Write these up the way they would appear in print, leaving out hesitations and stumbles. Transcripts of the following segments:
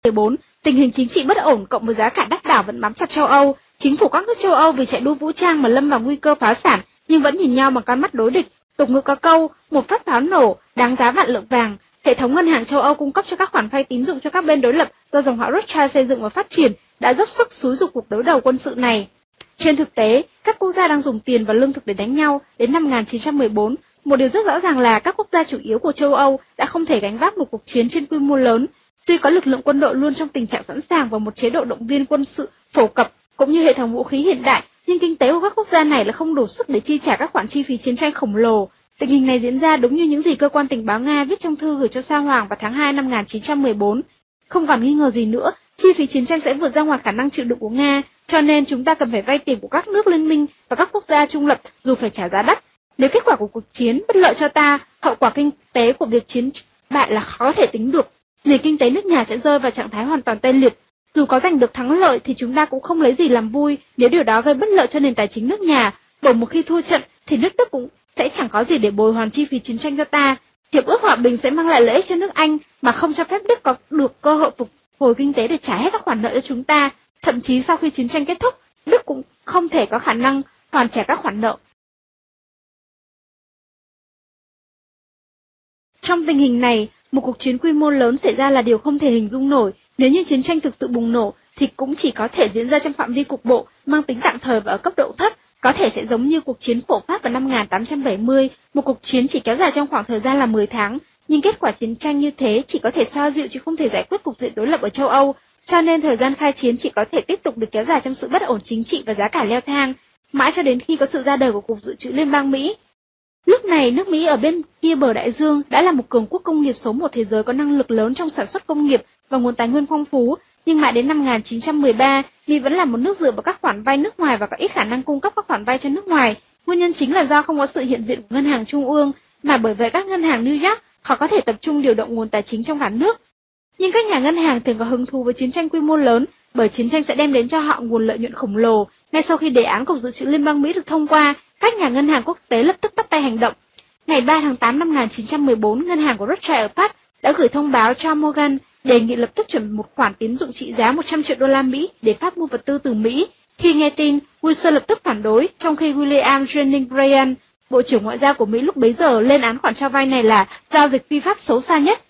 14, tình hình chính trị bất ổn cộng với giá cả đắt đỏ vẫn bám chặt châu Âu. Chính phủ các nước châu Âu vì chạy đua vũ trang mà lâm vào nguy cơ phá sản, nhưng vẫn nhìn nhau bằng con mắt đối địch. Tục ngữ có câu, một phát pháo nổ đáng giá vạn lượng vàng. Hệ thống ngân hàng châu Âu cung cấp cho các khoản vay tín dụng cho các bên đối lập do dòng họ Rothschild xây dựng và phát triển đã dốc sức xúi giục cuộc đối đầu quân sự này. Trên thực tế, các quốc gia đang dùng tiền và lương thực để đánh nhau. Đến năm 1914, một điều rất rõ ràng là các quốc gia chủ yếu của châu Âu đã không thể gánh vác một cuộc chiến trên quy mô lớn. Tuy có lực lượng quân đội luôn trong tình trạng sẵn sàng và một chế độ động viên quân sự phổ cập cũng như hệ thống vũ khí hiện đại, nhưng kinh tế của các quốc gia này là không đủ sức để chi trả các khoản chi phí chiến tranh khổng lồ. Tình hình này diễn ra đúng như những gì cơ quan tình báo Nga viết trong thư gửi cho Sa Hoàng vào tháng 2 năm 1914. Không còn nghi ngờ gì nữa, chi phí chiến tranh sẽ vượt ra ngoài khả năng chịu đựng của Nga, cho nên chúng ta cần phải vay tiền của các nước liên minh và các quốc gia trung lập dù phải trả giá đắt. Nếu kết quả của cuộc chiến bất lợi cho ta, hậu quả kinh tế của việc chiến bại là khó có thể tính được. Nền kinh tế nước nhà sẽ rơi vào trạng thái hoàn toàn tê liệt. Dù có giành được thắng lợi thì chúng ta cũng không lấy gì làm vui nếu điều đó gây bất lợi cho nền tài chính nước nhà, bởi một khi thua trận thì nước Đức cũng sẽ chẳng có gì để bồi hoàn chi phí chiến tranh cho ta. Hiệp ước hòa bình sẽ mang lại lợi ích cho nước Anh mà không cho phép Đức có được cơ hội phục hồi kinh tế để trả hết các khoản nợ cho chúng ta. Thậm chí sau khi chiến tranh kết thúc, Đức cũng không thể có khả năng hoàn trả các khoản nợ. Trong tình hình này, một cuộc chiến quy mô lớn xảy ra là điều không thể hình dung nổi. Nếu như chiến tranh thực sự bùng nổ thì cũng chỉ có thể diễn ra trong phạm vi cục bộ, mang tính tạm thời và ở cấp độ thấp. Có thể sẽ giống như cuộc chiến phổ Pháp vào năm 1870, một cuộc chiến chỉ kéo dài trong khoảng thời gian là 10 tháng, nhưng kết quả chiến tranh như thế chỉ có thể xoa dịu chứ không thể giải quyết cục diện đối lập ở châu Âu, cho nên thời gian khai chiến chỉ có thể tiếp tục được kéo dài trong sự bất ổn chính trị và giá cả leo thang, mãi cho đến khi có sự ra đời của Cục Dự trữ Liên bang Mỹ. Lúc này, nước Mỹ ở bên kia bờ đại dương đã là một cường quốc công nghiệp số 1 thế giới có năng lực lớn trong sản xuất công nghiệp và nguồn tài nguyên phong phú, nhưng mãi đến năm 1913, Mỹ vẫn là một nước dựa vào các khoản vay nước ngoài và có ít khả năng cung cấp các khoản vay cho nước ngoài. Nguyên nhân chính là do không có sự hiện diện của ngân hàng trung ương, mà bởi vậy các ngân hàng New York họ có thể tập trung điều động nguồn tài chính trong cả nước. Nhưng các nhà ngân hàng thường có hứng thú với chiến tranh quy mô lớn, bởi chiến tranh sẽ đem đến cho họ nguồn lợi nhuận khổng lồ. Ngay sau khi đề án Cục Dự trữ Liên bang Mỹ được thông qua, các nhà ngân hàng quốc tế lập tức bắt tay hành động. Ngày 3 tháng 8 năm 1914, ngân hàng của Rothschild ở Pháp đã gửi thông báo cho Morgan đề nghị lập tức chuẩn một khoản tín dụng trị giá 100 triệu đô la Mỹ để Pháp mua vật tư từ Mỹ. Khi nghe tin, Wilson lập tức phản đối, trong khi William Jennings Bryan, Bộ trưởng Ngoại giao của Mỹ lúc bấy giờ, lên án khoản cho vay này là giao dịch phi pháp xấu xa nhất.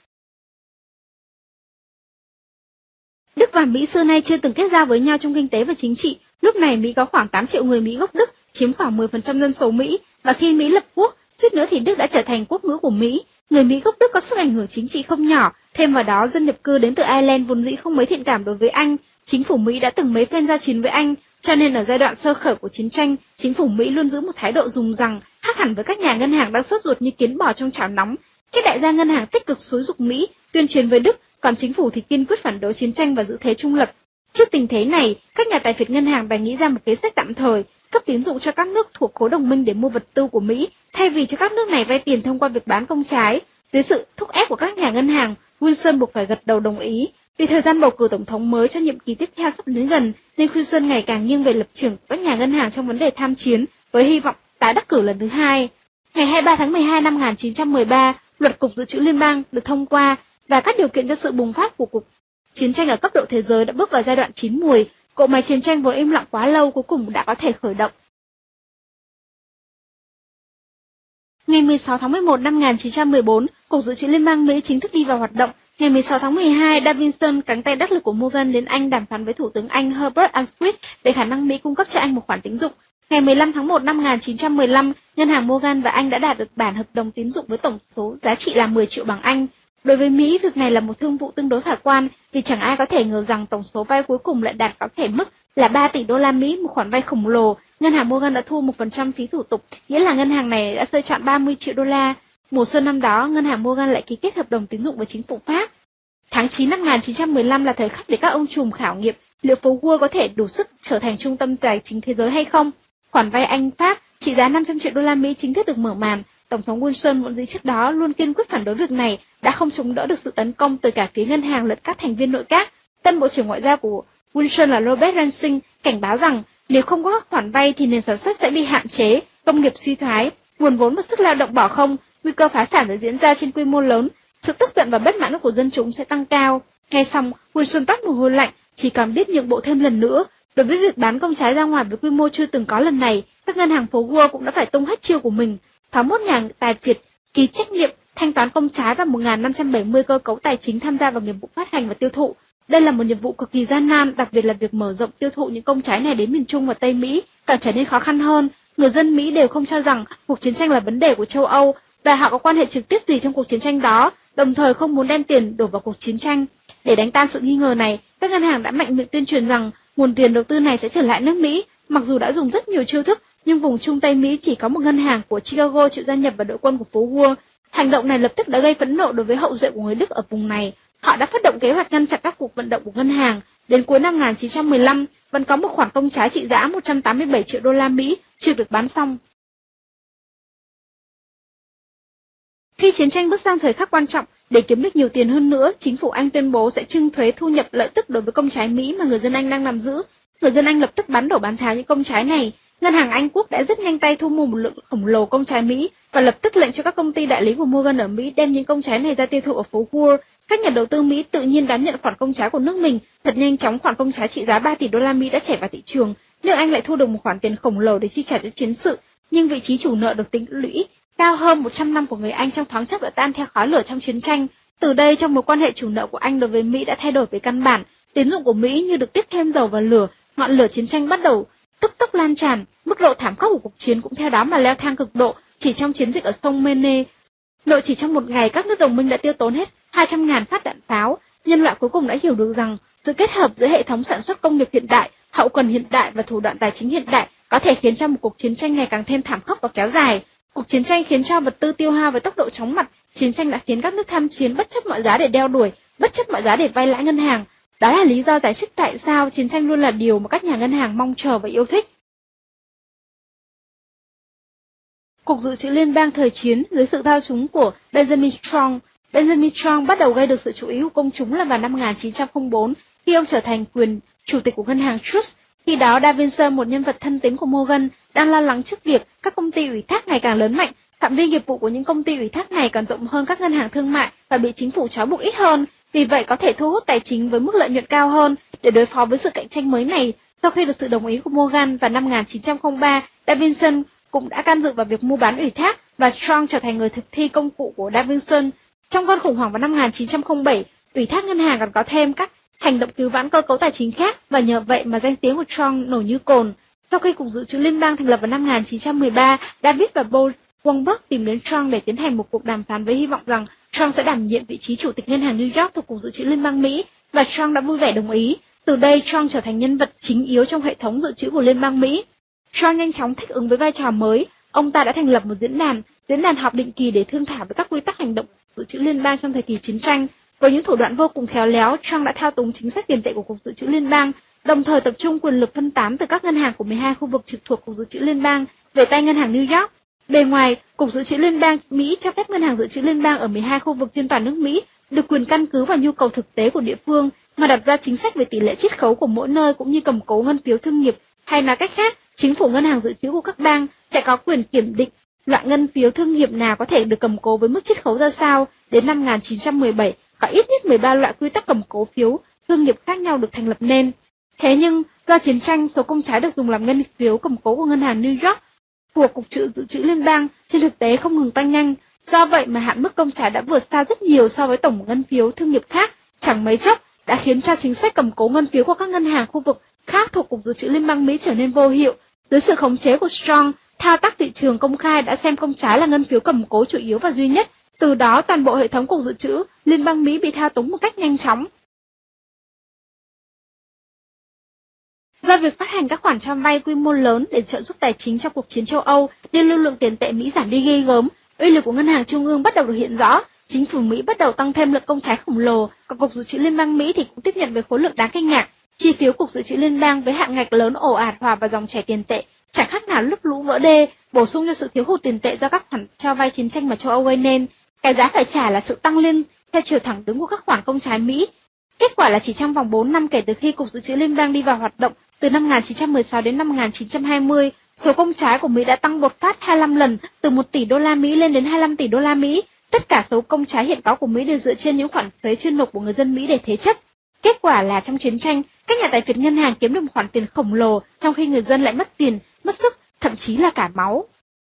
Đức và Mỹ xưa nay chưa từng kết giao với nhau trong kinh tế và chính trị. Lúc này Mỹ có khoảng 8 triệu người Mỹ gốc Đức, chiếm khoảng 10% dân số Mỹ, và khi Mỹ lập quốc, suýt nữa thì Đức đã trở thành quốc ngữ của Mỹ. Người Mỹ gốc Đức có sức ảnh hưởng chính trị không nhỏ, thêm vào đó dân nhập cư đến từ Ireland vốn dĩ không mấy thiện cảm đối với Anh. Chính phủ Mỹ đã từng mấy phen giao chiến với Anh, cho nên ở giai đoạn sơ khởi của chiến tranh, chính phủ Mỹ luôn giữ một thái độ dùng rằng, khác hẳn với các nhà ngân hàng đang sốt ruột như kiến bò trong chảo nóng. Các đại gia ngân hàng tích cực xúi giục Mỹ tuyên chiến với Đức, còn chính phủ thì kiên quyết phản đối chiến tranh và giữ thế trung lập. Trước tình thế này, các nhà tài phiệt ngân hàng bèn nghĩ ra một kế sách tạm thời, cấp tín dụng cho các nước thuộc khối đồng minh để mua vật tư của Mỹ, thay vì cho các nước này vay tiền thông qua việc bán công trái. Dưới sự thúc ép của các nhà ngân hàng, Wilson buộc phải gật đầu đồng ý. Vì thời gian bầu cử tổng thống mới cho nhiệm kỳ tiếp theo sắp đến gần, nên Wilson ngày càng nghiêng về lập trường của các nhà ngân hàng trong vấn đề tham chiến, với hy vọng tái đắc cử lần thứ hai. Ngày 23 tháng 12 năm 1913, luật Cục Dự trữ Liên bang được thông qua và các điều kiện cho sự bùng phát của cuộc chiến tranh ở cấp độ thế giới đã bước vào giai đoạn chín muồi. Cỗ máy chiến tranh vốn im lặng quá lâu cuối cùng đã có thể khởi động. Ngày 16 tháng 11 năm 1914, Cục Dự trữ Liên bang Mỹ chính thức đi vào hoạt động. Ngày 16 tháng 12, Davidson, cánh tay đắc lực của Morgan, đến Anh đàm phán với Thủ tướng Anh Herbert Asquith về khả năng Mỹ cung cấp cho Anh một khoản tín dụng. Ngày 15 tháng 1 năm 1915, ngân hàng Morgan và Anh đã đạt được bản hợp đồng tín dụng với tổng số giá trị là 10 triệu bảng Anh. Đối với Mỹ, việc này là một thương vụ tương đối khả quan, vì chẳng ai có thể ngờ rằng tổng số vay cuối cùng lại đạt có thể mức là 3 tỷ đô la Mỹ, một khoản vay khổng lồ. Ngân hàng Morgan đã thu 1% phí thủ tục, nghĩa là ngân hàng này đã sơi chọn 30 triệu đô la. Mùa xuân năm đó, ngân hàng Morgan lại ký kết hợp đồng tín dụng với chính phủ Pháp. Tháng 9 năm 1915 là thời khắc để các ông trùm khảo nghiệm liệu phố Wall có thể đủ sức trở thành trung tâm tài chính thế giới hay không. Khoản vay Anh-Pháp trị giá 500 triệu đô la Mỹ chính thức được mở màn. Tổng thống Wilson vốn dĩ trước đó luôn kiên quyết phản đối việc này, đã không chống đỡ được sự tấn công từ cả phía ngân hàng lẫn các thành viên nội các. Tân Bộ trưởng Ngoại giao của Wilson là Robert Ransing cảnh báo rằng nếu không có các khoản vay thì nền sản xuất sẽ bị hạn chế, công nghiệp suy thoái, nguồn vốn và sức lao động bỏ không, nguy cơ phá sản sẽ diễn ra trên quy mô lớn, sự tức giận và bất mãn của dân chúng sẽ tăng cao. Nghe xong, Wilson toát mồ hôi lạnh, chỉ còn biết nhượng bộ thêm lần nữa. Đối với việc bán công trái ra ngoài với quy mô chưa từng có lần này, các ngân hàng phố Wall cũng đã phải tung hết chiêu của mình. 61 nhà tài phiệt ký trách nhiệm thanh toán công trái và 1.570 cơ cấu tài chính tham gia vào nghiệp vụ phát hành và tiêu thụ. Đây là một nhiệm vụ cực kỳ gian nan, đặc biệt là việc mở rộng tiêu thụ những công trái này đến miền Trung và Tây Mỹ càng trở nên khó khăn hơn. Người dân Mỹ đều không cho rằng cuộc chiến tranh là vấn đề của châu Âu và họ có quan hệ trực tiếp gì trong cuộc chiến tranh đó, đồng thời không muốn đem tiền đổ vào cuộc chiến tranh. Để đánh tan sự nghi ngờ này, các ngân hàng đã mạnh miệng tuyên truyền rằng nguồn tiền đầu tư này sẽ trở lại nước Mỹ. Mặc dù đã dùng rất nhiều chiêu thức, nhưng vùng Trung Tây Mỹ chỉ có một ngân hàng của Chicago chịu gia nhập vào đội quân của phố Wall. Hành động này lập tức đã gây phẫn nộ đối với hậu duệ của người Đức ở vùng này. Họ đã phát động kế hoạch ngăn chặn các cuộc vận động của ngân hàng. Đến cuối năm 1915, vẫn có một khoản công trái trị giá 187 triệu đô la Mỹ chưa được bán xong. Khi chiến tranh bước sang thời khắc quan trọng, để kiếm được nhiều tiền hơn nữa, chính phủ Anh tuyên bố sẽ trưng thuế thu nhập lợi tức đối với công trái Mỹ mà người dân Anh đang nắm giữ. Người dân Anh lập tức bán đổ bán tháo những công trái này. Ngân hàng Anh Quốc đã rất nhanh tay thu mua một lượng khổng lồ công trái Mỹ và lập tức lệnh cho các công ty đại lý của Morgan ở Mỹ đem những công trái này ra tiêu thụ ở phố Wall. Các nhà đầu tư Mỹ tự nhiên đón nhận khoản công trái của nước mình. Thật nhanh chóng, khoản công trái trị giá 3 tỷ đô la Mỹ đã chảy vào thị trường. Nước Anh lại thu được một khoản tiền khổng lồ để chi trả cho chiến sự, nhưng vị trí chủ nợ được tính lũy cao hơn 100 năm của người Anh trong thoáng chốc đã tan theo khói lửa trong chiến tranh. Từ đây, trong mối quan hệ chủ nợ của Anh đối với Mỹ đã thay đổi về căn bản. Tín dụng của Mỹ như được tiếp thêm dầu vào lửa, ngọn lửa chiến tranh bắt đầu tức tốc lan tràn. Mức độ thảm khốc của cuộc chiến cũng theo đó mà leo thang cực độ. Chỉ trong chiến dịch ở sông Maine, nội chỉ trong một ngày các nước đồng minh đã tiêu tốn hết 200.000 phát đạn pháo. Nhân loại cuối cùng đã hiểu được rằng sự kết hợp giữa hệ thống sản xuất công nghiệp hiện đại, hậu cần hiện đại và thủ đoạn tài chính hiện đại có thể khiến cho một cuộc chiến tranh ngày càng thêm thảm khốc và kéo dài. Cuộc chiến tranh khiến cho vật tư tiêu hao với tốc độ chóng mặt. Chiến tranh đã khiến các nước tham chiến bất chấp mọi giá để đeo đuổi, bất chấp mọi giá để vay lãi ngân hàng. Đó là lý do giải thích tại sao chiến tranh luôn là điều mà các nhà ngân hàng mong chờ và yêu thích. Cục Dự trữ Liên bang thời chiến dưới sự thao túng của Benjamin Strong. Benjamin Strong bắt đầu gây được sự chú ý của công chúng là vào năm 1904 khi ông trở thành quyền chủ tịch của ngân hàng Trust. Khi đó, Davidson, một nhân vật thân tín của Morgan, đang lo lắng trước việc các công ty ủy thác ngày càng lớn mạnh. Phạm vi nghiệp vụ của những công ty ủy thác này còn rộng hơn các ngân hàng thương mại và bị chính phủ trói buộc ít hơn. Vì vậy, có thể thu hút tài chính với mức lợi nhuận cao hơn. Để đối phó với sự cạnh tranh mới này, sau khi được sự đồng ý của Morgan vào năm 1903, Davidson cũng đã can dự vào việc mua bán ủy thác và Strong trở thành người thực thi công cụ của Davidson. Trong cơn khủng hoảng vào năm 1907, ủy thác ngân hàng còn có thêm các hành động cứu vãn cơ cấu tài chính khác và nhờ vậy mà danh tiếng của Strong nổi như cồn. Sau khi Cục Dự trữ Liên bang thành lập vào năm 1913, David và Paul Weinberg tìm đến Strong để tiến hành một cuộc đàm phán với hy vọng rằng Strong sẽ đảm nhiệm vị trí chủ tịch ngân hàng New York thuộc Cục Dự trữ Liên bang Mỹ, và Strong đã vui vẻ đồng ý. Từ đây, Strong trở thành nhân vật chính yếu trong hệ thống dự trữ của Liên bang Mỹ. Strong nhanh chóng thích ứng với vai trò mới. Ông ta đã thành lập một diễn đàn họp định kỳ để thương thảo với các quy tắc hành động dự trữ liên bang trong thời kỳ chiến tranh. Với những thủ đoạn vô cùng khéo léo, Strong đã thao túng chính sách tiền tệ của Cục Dự trữ Liên bang, đồng thời tập trung quyền lực phân tán từ các ngân hàng của 12 khu vực trực thuộc Cục Dự trữ Liên bang về tay ngân hàng New York. Bề ngoài, Cục Dự trữ Liên bang Mỹ cho phép ngân hàng dự trữ liên bang ở 12 khu vực trên toàn nước Mỹ được quyền căn cứ vào nhu cầu thực tế của địa phương mà đặt ra chính sách về tỷ lệ chiết khấu của mỗi nơi cũng như cầm cố ngân phiếu thương nghiệp, hay nói cách khác, chính phủ ngân hàng dự trữ của các bang sẽ có quyền kiểm định loại ngân phiếu thương nghiệp nào có thể được cầm cố với mức chiết khấu ra sao. Đến năm 1917, có ít nhất 13 loại quy tắc cầm cố phiếu thương nghiệp khác nhau được thành lập nên. Thế nhưng, do chiến tranh, số công trái được dùng làm ngân phiếu cầm cố của ngân hàng New York của Cục Dự trữ Liên bang trên thực tế không ngừng tăng nhanh. Do vậy mà hạn mức công trái đã vượt xa rất nhiều so với tổng ngân phiếu thương nghiệp khác. Chẳng mấy chốc đã khiến cho chính sách cầm cố ngân phiếu của các ngân hàng khu vực khác thuộc Cục Dự trữ Liên bang Mỹ trở nên vô hiệu. Dưới sự khống chế của Strong, thao tác thị trường công khai đã xem công trái là ngân phiếu cầm cố chủ yếu và duy nhất. Từ đó, toàn bộ hệ thống Cục Dự trữ Liên bang Mỹ bị thao túng một cách nhanh chóng. Do việc phát hành các khoản cho vay quy mô lớn để trợ giúp tài chính trong cuộc chiến châu Âu, nên lưu lượng tiền tệ Mỹ giảm đi ghê gớm. Uy lực của ngân hàng trung ương bắt đầu được hiện rõ. Chính phủ Mỹ bắt đầu tăng thêm lượng công trái khổng lồ, còn Cục Dự trữ Liên bang Mỹ thì cũng tiếp nhận với khối lượng đáng kinh ngạc. Chi phiếu Cục Dự trữ Liên bang với hạn ngạch lớn ồ ạt hòa vào dòng chảy tiền tệ, chẳng khác nào nước lũ vỡ đê, bổ sung cho sự thiếu hụt tiền tệ do các khoản cho vay chiến tranh mà châu Âu gây nên. Cái giá phải trả là sự tăng lên theo chiều thẳng đứng của các khoản công trái Mỹ. Kết quả là chỉ trong vòng 4 năm kể từ khi Cục Dự trữ Liên bang đi vào hoạt động, từ năm 1916 đến năm 1920, số công trái của Mỹ đã tăng bột phát 25 lần, từ 1 tỷ đô la Mỹ lên đến 25 tỷ đô la Mỹ. Tất cả số công trái hiện có của Mỹ đều dựa trên những khoản thuế chưa nộp của người dân Mỹ để thế chấp. Kết quả là trong chiến tranh, các nhà tài phiệt ngân hàng kiếm được một khoản tiền khổng lồ, trong khi người dân lại mất tiền, mất sức, thậm chí là cả máu.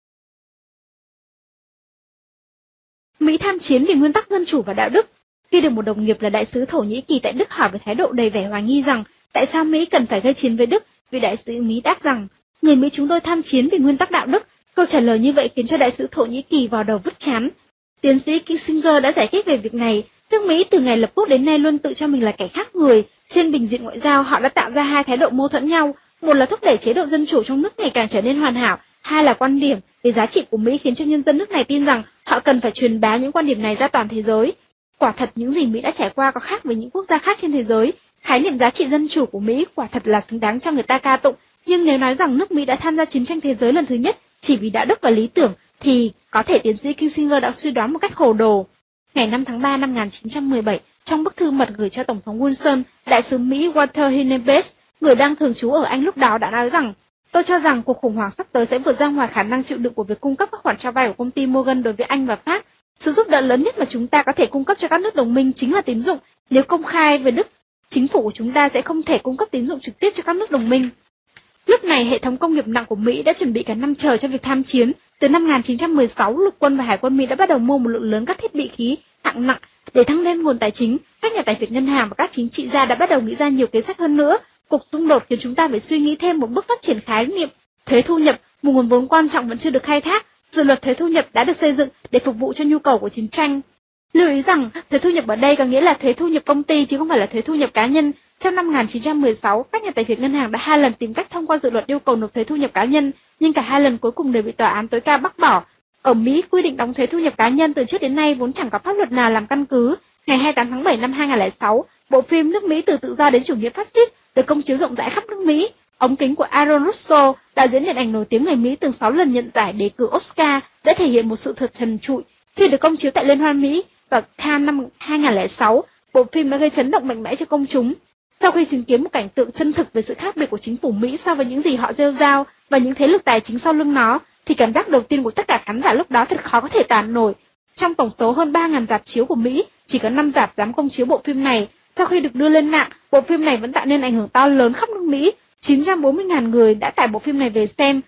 Mỹ tham chiến vì nguyên tắc dân chủ và đạo đức. Khi được một đồng nghiệp là đại sứ Thổ Nhĩ Kỳ tại Đức hỏi với thái độ đầy vẻ hoài nghi rằng tại sao Mỹ cần phải gây chiến với Đức, vị đại sứ Mỹ đáp rằng người Mỹ chúng tôi tham chiến vì nguyên tắc đạo đức. Câu trả lời như vậy khiến cho đại sứ Thổ Nhĩ Kỳ vào đầu vứt chán. Tiến sĩ Kissinger đã giải thích về việc này. Nước Mỹ từ ngày lập quốc đến nay luôn tự cho mình là kẻ khác người. Trên bình diện ngoại giao, họ đã tạo ra hai thái độ mâu thuẫn nhau. Một là thúc đẩy chế độ dân chủ trong nước ngày càng trở nên hoàn hảo. Hai là quan điểm về giá trị của Mỹ khiến cho nhân dân nước này tin rằng họ cần phải truyền bá những quan điểm này ra toàn thế giới. Quả thật những gì Mỹ đã trải qua có khác với những quốc gia khác trên thế giới. Khái niệm giá trị dân chủ của Mỹ quả thật là xứng đáng cho người ta ca tụng. Nhưng nếu nói rằng nước Mỹ đã tham gia chiến tranh thế giới lần thứ nhất chỉ vì đạo đức và lý tưởng, thì có thể tiến sĩ Kissinger đã suy đoán một cách hồ đồ. Ngày 5 tháng 3 năm 1917, trong bức thư mật gửi cho Tổng thống Wilson, đại sứ Mỹ Walter Hennebes, người đang thường trú ở Anh lúc đó đã nói rằng tôi cho rằng cuộc khủng hoảng sắp tới sẽ vượt ra ngoài khả năng chịu đựng của việc cung cấp các khoản cho vay của công ty Morgan đối với Anh và Pháp. Sự giúp đỡ lớn nhất mà chúng ta có thể cung cấp cho các nước đồng minh chính là tín dụng. Nếu công khai về Đức, chính phủ của chúng ta sẽ không thể cung cấp tín dụng trực tiếp cho các nước đồng minh. Lúc này, hệ thống công nghiệp nặng của Mỹ đã chuẩn bị cả năm trời cho việc tham chiến. Từ năm 1916, lục quân và hải quân Mỹ đã bắt đầu mua một lượng lớn các thiết bị khí hạng nặng. Để tăng lên nguồn tài chính, các nhà tài phiệt ngân hàng và các chính trị gia đã bắt đầu nghĩ ra nhiều kế sách hơn nữa. Cuộc xung đột khiến chúng ta phải suy nghĩ thêm một bước phát triển khái niệm thuế thu nhập, một nguồn vốn quan trọng vẫn chưa được khai thác. Dự luật thuế thu nhập đã được xây dựng để phục vụ cho nhu cầu của chiến tranh. Lưu ý rằng, thuế thu nhập ở đây có nghĩa là thuế thu nhập công ty chứ không phải là thuế thu nhập cá nhân. Trong năm 1916, các nhà tài phiệt ngân hàng đã 2 lần tìm cách thông qua dự luật yêu cầu nộp thuế thu nhập cá nhân, nhưng cả 2 lần cuối cùng đều bị tòa án tối cao bác bỏ. Ở Mỹ, quy định đóng thuế thu nhập cá nhân từ trước đến nay vốn chẳng có pháp luật nào làm căn cứ. Ngày 28 tháng 7 năm 2006, bộ phim Nước Mỹ từ tự do đến chủ nghĩa phát xít được công chiếu rộng rãi khắp nước Mỹ. Ống kính của Aaron Russo, đạo diễn điện ảnh nổi tiếng người Mỹ từng 6 lần nhận giải đề cử Oscar, đã thể hiện một sự thật trần trụi. Khi được công chiếu tại Liên hoan Mỹ vào Cannes năm 2006, bộ phim đã gây chấn động mạnh mẽ cho công chúng. Sau khi chứng kiến một cảnh tượng chân thực về sự khác biệt của chính phủ Mỹ so với những gì họ rêu rao và những thế lực tài chính sau lưng nó, thì cảm giác đầu tiên của tất cả khán giả lúc đó thật khó có thể tả nổi. Trong tổng số hơn 3.000 rạp chiếu của Mỹ, chỉ có 5 rạp dám công chiếu bộ phim này. Sau khi được đưa lên mạng, bộ phim này vẫn tạo nên ảnh hưởng to lớn khắp nước Mỹ. 940.000 người đã tải bộ phim này về xem,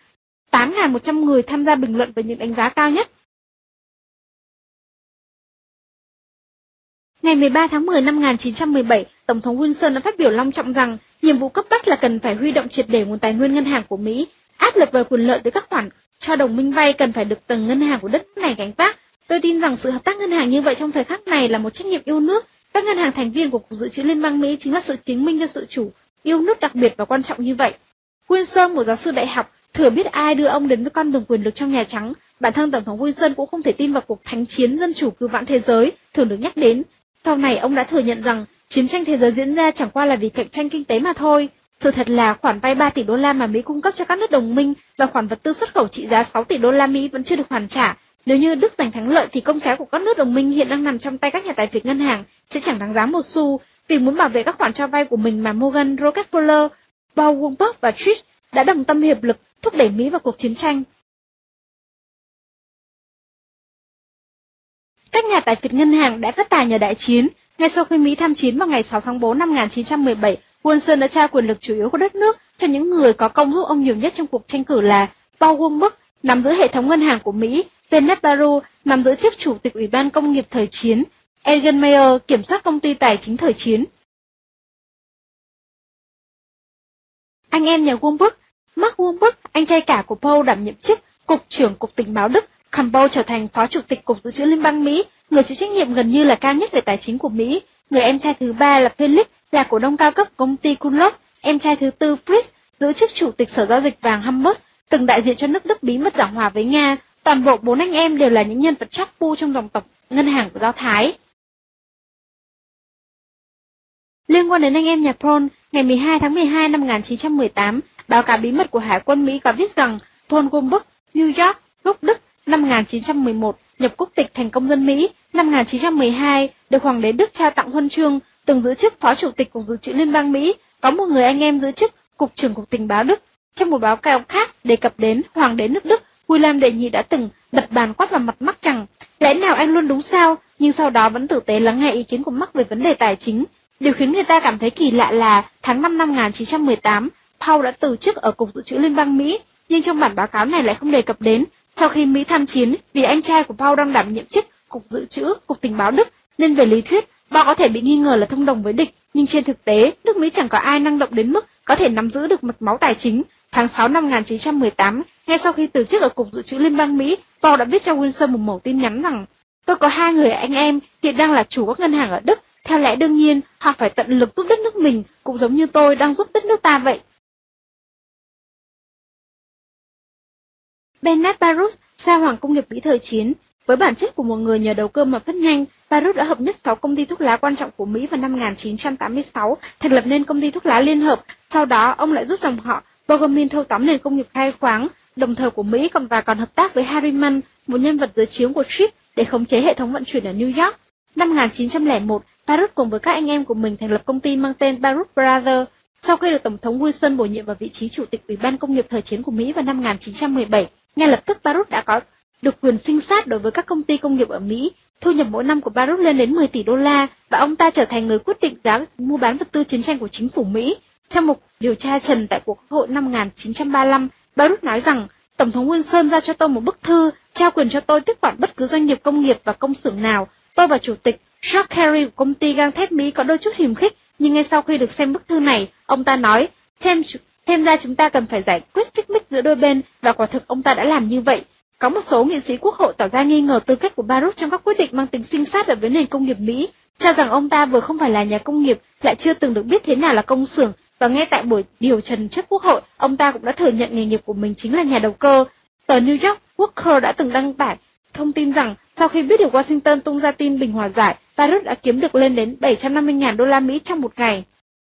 8.100 người tham gia bình luận với những đánh giá cao nhất. Ngày 13 tháng 10 năm 1917, Tổng thống Wilson đã phát biểu long trọng rằng nhiệm vụ cấp bách là cần phải huy động triệt để nguồn tài nguyên ngân hàng của Mỹ. Áp lực về quyền lợi từ các khoản cho đồng minh vay cần phải được tầng ngân hàng của đất này gánh vác. Tôi tin rằng sự hợp tác ngân hàng như vậy trong thời khắc này là một trách nhiệm yêu nước. Các ngân hàng thành viên của Cục Dự trữ Liên bang Mỹ chính là sự chứng minh cho sự chủ yêu nước đặc biệt và quan trọng như vậy. Wilson, một giáo sư đại học, thừa biết ai đưa ông đến với con đường quyền lực trong Nhà Trắng. Bản thân Tổng thống Wilson cũng không thể tin vào cuộc thánh chiến dân chủ cứu vãn thế giới thường được nhắc đến. Sau này ông đã thừa nhận rằng chiến tranh thế giới diễn ra chẳng qua là vì cạnh tranh kinh tế mà thôi. Sự thật là khoản vay 3 tỷ đô la mà Mỹ cung cấp cho các nước đồng minh và khoản vật tư xuất khẩu trị giá 6 tỷ đô la Mỹ vẫn chưa được hoàn trả. Nếu như Đức giành thắng lợi thì công trái của các nước đồng minh hiện đang nằm trong tay các nhà tài phiệt ngân hàng sẽ chẳng đáng giá một xu. Vì muốn bảo vệ các khoản cho vay của mình mà Morgan, Rockefeller, Paul Wolfenberg và Trish đã đồng tâm hiệp lực thúc đẩy Mỹ vào cuộc chiến tranh. Các nhà tài phiệt ngân hàng đã phát tài nhờ đại chiến. Ngay sau khi Mỹ tham chiến vào ngày 6 tháng 4 năm 1917, Wilson đã trao quyền lực chủ yếu của đất nước cho những người có công giúp ông nhiều nhất trong cuộc tranh cử là Paul Wolfenberg, nắm giữ hệ thống ngân hàng của Mỹ, Kenneth Baru, nắm giữ chức chủ tịch Ủy ban Công nghiệp thời chiến, Egan Mayer, kiểm soát công ty tài chính thời chiến. Anh em nhà Wolfenberg, Mark Wolfenberg, anh trai cả của Paul đảm nhiệm chức Cục trưởng Cục Tình báo Đức, còn Paul trở thành Phó Chủ tịch Cục Dự trữ Liên bang Mỹ, người chịu trách nhiệm gần như là cao nhất về tài chính của Mỹ. Người em trai thứ ba là Felix, là cổ đông cao cấp công ty Kunlos. Em trai thứ tư Fritz giữ chức Chủ tịch Sở Giao dịch vàng Hamburg, từng đại diện cho nước Đức bí mật giảng hòa với Nga. Toàn bộ 4 anh em đều là những nhân vật chóp bu trong dòng tộc ngân hàng của Do Thái. Liên quan đến anh em nhà Paul, ngày 12 tháng 12 năm 1918, báo cáo bí mật của Hải quân Mỹ có viết rằng Paul Wolfenberg, New York, gốc Đức, năm 1911, nhập quốc tịch thành công dân Mỹ, năm 1912, được Hoàng đế Đức trao tặng huân chương, từng giữ chức Phó Chủ tịch Cục Dự trữ Liên bang Mỹ, có một người anh em giữ chức Cục trưởng Cục Tình báo Đức. Trong một báo cáo khác đề cập đến Hoàng đế nước Đức, William đệ nhị đã từng đập bàn quát vào mặt Mark rằng, lẽ nào anh luôn đúng sao, nhưng sau đó vẫn tử tế lắng nghe ý kiến của Mark về vấn đề tài chính. Điều khiến người ta cảm thấy kỳ lạ là tháng 5 năm 1918, Paul đã từ chức ở Cục Dự trữ Liên bang Mỹ, nhưng trong bản báo cáo này lại không đề cập đến. Sau khi Mỹ tham chiến, vì anh trai của Paul đang đảm nhiệm chức Cục Dự trữ, Cục Tình báo Đức, nên về lý thuyết, Paul có thể bị nghi ngờ là thông đồng với địch, nhưng trên thực tế, nước Mỹ chẳng có ai năng động đến mức có thể nắm giữ được mạch máu tài chính. Tháng 6 năm 1918, ngay sau khi từ chức ở Cục Dự trữ Liên bang Mỹ, Paul đã viết cho Wilson một mẩu tin nhắn rằng, tôi có 2 người anh em hiện đang là chủ các ngân hàng ở Đức, theo lẽ đương nhiên, họ phải tận lực giúp đất nước mình, cũng giống như tôi đang giúp đất nước ta vậy. Bernard Baruch, sao hoàng công nghiệp Mỹ thời chiến. Với bản chất của một người nhờ đầu cơ mà phát nhanh, Baruch đã hợp nhất 6 công ty thuốc lá quan trọng của Mỹ vào năm 1986, thành lập nên công ty thuốc lá Liên Hợp. Sau đó, ông lại giúp dòng họ Bourgogne thâu tóm nền công nghiệp khai khoáng, đồng thời của Mỹ còn hợp tác với Harriman, một nhân vật dưới trướng của Tripp, để khống chế hệ thống vận chuyển ở New York. Năm 1901, Baruch cùng với các anh em của mình thành lập công ty mang tên Baruch Brothers. Sau khi được Tổng thống Wilson bổ nhiệm vào vị trí Chủ tịch Ủy ban Công nghiệp thời chiến của Mỹ vào năm 1917, ngay lập tức Baruch đã có được quyền sinh sát đối với các công ty công nghiệp ở Mỹ. Thu nhập mỗi năm của Baruch lên đến 10 tỷ đô la và ông ta trở thành người quyết định giá mua bán vật tư chiến tranh của chính phủ Mỹ. Trong một điều tra trần tại cuộc hội năm 1935, Baruch nói rằng Tổng thống Wilson ra cho tôi một bức thư, trao quyền cho tôi tiếp quản bất cứ doanh nghiệp công nghiệp và công xưởng nào. Tôi và Chủ tịch Jacques Carey của công ty gang thép Mỹ có đôi chút hiềm khích, nhưng ngay sau khi được xem bức thư này, ông ta nói, xem ra chúng ta cần phải giải quyết xích mích giữa đôi bên, và quả thực ông ta đã làm như vậy. Có một số nghị sĩ quốc hội tỏ ra nghi ngờ tư cách của Baruch trong các quyết định mang tính sinh sát ở với nền công nghiệp Mỹ, cho rằng ông ta vừa không phải là nhà công nghiệp, lại chưa từng được biết thế nào là công xưởng, và ngay tại buổi điều trần trước quốc hội, ông ta cũng đã thừa nhận nghề nghiệp của mình chính là nhà đầu cơ. Tờ New York Worker đã từng đăng tải thông tin rằng sau khi biết được Washington tung ra tin bình hòa giải, Baruch đã kiếm được lên đến 750.000 đô la Mỹ trong một ngày.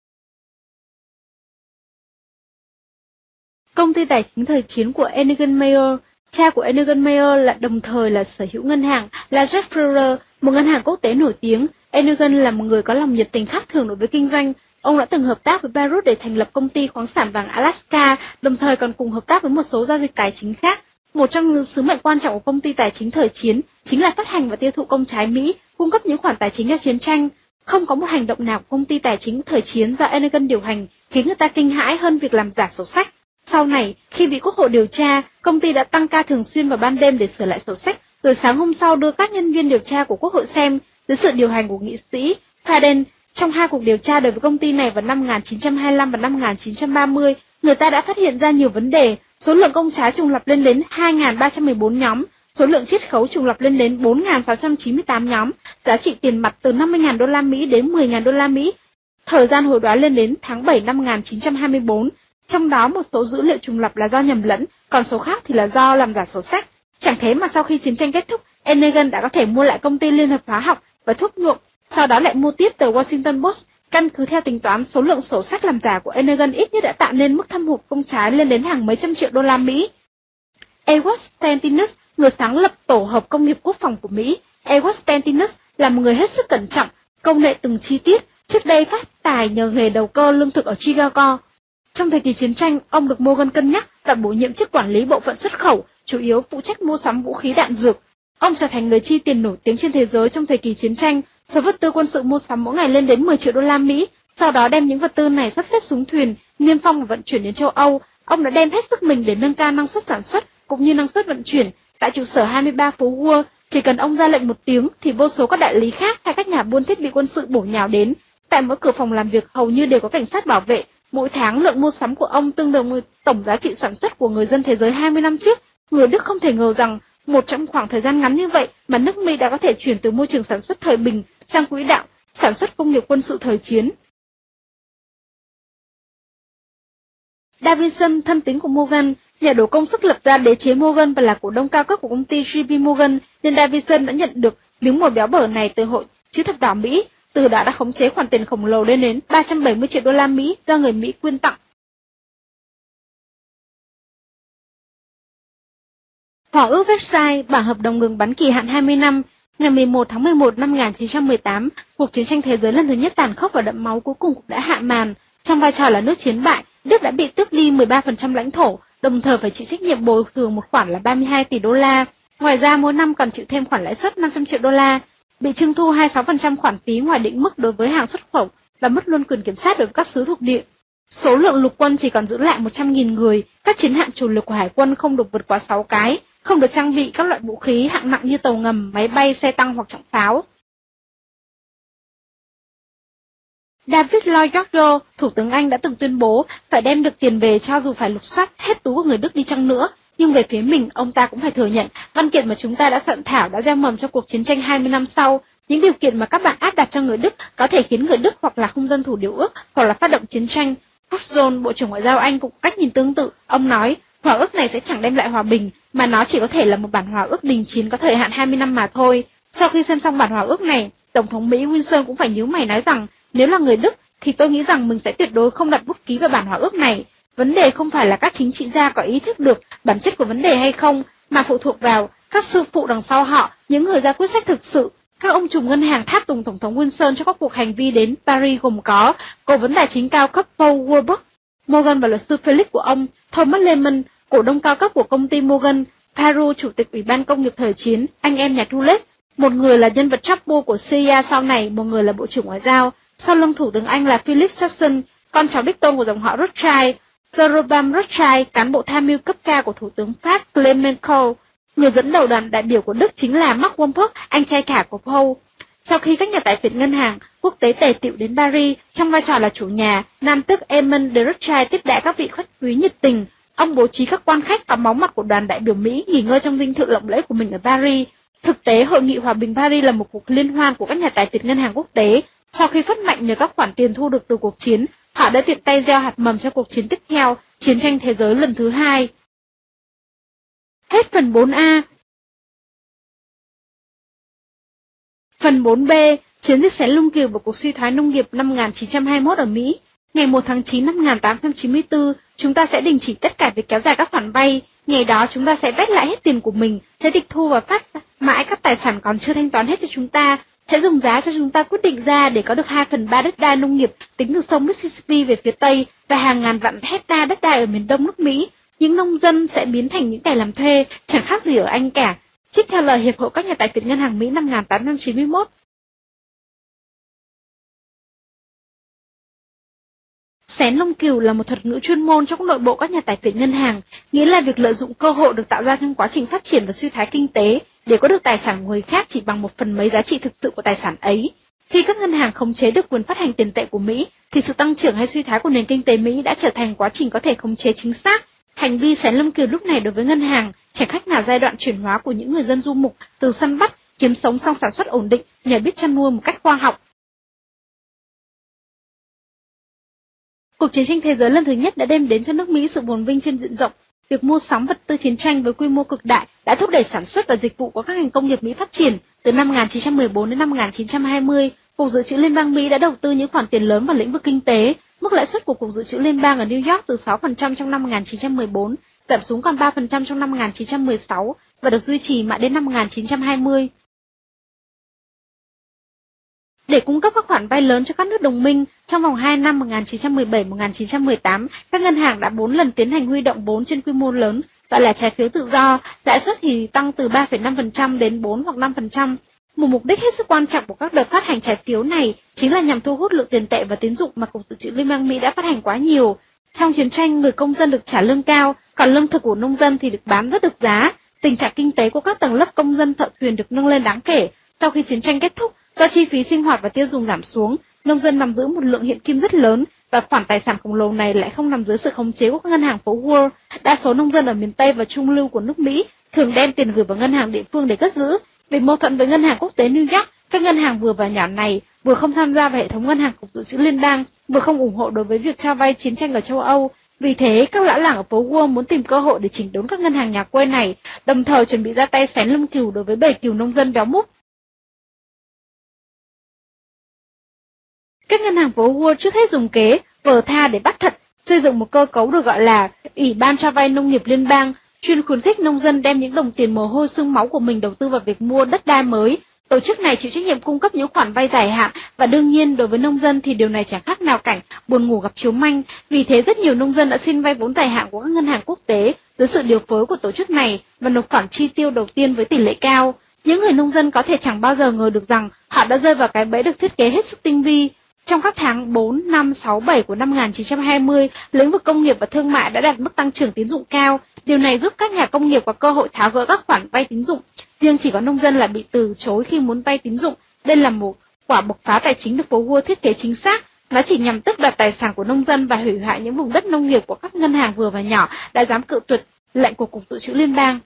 Công ty tài chính thời chiến của Enegan Mayer. Cha của Enegan Mayer là đồng thời là sở hữu ngân hàng là Jack Fuller, một ngân hàng quốc tế nổi tiếng. Enegan là một người có lòng nhiệt tình khác thường đối với kinh doanh. Ông đã từng hợp tác với Baruch để thành lập công ty khoáng sản vàng Alaska, đồng thời còn cùng hợp tác với một số giao dịch tài chính khác. Một trong những sứ mệnh quan trọng của công ty tài chính thời chiến chính là phát hành và tiêu thụ công trái Mỹ, cung cấp những khoản tài chính cho chiến tranh. Không có một hành động nào của công ty tài chính thời chiến do Enegan điều hành khiến người ta kinh hãi hơn việc làm giả sổ sách. Sau này, khi bị quốc hội điều tra, công ty đã tăng ca thường xuyên vào ban đêm để sửa lại sổ sách, rồi sáng hôm sau đưa các nhân viên điều tra của quốc hội xem. Dưới sự điều hành của nghị sĩ Faden, trong 2 cuộc điều tra đối với công ty này vào năm 1925 và năm 1930, người ta đã phát hiện ra nhiều vấn đề. Số lượng công trái trùng lặp lên đến 2.314 nhóm, số lượng chiết khấu trùng lặp lên đến 4.698 nhóm, giá trị tiền mặt từ 50.000 đô la Mỹ đến 10.000 đô la Mỹ. Thời gian hồi đoán lên đến tháng 7 năm 1924. Trong đó một số dữ liệu trùng lặp là do nhầm lẫn, còn số khác thì là do làm giả sổ sách. Chẳng thế mà sau khi chiến tranh kết thúc, Enegan đã có thể mua lại công ty Liên hợp hóa học và thuốc nhuộm, sau đó lại mua tiếp tờ Washington Post. Căn cứ theo tính toán, số lượng sổ sách làm giả của Enegan ít nhất đã tạo nên mức thâm hụt công trái lên đến hàng mấy trăm triệu đô la Mỹ. Edward Stentinus, người sáng lập tổ hợp công nghiệp quốc phòng của Mỹ. Edward Stentinus là một người hết sức cẩn trọng, công nghệ từng chi tiết. Trước đây phát tài nhờ nghề đầu cơ lương thực ở Chicago. Trong thời kỳ chiến tranh, ông được Morgan cân nhắc và bổ nhiệm chức quản lý bộ phận xuất khẩu, chủ yếu phụ trách mua sắm vũ khí đạn dược. Ông trở thành người chi tiền nổi tiếng trên thế giới trong thời kỳ chiến tranh. Số vật tư quân sự mua sắm mỗi ngày lên đến 10 triệu đô la Mỹ. Sau đó đem những vật tư này sắp xếp xuống thuyền, niêm phong và vận chuyển đến châu Âu. Ông đã đem hết sức mình để nâng cao năng suất sản xuất cũng như năng suất vận chuyển. Tại trụ sở 23 phố Wall, chỉ cần ông ra lệnh một tiếng thì vô số các đại lý khác hay các nhà buôn thiết bị quân sự bổ nhào đến. Tại mỗi cửa phòng làm việc hầu như đều có cảnh sát bảo vệ. Mỗi tháng lượng mua sắm của ông tương đương với tổng giá trị sản xuất của người dân thế giới 20 năm trước. Người Đức không thể ngờ rằng trong khoảng thời gian ngắn như vậy mà nước Mỹ đã có thể chuyển từ môi trường sản xuất thời bình sang quỹ đạo sản xuất công nghiệp quân sự thời chiến. Davidson, thân tín của Morgan, nhà đổ công sức lập ra đế chế Morgan và là cổ đông cao cấp của công ty JP Morgan, nên Davidson đã nhận được miếng mồi béo bở này từ Hội Chữ thập đỏ Mỹ. Từ đó đã khống chế khoản tiền khổng lồ lên đến 370 triệu đô la Mỹ do người Mỹ quyên tặng. Hòa ước Versailles, bản hợp đồng ngừng bắn kỳ hạn 20 năm. Ngày 11 tháng 11 năm 1918, cuộc chiến tranh thế giới lần thứ nhất tàn khốc và đẫm máu cuối cùng cũng đã hạ màn. Trong vai trò là nước chiến bại, Đức đã bị tước đi 13% lãnh thổ, đồng thời phải chịu trách nhiệm bồi thường một khoản là 32 tỷ đô la. Ngoài ra mỗi năm còn chịu thêm khoản lãi suất 500 triệu đô la, bị trưng thu 26% khoản phí ngoài định mức đối với hàng xuất khẩu và mất luôn quyền kiểm soát đối với các xứ thuộc địa. Số lượng lục quân chỉ còn giữ lại 100.000 người, các chiến hạm chủ lực của hải quân không được vượt quá 6 cái, không được trang bị các loại vũ khí hạng nặng như tàu ngầm, máy bay, xe tăng hoặc trọng pháo. David Lloyd George, Thủ tướng Anh đã từng tuyên bố phải đem được tiền về cho dù phải lục soát hết túi của người Đức đi chăng nữa, nhưng về phía mình, ông ta cũng phải thừa nhận văn kiện mà chúng ta đã soạn thảo đã gieo mầm cho cuộc chiến tranh 20 năm sau. Những điều kiện mà các bạn áp đặt cho người Đức có thể khiến người Đức hoặc là không tuân thủ điều ước hoặc là phát động chiến tranh. John, Bộ trưởng Ngoại giao Anh cũng có cách nhìn tương tự. Ông nói, hòa ước này sẽ chẳng đem lại hòa bình, mà nó chỉ có thể là một bản hòa ước đình chiến có thời hạn 20 năm mà thôi. Sau khi xem xong bản hòa ước này, Tổng thống Mỹ Wilson cũng phải nhíu mày nói rằng, nếu là người Đức thì tôi nghĩ rằng mình sẽ tuyệt đối không đặt bút ký vào bản hòa ước này. Vấn đề không phải là các chính trị gia có ý thức được bản chất của vấn đề hay không, mà phụ thuộc vào các sư phụ đằng sau họ, những người ra quyết sách thực sự. Các ông trùm ngân hàng tháp tùng Tổng thống Wilson cho các cuộc hành vi đến Paris gồm có cố vấn tài chính cao cấp Paul Warburg, Morgan và luật sư Felix của ông, Thomas Lehman, cổ đông cao cấp của công ty Morgan, Paru, chủ tịch Ủy ban Công nghiệp thời chiến, anh em nhà Dulles, một người là nhân vật Chapo của CIA sau này, một người là Bộ trưởng Ngoại giao. Sau lưng Thủ tướng Anh là Philip Session, con cháu đích tôn của dòng họ Rothschild, Jerome Rothschild, cán bộ tham mưu cấp cao của Thủ tướng Pháp Clement Kohl. Người dẫn đầu đoàn đại biểu của Đức chính là Mark Warburg, anh trai cả của Paul. Sau khi các nhà tài phiệt ngân hàng quốc tế tề tựu đến Paris trong vai trò là chủ nhà, nam tước Edmund de Rothschild tiếp đãi các vị khách quý nhiệt tình. Ông bố trí các quan khách có máu mặt của đoàn đại biểu Mỹ nghỉ ngơi trong dinh thự lộng lẫy của mình ở Paris. Thực tế, Hội nghị Hòa bình Paris là một cuộc liên hoan của các nhà tài phiệt ngân hàng quốc tế. Sau khi phát mạnh nhờ các khoản tiền thu được từ cuộc chiến, họ đã tiện tay gieo hạt mầm cho cuộc chiến tiếp theo, chiến tranh thế giới lần thứ 2. Hết phần 4A. Phần 4B, chiến dịch xén lung cừu và cuộc suy thoái nông nghiệp năm 1921 ở Mỹ. Ngày 1 tháng 9 năm 1894, chúng ta sẽ đình chỉ tất cả việc kéo dài các khoản vay. Ngày đó chúng ta sẽ vét lại hết tiền của mình, sẽ tịch thu và phát mãi các tài sản còn chưa thanh toán hết cho chúng ta, sẽ dùng giá cho chúng ta quyết định ra để có được 2/3 đất đai nông nghiệp tính từ sông Mississippi về phía Tây và hàng ngàn vạn hecta đất đai ở miền Đông nước Mỹ. Những nông dân sẽ biến thành những kẻ làm thuê, chẳng khác gì ở Anh cả. Trích theo lời Hiệp hội các nhà tài phiệt ngân hàng Mỹ năm 1891. Xén lông cừu là một thuật ngữ chuyên môn trong nội bộ các nhà tài phiệt ngân hàng, nghĩa là việc lợi dụng cơ hội được tạo ra trong quá trình phát triển và suy thoái kinh tế để có được tài sản của người khác chỉ bằng 1/10 giá trị thực sự của tài sản ấy. Khi các ngân hàng khống chế được quyền phát hành tiền tệ của Mỹ, thì sự tăng trưởng hay suy thoái của nền kinh tế Mỹ đã trở thành quá trình có thể khống chế chính xác. Hành vi xén lông cừu lúc này đối với ngân hàng chẳng khác nào giai đoạn chuyển hóa của những người dân du mục từ săn bắt, kiếm sống sang sản xuất ổn định nhờ biết chăn nuôi một cách khoa học. Cuộc chiến tranh thế giới lần thứ nhất đã đem đến cho nước Mỹ sự phồn vinh trên diện rộng. Việc mua sắm vật tư chiến tranh với quy mô cực đại đã thúc đẩy sản xuất và dịch vụ của các ngành công nghiệp Mỹ phát triển. Từ năm 1914 đến năm 1920, Cục Dự trữ Liên bang Mỹ đã đầu tư những khoản tiền lớn vào lĩnh vực kinh tế. Mức lãi suất của Cục Dự trữ Liên bang ở New York từ 6% trong năm 1914 giảm xuống còn 3% trong năm 1916 và được duy trì mãi đến năm 1920. Để cung cấp các khoản vay lớn cho các nước đồng minh, trong vòng 2 năm 1917-1918, các ngân hàng đã 4 lần tiến hành huy động vốn trên quy mô lớn, gọi là trái phiếu tự do, lãi suất thì tăng từ 3,5% đến 4 hoặc 5%. Một mục đích hết sức quan trọng của các đợt phát hành trái phiếu này chính là nhằm thu hút lượng tiền tệ và tín dụng mà Cục Dự trữ Liên bang Mỹ đã phát hành quá nhiều. Trong chiến tranh, người công dân được trả lương cao, còn lương thực của nông dân thì được bán rất được giá. Tình trạng kinh tế của các tầng lớp công dân thợ thuyền được nâng lên đáng kể. Sau khi chiến tranh kết thúc, do chi phí sinh hoạt và tiêu dùng giảm xuống, nông dân nắm giữ một lượng hiện kim rất lớn và khoản tài sản khổng lồ này lại không nằm dưới sự khống chế của các ngân hàng phố Wall. Đa số nông dân ở miền Tây và Trung lưu của nước Mỹ thường đem tiền gửi vào ngân hàng địa phương để cất giữ. Vì mâu thuẫn với ngân hàng quốc tế New York, các ngân hàng vừa và nhỏ này vừa không tham gia vào hệ thống ngân hàng Cục Dự trữ Liên bang, vừa không ủng hộ đối với việc cho vay chiến tranh ở châu Âu. Vì thế, các lão làng ở phố Wall muốn tìm cơ hội để chỉnh đốn các ngân hàng nhà quê này, đồng thời chuẩn bị ra tay xén lông cừu đối với bầy cừu nông dân béo múp. Các ngân hàng phố Wall trước hết dùng kế vờ tha để bắt thật, xây dựng một cơ cấu được gọi là Ủy ban cho vay nông nghiệp liên bang, chuyên khuyến khích nông dân đem những đồng tiền mồ hôi xương máu của mình đầu tư vào việc mua đất đai mới. Tổ chức này chịu trách nhiệm cung cấp những khoản vay dài hạn và đương nhiên đối với nông dân thì điều này chẳng khác nào cảnh buồn ngủ gặp chiếu manh. Vì thế rất nhiều nông dân đã xin vay vốn dài hạn của các ngân hàng quốc tế, dưới sự điều phối của tổ chức này và nộp khoản chi tiêu đầu tiên với tỷ lệ cao. Những người nông dân có thể chẳng bao giờ ngờ được rằng họ đã rơi vào cái bẫy được thiết kế hết sức tinh vi. Trong các tháng 4, 5, 6, 7 của năm 1920, lĩnh vực công nghiệp và thương mại đã đạt mức tăng trưởng tín dụng cao. Điều này giúp các nhà công nghiệp có cơ hội tháo gỡ các khoản vay tín dụng. Riêng chỉ có nông dân là bị từ chối khi muốn vay tín dụng. Đây là một quả bộc phá tài chính được phố Wall thiết kế chính xác. Nó chỉ nhằm tước đoạt tài sản của nông dân và hủy hoại những vùng đất nông nghiệp của các ngân hàng vừa và nhỏ đã dám cự tuyệt lệnh của Cục Dự trữ Liên bang.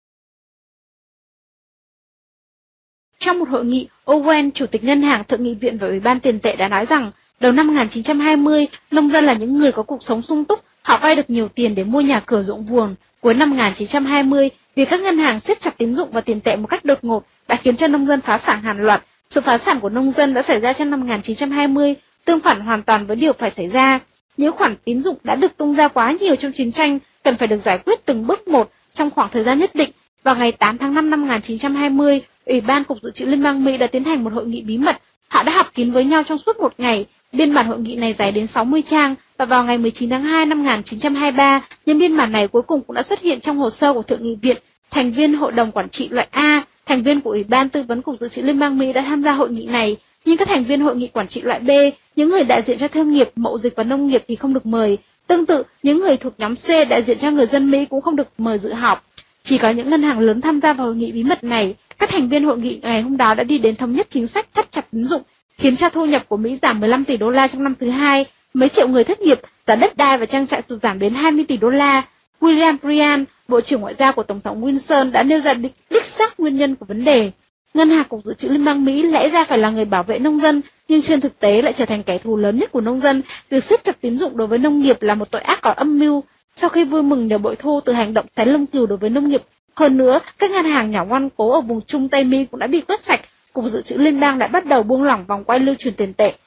Trong một hội nghị, Owen, Chủ tịch Ngân hàng, Thượng nghị viện và Ủy ban Tiền tệ đã nói rằng, đầu năm 1920, nông dân là những người có cuộc sống sung túc, họ vay được nhiều tiền để mua nhà cửa ruộng vườn. Cuối năm 1920, vì các ngân hàng siết chặt tín dụng và tiền tệ một cách đột ngột đã khiến cho nông dân phá sản hàng loạt. Sự phá sản của nông dân đã xảy ra trong năm 1920, tương phản hoàn toàn với điều phải xảy ra. Những khoản tín dụng đã được tung ra quá nhiều trong chiến tranh cần phải được giải quyết từng bước một trong khoảng thời gian nhất định. Vào ngày 8 tháng 5 năm 1920, Ủy ban Cục Dự trữ Liên bang Mỹ đã tiến hành một hội nghị bí mật. Họ đã họp kín với nhau trong suốt một ngày. Biên bản hội nghị này dài đến 60 trang và vào ngày 19 tháng 2 năm 1923, những biên bản này cuối cùng cũng đã xuất hiện trong hồ sơ của Thượng nghị viện. Thành viên Hội đồng Quản trị loại A, thành viên của Ủy ban Tư vấn Cục Dự trữ Liên bang Mỹ đã tham gia hội nghị này, nhưng các thành viên Hội nghị Quản trị loại B, những người đại diện cho thương nghiệp, mậu dịch và nông nghiệp thì không được mời. Tương tự, những người thuộc nhóm C đại diện cho người dân Mỹ cũng không được mời dự họp. Chỉ có những ngân hàng lớn tham gia vào hội nghị bí mật này. Các thành viên hội nghị ngày hôm đó đã đi đến thống nhất chính sách thắt chặt tín dụng, khiến cho thu nhập của Mỹ giảm 15 tỷ đô la trong năm thứ hai. Mấy triệu người thất nghiệp, giá đất đai và trang trại sụt giảm đến 20 tỷ đô la. William Bryan, Bộ trưởng Ngoại giao của Tổng thống Wilson đã nêu ra đích xác nguyên nhân của vấn đề. Ngân hàng Cục Dự trữ Liên bang Mỹ lẽ ra phải là người bảo vệ nông dân, nhưng trên thực tế lại trở thành kẻ thù lớn nhất của nông dân. Việc siết chặt tín dụng đối với nông nghiệp là một tội ác có âm mưu. Sau khi vui mừng nhờ bội thu từ hành động xé lông cừu đối với nông nghiệp, hơn nữa, các ngân hàng nhỏ ngoan cố ở vùng Trung Tây Mỹ cũng đã bị quét sạch. Cục Dự trữ Liên bang đã bắt đầu buông lỏng vòng quay lưu chuyển tiền tệ.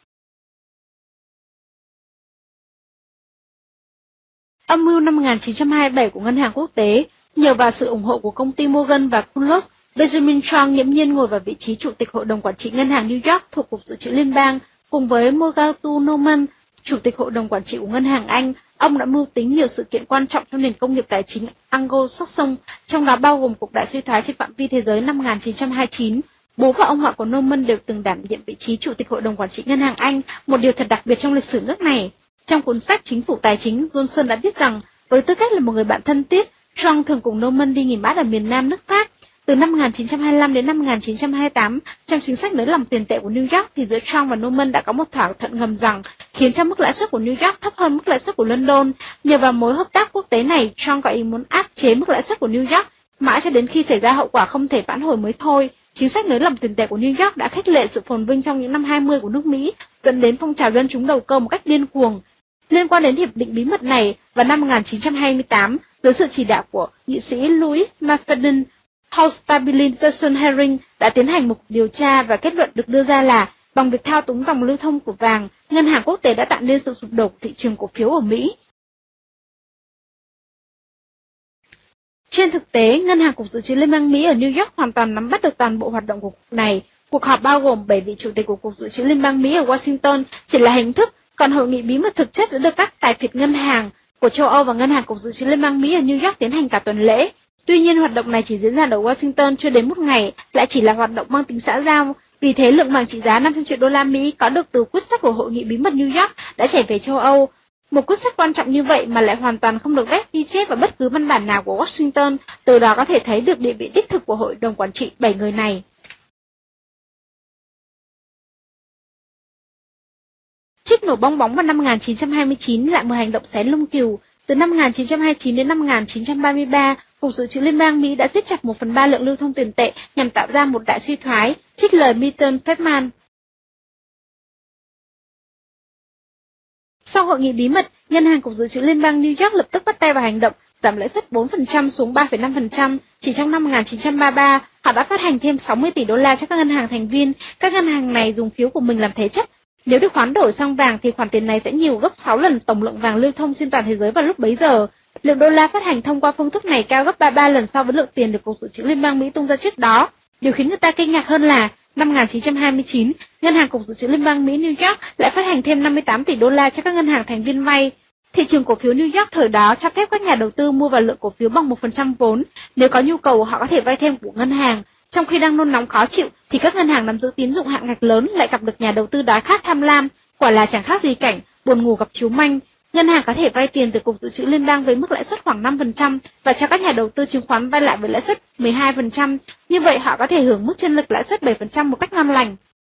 Âm mưu năm 1927 của Ngân hàng Quốc tế, nhờ vào sự ủng hộ của công ty Morgan và Kullos, Benjamin Strong nghiễm nhiên ngồi vào vị trí Chủ tịch Hội đồng Quản trị Ngân hàng New York thuộc Cục Dự trữ Liên bang, cùng với Morgenthau Norman, Chủ tịch Hội đồng Quản trị của Ngân hàng Anh. Ông đã mưu tính nhiều sự kiện quan trọng trong nền công nghiệp tài chính Anglo-Saxon, trong đó bao gồm cuộc đại suy thoái trên phạm vi thế giới năm 1929. Bố và ông họ của Norman đều từng đảm nhiệm vị trí Chủ tịch Hội đồng Quản trị Ngân hàng Anh, một điều thật đặc biệt trong lịch sử nước này. Trong cuốn sách Chính phủ Tài chính, Johnson đã viết rằng, với tư cách là một người bạn thân thiết, Strong thường cùng Norman đi nghỉ mát ở miền Nam nước Pháp. Từ năm 1925 đến năm 1928, trong chính sách nới lỏng tiền tệ của New York thì giữa Strong và Norman đã có một thỏa thuận ngầm rằng khiến cho mức lãi suất của New York thấp hơn mức lãi suất của London. Nhờ vào mối hợp tác quốc tế này, Strong có ý muốn áp chế mức lãi suất của New York mãi cho đến khi xảy ra hậu quả không thể vãn hồi mới thôi. Chính sách nới lỏng tiền tệ của New York đã khích lệ sự phồn vinh trong những năm 20 của nước Mỹ, dẫn đến phong trào dân chúng đầu cơ một cách điên cuồng. Liên quan đến hiệp định bí mật này, vào năm 1928, dưới sự chỉ đạo của nghị sĩ Louis McFadden, House Stabilization Hearing đã tiến hành một điều tra và kết luận được đưa ra là bằng việc thao túng dòng lưu thông của vàng, ngân hàng quốc tế đã tạo nên sự sụp đổ của thị trường cổ phiếu ở Mỹ. Trên thực tế, Ngân hàng Cục Dự trữ Liên bang Mỹ ở New York hoàn toàn nắm bắt được toàn bộ hoạt động của cục này. Cuộc họp bao gồm 7 vị chủ tịch của Cục Dự trữ Liên bang Mỹ ở Washington chỉ là hình thức, còn hội nghị bí mật thực chất đã được các tài phiệt ngân hàng của châu Âu và Ngân hàng Cục Dự trữ Liên bang Mỹ ở New York tiến hành cả tuần lễ. Tuy nhiên, hoạt động này chỉ diễn ra ở Washington chưa đến một ngày, lại chỉ là hoạt động mang tính xã giao. Vì thế, lượng vàng trị giá 500 triệu đô la Mỹ có được từ quyết sách của hội nghị bí mật New York đã chảy về châu Âu. Một quyết sách quan trọng như vậy mà lại hoàn toàn không được phép ghi chép vào bất cứ văn bản nào của Washington, từ đó có thể thấy được địa vị đích thực của hội đồng quản trị 7 người này. Trích nổ bong bóng vào năm 1929 lại một hành động xé lông cừu. Từ năm 1929 đến năm 1933, Cục Dự trữ Liên bang Mỹ đã siết chặt 1/3 lượng lưu thông tiền tệ nhằm tạo ra một đại suy thoái, trích lời Milton Friedman. Sau hội nghị bí mật, Ngân hàng Cục Dự trữ Liên bang New York lập tức bắt tay vào hành động, giảm lãi suất 4% xuống 3,5%. Chỉ trong năm 1933, họ đã phát hành thêm 60 tỷ đô la cho các ngân hàng thành viên. Các ngân hàng này dùng phiếu của mình làm thế chấp. Nếu được hoán đổi sang vàng thì khoản tiền này sẽ nhiều gấp 6 lần tổng lượng vàng lưu thông trên toàn thế giới vào lúc bấy giờ. Lượng đô la phát hành thông qua phương thức này cao gấp 33 lần so với lượng tiền được Cục Dự trữ Liên bang Mỹ tung ra trước đó. Điều khiến người ta kinh ngạc hơn là năm 1929, Ngân hàng Cục Dự trữ Liên bang Mỹ New York lại phát hành thêm 58 tỷ đô la cho các ngân hàng thành viên vay. Thị trường cổ phiếu New York thời đó cho phép các nhà đầu tư mua vào lượng cổ phiếu bằng 1% vốn. Nếu có nhu cầu, họ có thể vay thêm của ngân hàng. Trong khi đang nôn nóng khó chịu, thì các ngân hàng nắm giữ tín dụng hạn ngạch lớn lại gặp được nhà đầu tư đói khát tham lam. Quả là chẳng khác gì cảnh buồn ngủ gặp chiếu manh. Ngân hàng có thể vay tiền từ Cục Dự trữ Liên bang với mức lãi suất khoảng 5% và cho các nhà đầu tư chứng khoán vay lại với lãi suất 12%. Như vậy họ có thể hưởng mức chênh lệch lãi suất 7% một cách ngon lành.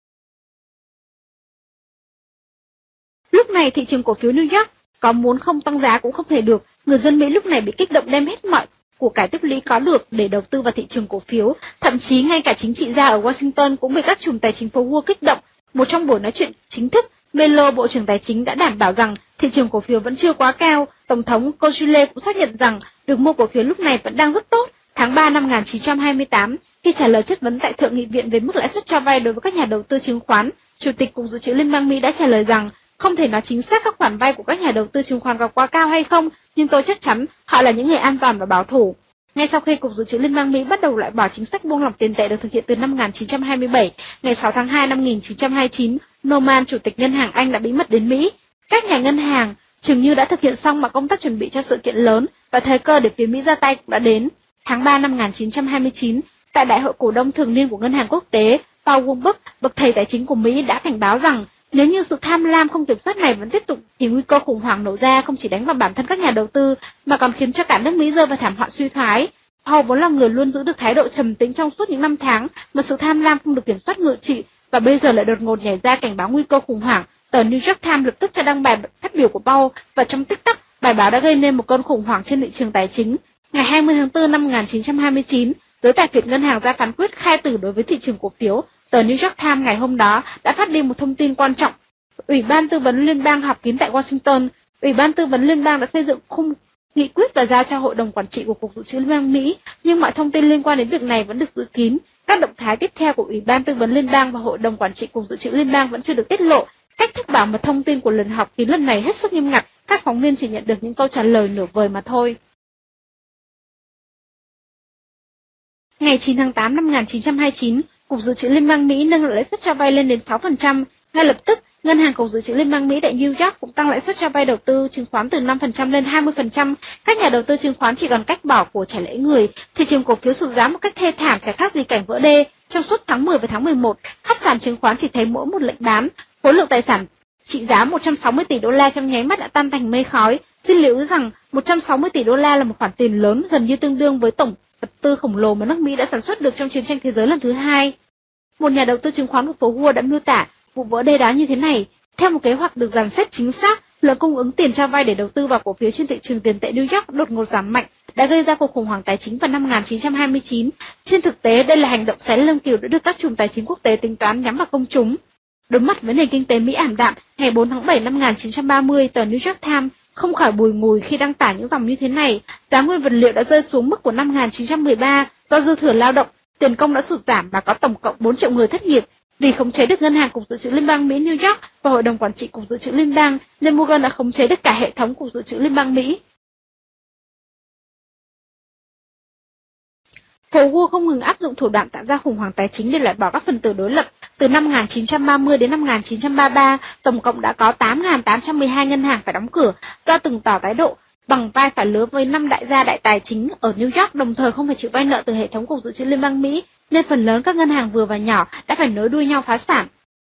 Lúc này thị trường cổ phiếu New York có muốn không tăng giá cũng không thể được. Người dân Mỹ lúc này bị kích động đem hết mọi của cải tích lũy có được để đầu tư vào thị trường cổ phiếu. Thậm chí ngay cả chính trị gia ở Washington cũng bị các trùm tài chính phố Wall kích động. Một trong buổi nói chuyện chính thức, Melo, Bộ trưởng Tài chính đã đảm bảo rằng thị trường cổ phiếu vẫn chưa quá cao. Tổng thống Kosciuszko cũng xác nhận rằng việc mua cổ phiếu lúc này vẫn đang rất tốt. Tháng 3 năm 1928, khi trả lời chất vấn tại Thượng nghị viện về mức lãi suất cho vay đối với các nhà đầu tư chứng khoán, Chủ tịch Cục Dự trữ Liên bang Mỹ đã trả lời rằng không thể nói chính xác các khoản vay của các nhà đầu tư chứng khoán có quá cao hay không, nhưng tôi chắc chắn họ là những người an toàn và bảo thủ. Ngay sau khi Cục Dự trữ Liên bang Mỹ bắt đầu loại bỏ chính sách buông lỏng tiền tệ được thực hiện từ năm 1927, ngày 6 tháng 2 năm 1929, Norman, Chủ tịch Ngân hàng Anh đã bí mật đến Mỹ. Các nhà ngân hàng chừng như đã thực hiện xong mọi công tác chuẩn bị cho sự kiện lớn và thời cơ để phía Mỹ ra tay cũng đã đến. Tháng 3 năm 1929, tại Đại hội cổ đông thường niên của Ngân hàng Quốc tế, Paul Wolfgang, bậc thầy tài chính của Mỹ đã cảnh báo rằng nếu như sự tham lam không kiểm soát này vẫn tiếp tục thì nguy cơ khủng hoảng nổ ra không chỉ đánh vào bản thân các nhà đầu tư mà còn khiến cho cả nước Mỹ rơi vào thảm họa suy thoái. Paul vốn là người luôn giữ được thái độ trầm tĩnh trong suốt những năm tháng mà sự tham lam không được kiểm soát ngự trị và bây giờ lại đột ngột nhảy ra cảnh báo nguy cơ khủng hoảng. Tờ New York Times lập tức cho đăng bài phát biểu của Paul và trong tích tắc bài báo đã gây nên một cơn khủng hoảng trên thị trường tài chính. Ngày 20 tháng 4 năm 1929, giới tài phiệt ngân hàng ra phán quyết khai tử đối với thị trường cổ phiếu. Tờ New York Times ngày hôm đó đã phát đi một thông tin quan trọng. Ủy ban Tư vấn Liên bang họp kín tại Washington. Ủy ban Tư vấn Liên bang đã xây dựng khung nghị quyết và giao cho Hội đồng Quản trị của Cục Dự trữ Liên bang Mỹ, nhưng mọi thông tin liên quan đến việc này vẫn được giữ kín. Các động thái tiếp theo của Ủy ban Tư vấn Liên bang và Hội đồng Quản trị Cục Dự trữ Liên bang vẫn chưa được tiết lộ. Cách thức bảo mật thông tin của lần họp kín lần này hết sức nghiêm ngặt, các phóng viên chỉ nhận được những câu trả lời nửa vời mà thôi. Ngày 9 tháng 8 năm 1929, Cục Dự trữ Liên bang Mỹ nâng lãi suất cho vay lên đến 6%. Ngay lập tức, Ngân hàng Cục Dự trữ Liên bang Mỹ tại New York cũng tăng lãi suất cho vay đầu tư chứng khoán từ 5% lên 20%. Các nhà đầu tư chứng khoán chỉ còn cách bỏ của trả lễ người. Thị trường cổ phiếu sụt giá một cách thê thảm, chẳng khác gì cảnh vỡ đê. Trong suốt tháng 10 và tháng 11, khắp sàn chứng khoán chỉ thấy mỗi một lệnh bán. Khối lượng tài sản trị giá 160 tỷ đô la trong nháy mắt đã tan thành mây khói. Xin lưu ý rằng 160 tỷ đô la là một khoản tiền lớn, gần như tương đương với tổng vật tư khổng lồ mà nước Mỹ đã sản xuất được trong chiến tranh thế giới lần thứ hai. Một nhà đầu tư chứng khoán của phố Wall đã miêu tả vụ vỡ đê đó như thế này: theo một kế hoạch được dàn xếp chính xác, lượng cung ứng tiền cho vay để đầu tư vào cổ phiếu trên thị trường tiền tệ New York đột ngột giảm mạnh, đã gây ra cuộc khủng hoảng tài chính vào năm 1929. Trên thực tế, đây là hành động xé lưng cừu đã được các trùm tài chính quốc tế tính toán nhắm vào công chúng. Đối mặt với nền kinh tế Mỹ ảm đạm, ngày 4 tháng 7 năm 1930, tờ New York Times không khỏi bùi ngùi khi đăng tải những dòng như thế này: giá nguyên vật liệu đã rơi xuống mức của năm 1913 do dư thừa lao động, tiền công đã sụt giảm và có tổng cộng 4 triệu người thất nghiệp. Vì khống chế được Ngân hàng Cục Dự trữ Liên bang Mỹ New York và Hội đồng Quản trị Cục Dự trữ Liên bang, nên Morgan đã khống chế được cả hệ thống Cục Dự trữ Liên bang Mỹ. Phố Wall không ngừng áp dụng thủ đoạn tạo ra khủng hoảng tài chính để loại bỏ các phần tử đối lập. Từ năm 1930 đến năm 1933, tổng cộng đã có 8.812 ngân hàng phải đóng cửa do từng tỏ thái độ bằng vai phải lứa với 5 đại gia đại tài chính ở New York, đồng thời không phải chịu vay nợ từ hệ thống Cục Dự trữ Liên bang Mỹ, nên phần lớn các ngân hàng vừa và nhỏ đã phải nối đuôi nhau phá sản.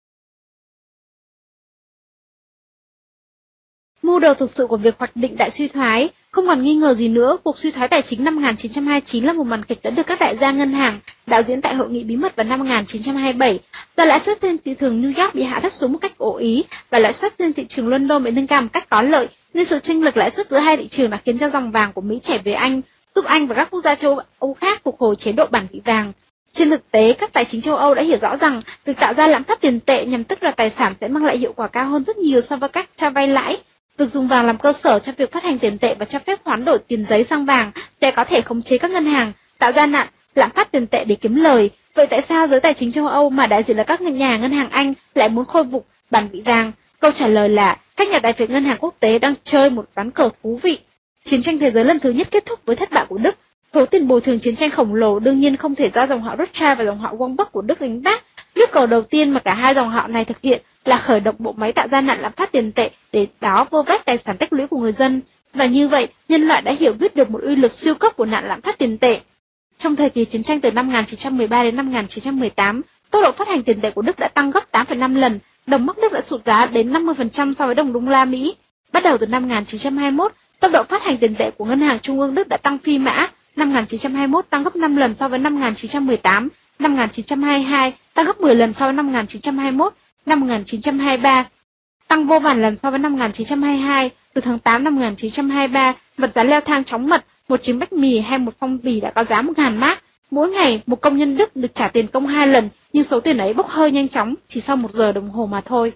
Mưu đồ thực sự của việc hoạch định đại suy thoái, không còn nghi ngờ gì nữa, cuộc suy thoái tài chính năm 1929 là một màn kịch đã được các đại gia ngân hàng đạo diễn tại hội nghị bí mật vào năm 1927. Do lãi suất trên thị trường New York bị hạ thấp xuống một cách ổ ý và lãi suất trên thị trường London bị nâng cao một cách có lợi, nên sự chênh lệch lãi suất giữa hai thị trường đã khiến cho dòng vàng của Mỹ chảy về Anh, giúp Anh và các quốc gia châu Âu khác phục hồi chế độ bản vị vàng. Trên thực tế, các tài chính châu Âu đã hiểu rõ rằng việc tạo ra lạm phát tiền tệ nhằm tước đoạt tài sản sẽ mang lại hiệu quả cao hơn rất nhiều so với cách cho vay lãi. Việc dùng vàng làm cơ sở cho việc phát hành tiền tệ và cho phép hoán đổi tiền giấy sang vàng sẽ có thể khống chế các ngân hàng, tạo ra nạn lạm phát tiền tệ để kiếm lời. Vậy tại sao giới tài chính châu Âu mà đại diện là các nhà ngân hàng Anh lại muốn khôi phục bản vị vàng? Câu trả lời là các nhà tài phiệt ngân hàng quốc tế đang chơi một ván cờ thú vị. Chiến tranh thế giới lần thứ nhất kết thúc với thất bại của Đức. Số tiền bồi thường chiến tranh khổng lồ đương nhiên không thể do dòng họ Rothschild và dòng họ Warburg của Đức gánh vác, Nhu cầu đầu tiên mà cả hai dòng họ này thực hiện là khởi động bộ máy tạo ra nạn lạm phát tiền tệ để đó vô vét tài sản tích lũy của người dân. Và như vậy, nhân loại đã hiểu biết được một uy lực siêu cấp của nạn lạm phát tiền tệ. Trong thời kỳ chiến tranh từ năm 1913 đến năm 1918, tốc độ phát hành tiền tệ của Đức đã tăng gấp 8,5 lần, đồng Mark Đức đã sụt giá đến 50% so với đồng đô la Mỹ. Bắt đầu từ năm 1921, tốc độ phát hành tiền tệ của Ngân hàng Trung ương Đức đã tăng phi mã. Năm 1921 tăng gấp 5 lần so với năm 1918, năm 1922 tăng gấp 10 lần so với năm 1921, năm 1923 tăng vô vàn lần so với năm 1922. Từ tháng 8 năm 1923, vật giá leo thang chóng mặt, một chiếc bánh mì hay một phong bì đã có giá 1.000 mark. Mỗi ngày, một công nhân Đức được trả tiền công 2 lần, nhưng số tiền ấy bốc hơi nhanh chóng, chỉ sau 1 giờ đồng hồ mà thôi.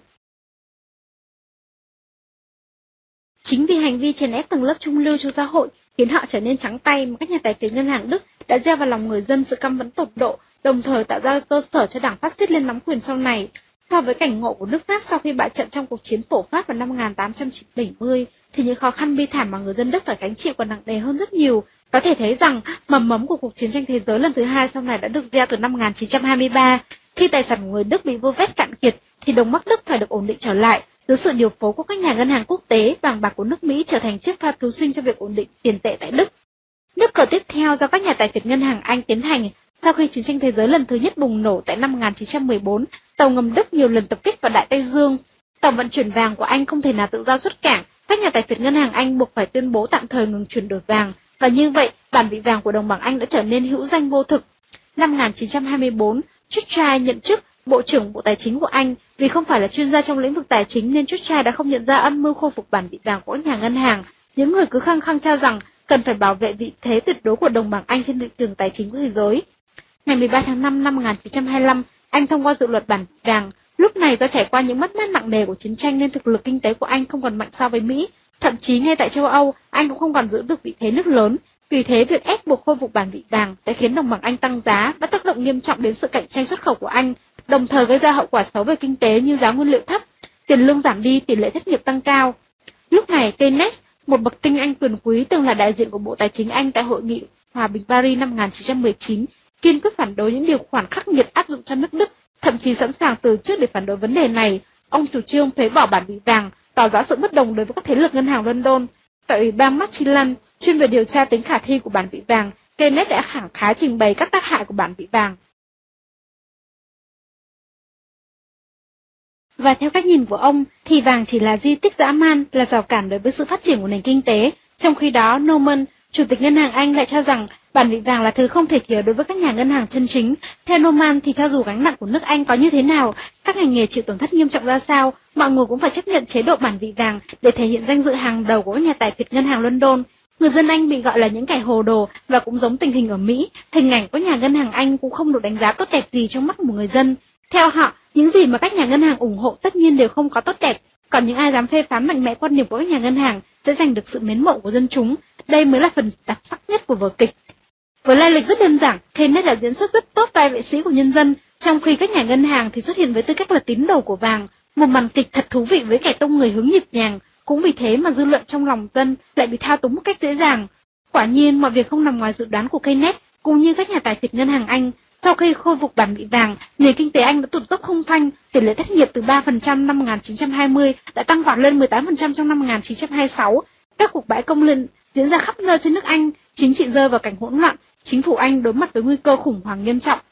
Chính vì hành vi chèn ép tầng lớp trung lưu trong xã hội khiến họ trở nên trắng tay mà các nhà tài phiệt ngân hàng Đức đã gieo vào lòng người dân sự căm phẫn tột độ, đồng thời tạo ra cơ sở cho đảng phát xít lên nắm quyền sau này. So với cảnh ngộ của nước Pháp sau khi bại trận trong cuộc chiến phổ Pháp vào năm 1870, thì những khó khăn bi thảm mà người dân Đức phải gánh chịu còn nặng nề hơn rất nhiều. Có thể thấy rằng mầm mống của cuộc chiến tranh thế giới lần thứ hai sau này đã được gieo từ năm 1923. Khi tài sản của người Đức bị vô vét cạn kiệt, thì đồng Mark Đức phải được ổn định trở lại. Dưới sự điều phối của các nhà ngân hàng quốc tế, vàng bạc của nước Mỹ trở thành chiếc phao cứu sinh cho việc ổn định tiền tệ tại Đức. Nước cờ tiếp theo do các nhà tài phiệt ngân hàng Anh tiến hành sau khi chiến tranh thế giới lần thứ nhất bùng nổ tại năm 1914, tàu ngầm Đức nhiều lần tập kích vào Đại Tây Dương. Tàu vận chuyển vàng của Anh không thể nào tự do xuất cảng, các nhà tài phiệt ngân hàng Anh buộc phải tuyên bố tạm thời ngừng chuyển đổi vàng, và như vậy bản vị vàng của đồng bảng Anh đã trở nên hữu danh vô thực. Năm 1924, Churchill nhận chức Bộ trưởng Bộ Tài chính của Anh. Vì không phải là chuyên gia trong lĩnh vực tài chính nên Churchill đã không nhận ra âm mưu khôi phục bản vị vàng của các nhà ngân hàng. Những người cứ khăng khăng cho rằng cần phải bảo vệ vị thế tuyệt đối của đồng bảng Anh trên thị trường tài chính của thế giới. Ngày 13 tháng 5 năm 1925, Anh thông qua dự luật bản vàng. Lúc này do trải qua những mất mát nặng nề của chiến tranh nên thực lực kinh tế của Anh không còn mạnh so với Mỹ. Thậm chí ngay tại châu Âu, Anh cũng không còn giữ được vị thế nước lớn. Vì thế, việc ép buộc khôi phục bản vị vàng sẽ khiến đồng bảng Anh tăng giá và tác động nghiêm trọng đến sự cạnh tranh xuất khẩu của Anh, đồng thời gây ra hậu quả xấu về kinh tế như giá nguyên liệu thấp, tiền lương giảm đi, tỷ lệ thất nghiệp tăng cao. Lúc này, Keynes, một bậc tinh Anh quyền quý từng là đại diện của Bộ Tài chính Anh tại Hội nghị Hòa bình Paris năm 1919, kiên quyết phản đối những điều khoản khắc nghiệt áp dụng cho nước Đức, thậm chí sẵn sàng từ chức để phản đối vấn đề này. Ông chủ trương phế bỏ bản vị vàng, tỏ rõ sự bất đồng đối với các thế lực ngân hàng London. Tại Ủy ban Macmillan, chuyên về điều tra tính khả thi của bản vị vàng, Keynes đã khẳng khái trình bày các tác hại của bản vị vàng. Và theo cách nhìn của ông, thì vàng chỉ là di tích dã man, là rào cản đối với sự phát triển của nền kinh tế. Trong khi đó, Norman, Chủ tịch Ngân hàng Anh lại cho rằng bản vị vàng là thứ không thể thiếu đối với các nhà ngân hàng chân chính. Theo Norman thì cho dù gánh nặng của nước Anh có như thế nào, các ngành nghề chịu tổn thất nghiêm trọng ra sao, mọi người cũng phải chấp nhận chế độ bản vị vàng để thể hiện danh dự hàng đầu của các nhà tài phiệt ngân hàng London. Người dân Anh bị gọi là những kẻ hồ đồ, và cũng giống tình hình ở Mỹ, hình ảnh của nhà ngân hàng Anh cũng không được đánh giá tốt đẹp gì trong mắt của người dân. Theo họ, những gì mà các nhà ngân hàng ủng hộ tất nhiên đều không có tốt đẹp, còn những ai dám phê phán mạnh mẽ quan điểm của các nhà ngân hàng sẽ giành được sự mến mộ của dân chúng. Đây mới là phần đặc sắc nhất của vở kịch. Với lai lịch rất đơn giản, Keynes đã diễn xuất rất tốt vai vệ sĩ của nhân dân, trong khi các nhà ngân hàng thì xuất hiện với tư cách là tín đồ của vàng, một màn kịch thật thú vị với kẻ tung người hướng nhịp nhàng. Cũng vì thế mà dư luận trong lòng dân lại bị thao túng một cách dễ dàng. Quả nhiên, mọi việc không nằm ngoài dự đoán của Keynes cũng như các nhà tài phiệt ngân hàng Anh. Sau khi khôi phục bản vị vàng, nền kinh tế Anh đã tụt dốc không phanh, tỷ lệ thất nghiệp từ 3% năm 1920 đã tăng vọt lên 18% trong năm 1926. Các cuộc bãi công liên diễn ra khắp nơi trên nước Anh, chính trị rơi vào cảnh hỗn loạn, chính phủ Anh đối mặt với nguy cơ khủng hoảng nghiêm trọng.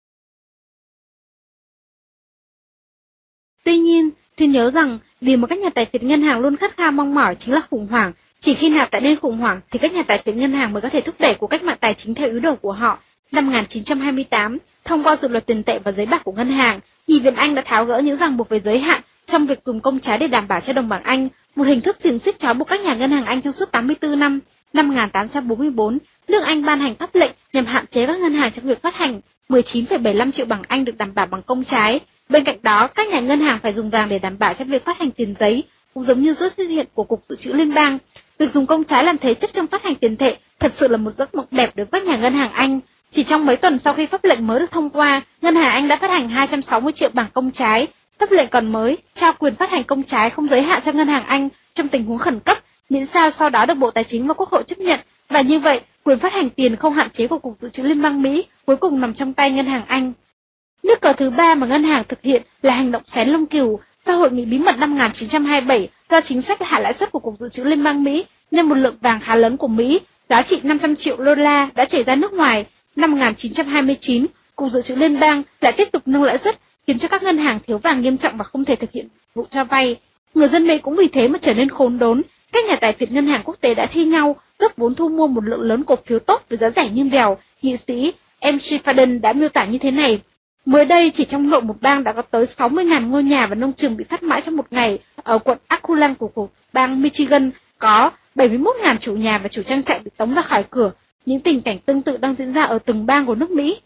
Tuy nhiên, xin nhớ rằng, điều mà các nhà tài phiệt ngân hàng luôn khát khao mong mỏi chính là khủng hoảng. Chỉ khi nào tạo nên khủng hoảng thì các nhà tài phiệt ngân hàng mới có thể thúc đẩy cuộc cách mạng tài chính theo ý đồ của họ. Năm 1928, thông qua dự luật tiền tệ và giấy bạc của ngân hàng, Nghị viện Anh đã tháo gỡ những ràng buộc về giới hạn trong việc dùng công trái để đảm bảo cho đồng bảng Anh, một hình thức xiềng xích trói buộc các nhà ngân hàng Anh trong suốt 84 năm. Năm 1844, nước Anh ban hành pháp lệnh nhằm hạn chế các ngân hàng trong việc phát hành 19,75 triệu bảng Anh được đảm bảo bằng công trái. Bên cạnh đó, các nhà ngân hàng phải dùng vàng để đảm bảo cho việc phát hành tiền giấy, cũng giống như xuất hiện của Cục Dự trữ Liên bang. Việc dùng công trái làm thế chấp trong phát hành tiền tệ thật sự là một giấc mộng đẹp đối với các nhà ngân hàng Anh. Chỉ trong mấy tuần sau khi pháp lệnh mới được thông qua, ngân hàng Anh đã phát hành 260 triệu bảng công trái. Pháp lệnh còn mới trao quyền phát hành công trái không giới hạn cho ngân hàng Anh trong tình huống khẩn cấp, miễn sao sau đó được Bộ Tài chính và Quốc hội chấp nhận, và như vậy, quyền phát hành tiền không hạn chế của Cục Dự trữ Liên bang Mỹ cuối cùng nằm trong tay ngân hàng Anh. Nước cờ thứ ba mà ngân hàng thực hiện là hành động xén lông cừu. Sau hội nghị bí mật năm 1927, do chính sách hạ lãi suất của Cục Dự trữ Liên bang Mỹ nên một lượng vàng khá lớn của Mỹ, giá trị 500 triệu đô la đã chảy ra nước ngoài. Năm 1929, Cục Dự trữ Liên bang lại tiếp tục nâng lãi suất, khiến cho các ngân hàng thiếu vàng nghiêm trọng và không thể thực hiện vụ cho vay. Người dân Mỹ cũng vì thế mà trở nên khốn đốn. Các nhà tài phiệt ngân hàng quốc tế đã thi nhau dốc vốn thu mua một lượng lớn cổ phiếu tốt với giá rẻ như bèo. Nghị sĩ M. Faden đã miêu tả như thế này: mới đây, chỉ trong nội một bang đã có tới 60.000 ngôi nhà và nông trường bị phát mãi trong một ngày. Ở quận Aculan của bang Michigan có 71.000 chủ nhà và chủ trang trại bị tống ra khỏi cửa. Những tình cảnh tương tự đang diễn ra ở từng bang của nước Mỹ.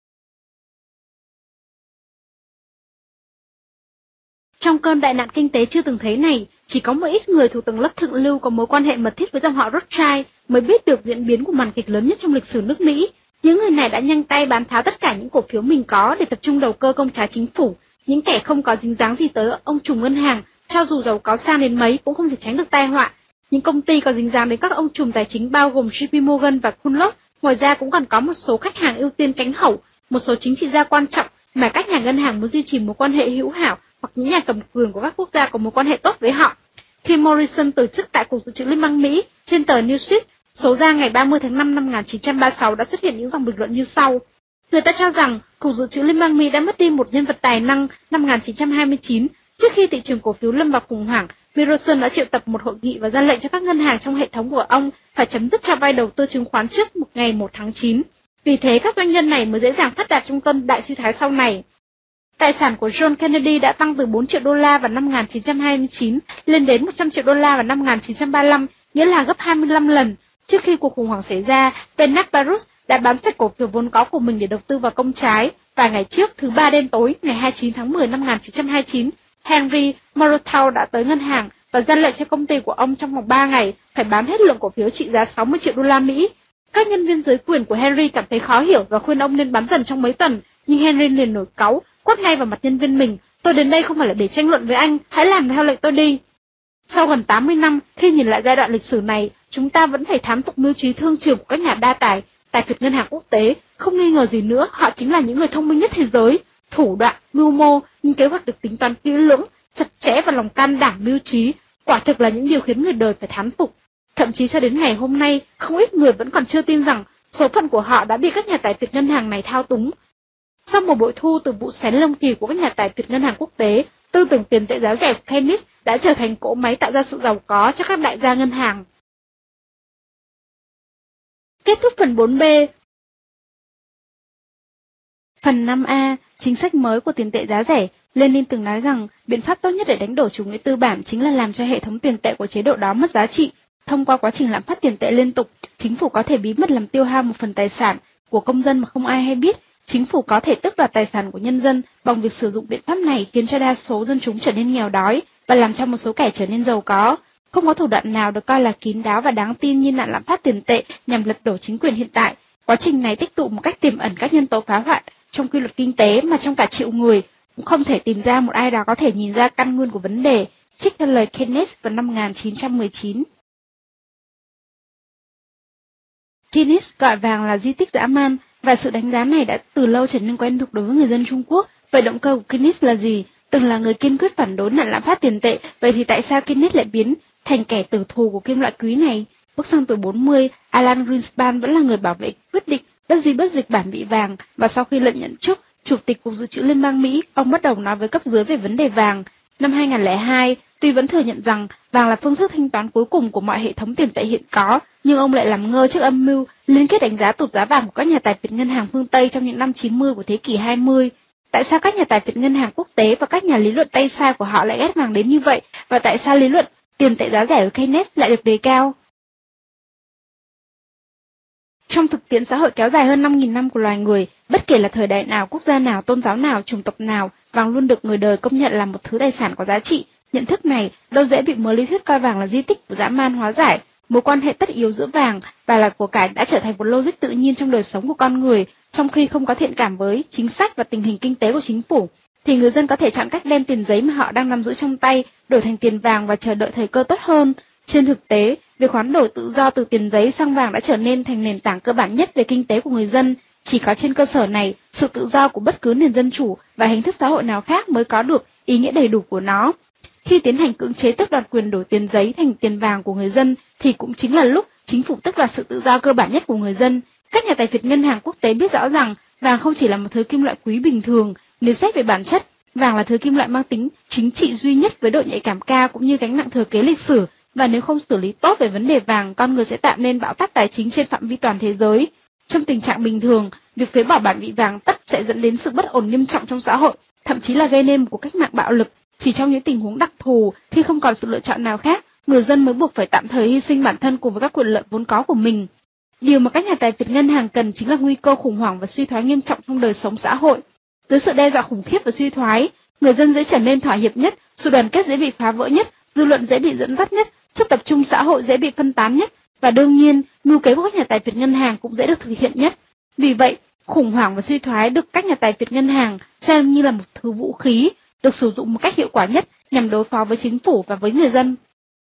Trong cơn đại nạn kinh tế chưa từng thấy này, chỉ có một ít người thuộc tầng lớp thượng lưu có mối quan hệ mật thiết với dòng họ Rothschild mới biết được diễn biến của màn kịch lớn nhất trong lịch sử nước Mỹ. Những người này đã nhanh tay bán tháo tất cả những cổ phiếu mình có để tập trung đầu cơ công trái chính phủ. Những kẻ không có dính dáng gì tới ông trùm ngân hàng, cho dù giàu có sang đến mấy cũng không thể tránh được tai họa. Những công ty có dính dáng đến các ông trùm tài chính bao gồm JP Morgan và Kunlock, ngoài ra cũng còn có một số khách hàng ưu tiên cánh hậu, một số chính trị gia quan trọng mà các nhà ngân hàng muốn duy trì mối quan hệ hữu hảo, hoặc những nhà cầm quyền của các quốc gia có mối quan hệ tốt với họ. Khi Morrison từ chức tại Cục Dự trữ Liên bang Mỹ, trên tờ Newsweek, số ra ngày 30 tháng 5 năm 1936 đã xuất hiện những dòng bình luận như sau. Người ta cho rằng Cục Dự trữ Liên bang Mỹ đã mất đi một nhân vật tài năng. Năm 1929, trước khi thị trường cổ phiếu lâm vào khủng hoảng, Morrison đã triệu tập một hội nghị và ra lệnh cho các ngân hàng trong hệ thống của ông phải chấm dứt cho vay đầu tư chứng khoán trước ngày 1 tháng 9. Vì thế, các doanh nhân này mới dễ dàng phát đạt trong cơn đại suy thoái sau này. Tài sản của John Kennedy đã tăng từ 4 triệu đô la vào năm 1929 lên đến 100 triệu đô la vào năm 1935, nghĩa là gấp 25 lần. Trước khi cuộc khủng hoảng xảy ra, Bernard Baruch đã bán sạch cổ phiếu vốn có của mình để đầu tư vào công trái. Và ngày trước, thứ Ba đen tối, ngày 29 tháng 10 năm 1929, Henry Morgenthau đã tới ngân hàng và ra lệnh cho công ty của ông trong vòng 3 ngày phải bán hết lượng cổ phiếu trị giá 60 triệu đô la Mỹ. Các nhân viên dưới quyền của Henry cảm thấy khó hiểu và khuyên ông nên bán dần trong mấy tuần, nhưng Henry liền nổi cáu, quát ngay vào mặt nhân viên mình: tôi đến đây không phải là để tranh luận với anh, hãy làm theo lệnh tôi đi. Sau gần 80 năm, khi nhìn lại giai đoạn lịch sử này, chúng ta vẫn phải thám phục mưu trí thương trường của các nhà đa tài, tài phiệt ngân hàng quốc tế. Không nghi ngờ gì nữa, họ chính là những người thông minh nhất thế giới. Thủ đoạn, mưu mô, những kế hoạch được tính toán kỹ lưỡng, chặt chẽ và lòng can đảm mưu trí, quả thực là những điều khiến người đời phải thán phục. Thậm chí cho đến ngày hôm nay, không ít người vẫn còn chưa tin rằng số phận của họ đã bị các nhà tài phiệt ngân hàng này thao túng. Sau một bội thu từ vụ xén lông cừu của các nhà tài phiệt ngân hàng quốc tế, tư tưởng tiền tệ giá rẻ của Keynes đã trở thành cỗ máy tạo ra sự giàu có cho các đại gia ngân hàng. Kết thúc phần 4B. Phần 5A, chính sách mới của tiền tệ giá rẻ. Lenin từng nói rằng biện pháp tốt nhất để đánh đổ chủ nghĩa tư bản chính là làm cho hệ thống tiền tệ của chế độ đó mất giá trị. Thông qua quá trình lạm phát tiền tệ liên tục, chính phủ có thể bí mật làm tiêu hao một phần tài sản của công dân mà không ai hay biết. Chính phủ có thể tước đoạt tài sản của nhân dân bằng việc sử dụng biện pháp này, khiến cho đa số dân chúng trở nên nghèo đói và làm cho một số kẻ trở nên giàu có. Không có thủ đoạn nào được coi là kín đáo và đáng tin như nạn lạm phát tiền tệ nhằm lật đổ chính quyền hiện tại. Quá trình này tích tụ một cách tiềm ẩn các nhân tố phá hoại trong quy luật kinh tế mà trong cả triệu người cũng không thể tìm ra một ai đó có thể nhìn ra căn nguyên của vấn đề, trích theo lời Keynes vào năm 1919. Keynes gọi vàng là di tích dã man, và sự đánh giá này đã từ lâu trở nên quen thuộc đối với người dân Trung Quốc. Vậy động cơ của Keynes là gì? Từng là người kiên quyết phản đối nạn lạm phát tiền tệ, vậy thì tại sao Keynes lại biến thành kẻ tử thù của kim loại quý này? Bước sang tuổi 40, Alan Greenspan vẫn là người bảo vệ quyết định bất di bất dịch bản vị vàng, và sau khi lệnh nhận chức Chủ tịch Cục Dự trữ Liên bang Mỹ, ông bắt đầu nói với cấp dưới về vấn đề vàng. Năm 2002, tuy vẫn thừa nhận rằng vàng là phương thức thanh toán cuối cùng của mọi hệ thống tiền tệ hiện có, nhưng ông lại làm ngơ trước âm mưu liên kết đánh giá tụt giá vàng của các nhà tài phiệt ngân hàng phương Tây trong những năm 90 của thế kỷ 20. Tại sao các nhà tài phiệt ngân hàng quốc tế và các nhà lý luận tay sai của họ lại ghét vàng đến như vậy, và tại sao lý luận tiền tệ giá rẻ của Keynes lại được đề cao? Trong thực tiễn xã hội kéo dài hơn 5.000 năm của loài người, bất kể là thời đại nào, quốc gia nào, tôn giáo nào, chủng tộc nào, vàng luôn được người đời công nhận là một thứ tài sản có giá trị. Nhận thức này đâu dễ bị mớ lý thuyết coi vàng là di tích của dã man hóa giải. Mối quan hệ tất yếu giữa vàng và là của cải đã trở thành một logic tự nhiên trong đời sống của con người. Trong khi không có thiện cảm với chính sách và tình hình kinh tế của chính phủ, thì người dân có thể chọn cách đem tiền giấy mà họ đang nắm giữ trong tay đổi thành tiền vàng và chờ đợi thời cơ tốt hơn. Trên thực tế, việc hoán đổi tự do từ tiền giấy sang vàng đã trở nên thành nền tảng cơ bản nhất về kinh tế của người dân. Chỉ có trên cơ sở này, sự tự do của bất cứ nền dân chủ và hình thức xã hội nào khác mới có được ý nghĩa đầy đủ của nó. Khi tiến hành cưỡng chế tước đoạt quyền đổi tiền giấy thành tiền vàng của người dân, thì cũng chính là lúc chính phủ tước đoạt sự tự do cơ bản nhất của người dân. Các nhà tài phiệt ngân hàng quốc tế biết rõ rằng vàng không chỉ là một thứ kim loại quý bình thường. Nếu xét về bản chất, vàng là thứ kim loại mang tính chính trị duy nhất với độ nhạy cảm cao cũng như gánh nặng thừa kế lịch sử, và nếu không xử lý tốt về vấn đề vàng, con người sẽ tạo nên bão táp tài chính trên phạm vi toàn thế giới. Trong tình trạng bình thường, việc phế bỏ bản vị vàng tất sẽ dẫn đến sự bất ổn nghiêm trọng trong xã hội, thậm chí là gây nên một cuộc cách mạng bạo lực. Chỉ trong những tình huống đặc thù, khi không còn sự lựa chọn nào khác, người dân mới buộc phải tạm thời hy sinh bản thân cùng với các quyền lợi vốn có của mình. Điều mà các nhà tài phiệt ngân hàng cần chính là nguy cơ khủng hoảng và suy thoái nghiêm trọng trong đời sống xã hội. Dưới sự đe dọa khủng khiếp và suy thoái, người dân dễ trở nên thỏa hiệp nhất, sự đoàn kết dễ bị phá vỡ nhất, dư luận dễ bị dẫn dắt nhất, sức tập trung xã hội dễ bị phân tán nhất, và đương nhiên, mưu kế của các nhà tài phiệt ngân hàng cũng dễ được thực hiện nhất. Vì vậy, khủng hoảng và suy thoái được các nhà tài phiệt ngân hàng xem như là một thứ vũ khí, được sử dụng một cách hiệu quả nhất nhằm đối phó với chính phủ và với người dân.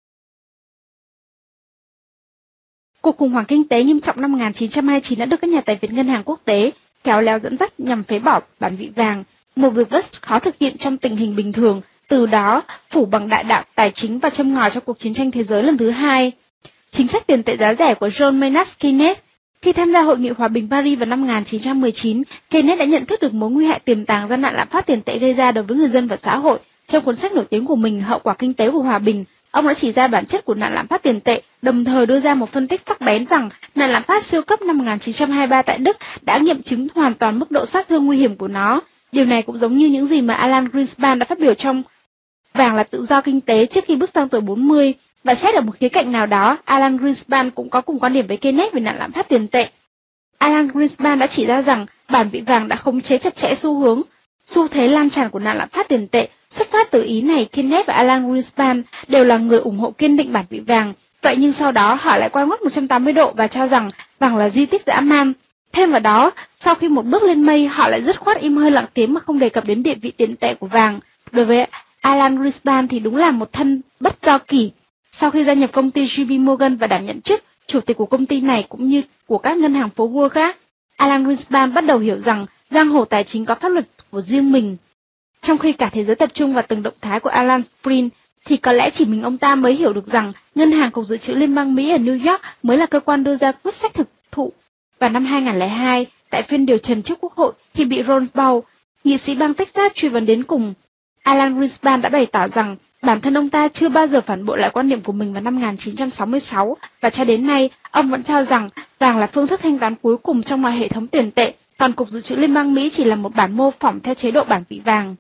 Cuộc khủng hoảng kinh tế nghiêm trọng năm 1929 đã được các nhà tài phiệt ngân hàng quốc tế khéo léo dẫn dắt nhằm phế bỏ bản vị vàng, một việc rất khó thực hiện trong tình hình bình thường, từ đó phủ bằng đại đạo tài chính và châm ngòi cho cuộc chiến tranh thế giới lần thứ hai. Chính sách tiền tệ giá rẻ của John Maynard Keynes. Khi tham gia Hội nghị Hòa bình Paris vào năm 1919, Keynes đã nhận thức được mối nguy hại tiềm tàng do nạn lạm phát tiền tệ gây ra đối với người dân và xã hội. Trong cuốn sách nổi tiếng của mình Hậu quả kinh tế của hòa bình, ông đã chỉ ra bản chất của nạn lạm phát tiền tệ, đồng thời đưa ra một phân tích sắc bén rằng nạn lạm phát siêu cấp năm 1923 tại Đức đã nghiệm chứng hoàn toàn mức độ sát thương nguy hiểm của nó. Điều này cũng giống như những gì mà Alan Greenspan đã phát biểu trong Vàng là tự do kinh tế trước khi bước sang tuổi 40. Và xét ở một khía cạnh nào đó, Alan Greenspan cũng có cùng quan điểm với Keynes về nạn lạm phát tiền tệ. Alan Greenspan đã chỉ ra rằng bản vị vàng đã khống chế chặt chẽ xu thế lan tràn của nạn lạm phát tiền tệ. Xuất phát từ ý này, Keynes và Alan Greenspan đều là người ủng hộ kiên định bản vị vàng. Vậy nhưng sau đó họ lại quay ngoắt 180 độ và cho rằng vàng là di tích dã man. Thêm vào đó, sau khi một bước lên mây, họ lại dứt khoát im hơi lặng tiếng mà không đề cập đến địa vị tiền tệ của vàng. Đối với Alan Greenspan thì đúng là một thân bất do kỷ. Sau khi gia nhập công ty JP Morgan và đảm nhận chức chủ tịch của công ty này cũng như của các ngân hàng phố Wall khác, Alan Greenspan bắt đầu hiểu rằng giang hồ tài chính có pháp luật của riêng mình. Trong khi cả thế giới tập trung vào từng động thái của Alan Spring, thì có lẽ chỉ mình ông ta mới hiểu được rằng Ngân hàng Cục Dự trữ Liên bang Mỹ ở New York mới là cơ quan đưa ra quyết sách thực thụ. Vào năm 2002, tại phiên điều trần trước Quốc hội khi bị Ron Paul, nghị sĩ bang Texas truy vấn đến cùng, Alan Greenspan đã bày tỏ rằng bản thân ông ta chưa bao giờ phản bội lại quan điểm của mình vào năm 1966, và cho đến nay, ông vẫn cho rằng vàng là phương thức thanh toán cuối cùng trong mọi hệ thống tiền tệ, còn Cục Dự trữ Liên bang Mỹ chỉ là một bản mô phỏng theo chế độ bản vị vàng.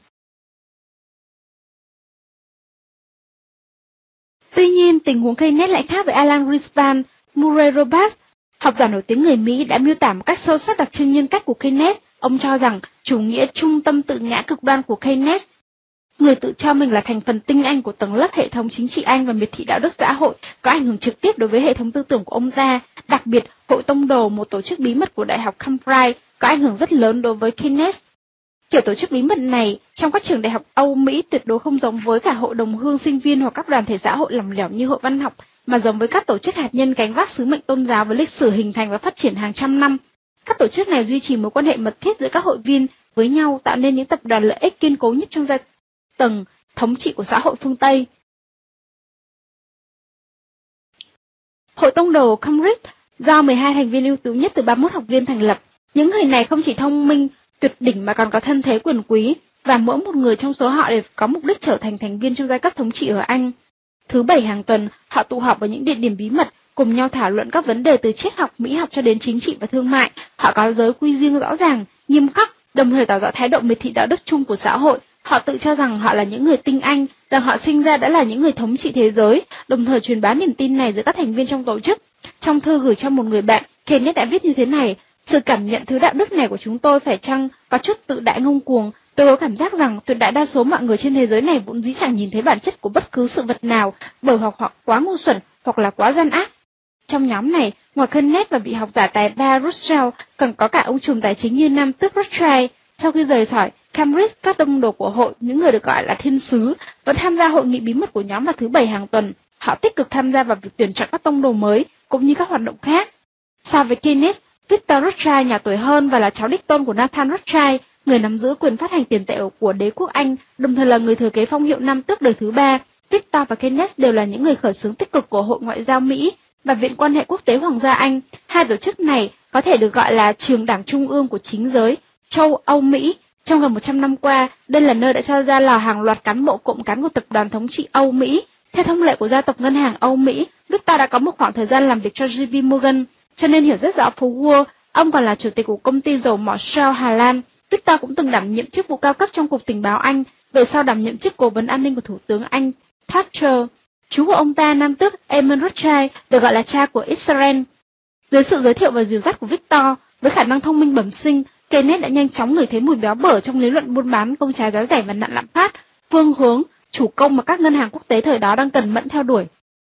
Tuy nhiên, tình huống Keynes lại khác với Alan Greenspan. Murray Roberts, học giả nổi tiếng người Mỹ, đã miêu tả một cách sâu sắc đặc trưng nhân cách của Keynes. Ông cho rằng chủ nghĩa trung tâm tự ngã cực đoan của Keynes, người tự cho mình là thành phần tinh anh của tầng lớp hệ thống chính trị Anh và miệt thị đạo đức xã hội, có ảnh hưởng trực tiếp đối với hệ thống tư tưởng của ông ta. Đặc biệt, Hội Tông Đồ, một tổ chức bí mật của Đại học Cambridge, có ảnh hưởng rất lớn đối với Keynes. Kiểu tổ chức bí mật này trong các trường đại học Âu Mỹ tuyệt đối không giống với cả hội đồng hương sinh viên hoặc các đoàn thể xã hội lỏng lẻo như hội văn học, mà giống với các tổ chức hạt nhân gánh vác sứ mệnh tôn giáo với lịch sử hình thành và phát triển hàng trăm năm. Các tổ chức này duy trì mối quan hệ mật thiết giữa các hội viên với nhau, tạo nên những tập đoàn lợi ích kiên cố nhất trong giai tầng thống trị của xã hội phương Tây. Hội Tông Đồ Cambridge do 12 thành viên ưu tú nhất từ 31 học viên thành lập. Những người này không chỉ thông minh tuyệt đỉnh mà còn có thân thế quyền quý, và mỗi một người trong số họ đều có mục đích trở thành thành viên trong giai cấp thống trị ở Anh. Thứ Bảy hàng tuần, họ tụ họp ở những địa điểm bí mật, cùng nhau thảo luận các vấn đề từ triết học, mỹ học cho đến chính trị và thương mại. Họ có giới quy riêng rõ ràng, nghiêm khắc, đồng thời tỏ rõ thái độ miệt thị đạo đức chung của xã hội. Họ tự cho rằng họ là những người tinh anh, rằng họ sinh ra đã là những người thống trị thế giới, đồng thời truyền bá niềm tin này giữa các thành viên trong tổ chức. Trong thư gửi cho một người bạn, Keynes đã viết như thế này: sự cảm nhận thứ đạo đức này của chúng tôi phải chăng có chút tự đại ngông cuồng. Tôi có cảm giác rằng tuyệt đại đa số mọi người trên thế giới này vốn dĩ chẳng nhìn thấy bản chất của bất cứ sự vật nào, bởi hoặc họ quá ngu xuẩn hoặc là quá gian ác. Trong nhóm này, ngoài Keynes và vị học giả tài ba Rothschild, còn có cả ông trùm tài chính như Nam tước Rothschild. Sau khi rời khỏi Cambridge, các tông đồ của hội, những người được gọi là thiên sứ, vẫn tham gia hội nghị bí mật của nhóm vào thứ Bảy hàng tuần. Họ tích cực tham gia vào việc tuyển chọn các tông đồ mới, cũng như các hoạt động khác. So với Keynes, Victor Rothschild nhỏ tuổi hơn và là cháu đích tôn của Nathan Rothschild, người nắm giữ quyền phát hành tiền tệ của đế quốc Anh, đồng thời là người thừa kế phong hiệu Nam Tước đời thứ 3. Victor và Kenneth đều là những người khởi xướng tích cực của Hội Ngoại giao Mỹ và Viện Quan hệ Quốc tế Hoàng gia Anh. Hai tổ chức này có thể được gọi là trường đảng trung ương của chính giới châu Âu Mỹ. Trong gần 100 năm qua, đây là nơi đã cho ra lò hàng loạt cán bộ cộng cán của tập đoàn thống trị Âu Mỹ. Theo thông lệ của gia tộc ngân hàng Âu Mỹ, Victor đã có một khoảng thời gian làm việc cho JP Morgan, cho nên hiểu rất rõ phố Wall. Ông còn là chủ tịch của công ty dầu mỏ Shell Hà Lan. Victor cũng từng đảm nhiệm chức vụ cao cấp trong Cục Tình báo Anh, về sau đảm nhiệm chức cố vấn an ninh của Thủ tướng Anh Thatcher. Chú của ông ta, Nam Tước Eamon Rothschild, được gọi là cha của Israel. Dưới sự giới thiệu và dìu dắt của Victor, với khả năng thông minh bẩm sinh, Kenneth đã nhanh chóng ngửi thấy mùi béo bở trong lý luận buôn bán, công trái giá rẻ và nạn lạm phát, phương hướng, chủ công mà các ngân hàng quốc tế thời đó đang cần mẫn theo đuổi.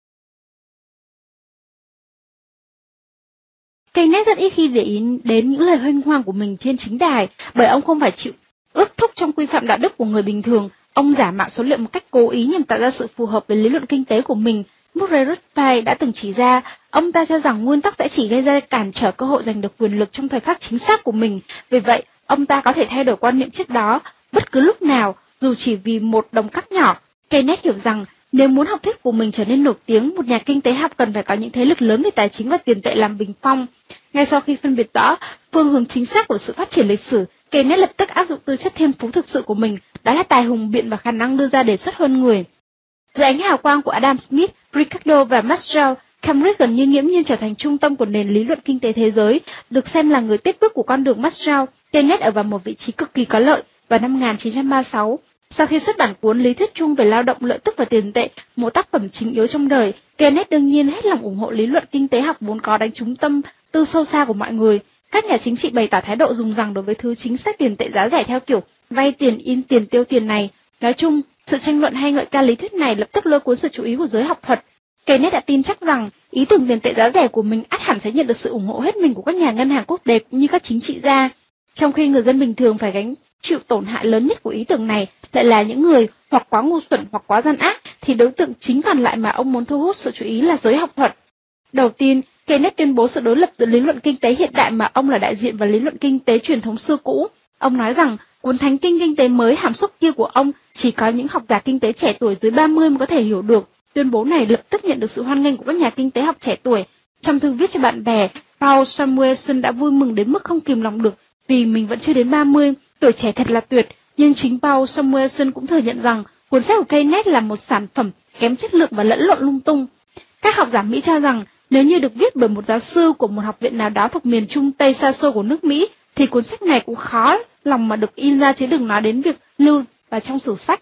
Kenneth rất ít khi để ý đến những lời huênh hoang của mình trên chính đài, bởi ông không phải chịu ước thúc trong quy phạm đạo đức của người bình thường. Ông giả mạo số liệu một cách cố ý nhằm tạo ra sự phù hợp với lý luận kinh tế của mình. Murray Rothbard đã từng chỉ ra, ông ta cho rằng nguyên tắc sẽ chỉ gây ra cản trở cơ hội giành được quyền lực trong thời khắc chính xác của mình. Vì vậy, ông ta có thể thay đổi quan niệm trước đó bất cứ lúc nào, dù chỉ vì một đồng cắc nhỏ. Kenneth hiểu rằng, nếu muốn học thuyết của mình trở nên nổi tiếng, một nhà kinh tế học cần phải có những thế lực lớn về tài chính và tiền tệ làm bình phong. Ngay sau khi phân biệt rõ phương hướng chính xác của sự phát triển lịch sử, Kenneth lập tức áp dụng tư chất thiên phú thực sự của mình, đó là tài hùng biện và khả năng đưa ra đề xuất hơn người. Dưới ánh hào quang của Adam Smith, Ricardo và Maxwell, Cambridge gần như nghiễm nhiên trở thành trung tâm của nền lý luận kinh tế thế giới, được xem là người tiếp bước của con đường Maxwell. Kenneth ở vào một vị trí cực kỳ có lợi vào năm 1936. Sau khi xuất bản cuốn Lý thuyết chung về lao động, lợi tức và tiền tệ, một tác phẩm chính yếu trong đời, Kenneth đương nhiên hết lòng ủng hộ lý luận kinh tế học vốn có đánh trúng tâm tư sâu xa của mọi người. Các nhà chính trị bày tỏ thái độ dùng rằng đối với thứ chính sách tiền tệ giá rẻ theo kiểu vay tiền in tiền tiêu tiền này. Nói chung, sự tranh luận hay ngợi ca lý thuyết này lập tức lôi cuốn sự chú ý của giới học thuật. Kenneth đã tin chắc rằng ý tưởng tiền tệ giá rẻ của mình ắt hẳn sẽ nhận được sự ủng hộ hết mình của các nhà ngân hàng quốc tế cũng như các chính trị gia. Trong khi người dân bình thường phải gánh chịu tổn hại lớn nhất của ý tưởng này lại là những người hoặc quá ngu xuẩn hoặc quá gian ác, thì đối tượng chính còn lại mà ông muốn thu hút sự chú ý là giới học thuật. Đầu tiên, Kenneth tuyên bố sự đối lập giữa lý luận kinh tế hiện đại mà ông là đại diện và lý luận kinh tế truyền thống xưa cũ. Ông nói rằng cuốn thánh kinh kinh tế mới hàm xúc kia của ông chỉ có những học giả kinh tế trẻ tuổi dưới 30 mới có thể hiểu được. Tuyên bố này lập tức nhận được sự hoan nghênh của các nhà kinh tế học trẻ tuổi. Trong thư viết cho bạn bè, Paul Samuelson đã vui mừng đến mức không kìm lòng được vì mình vẫn chưa đến 30, tuổi trẻ thật là tuyệt. Nhưng chính Paul Samuelson cũng thừa nhận rằng cuốn sách của Kenneth là một sản phẩm kém chất lượng và lẫn lộn lung tung. Các học giả Mỹ cho rằng nếu như được viết bởi một giáo sư của một học viện nào đó thuộc miền Trung Tây xa xôi của nước Mỹ, thì cuốn sách này cũng khó lòng mà được in ra, chứ đừng nói đến việc lưu vào trong sử sách.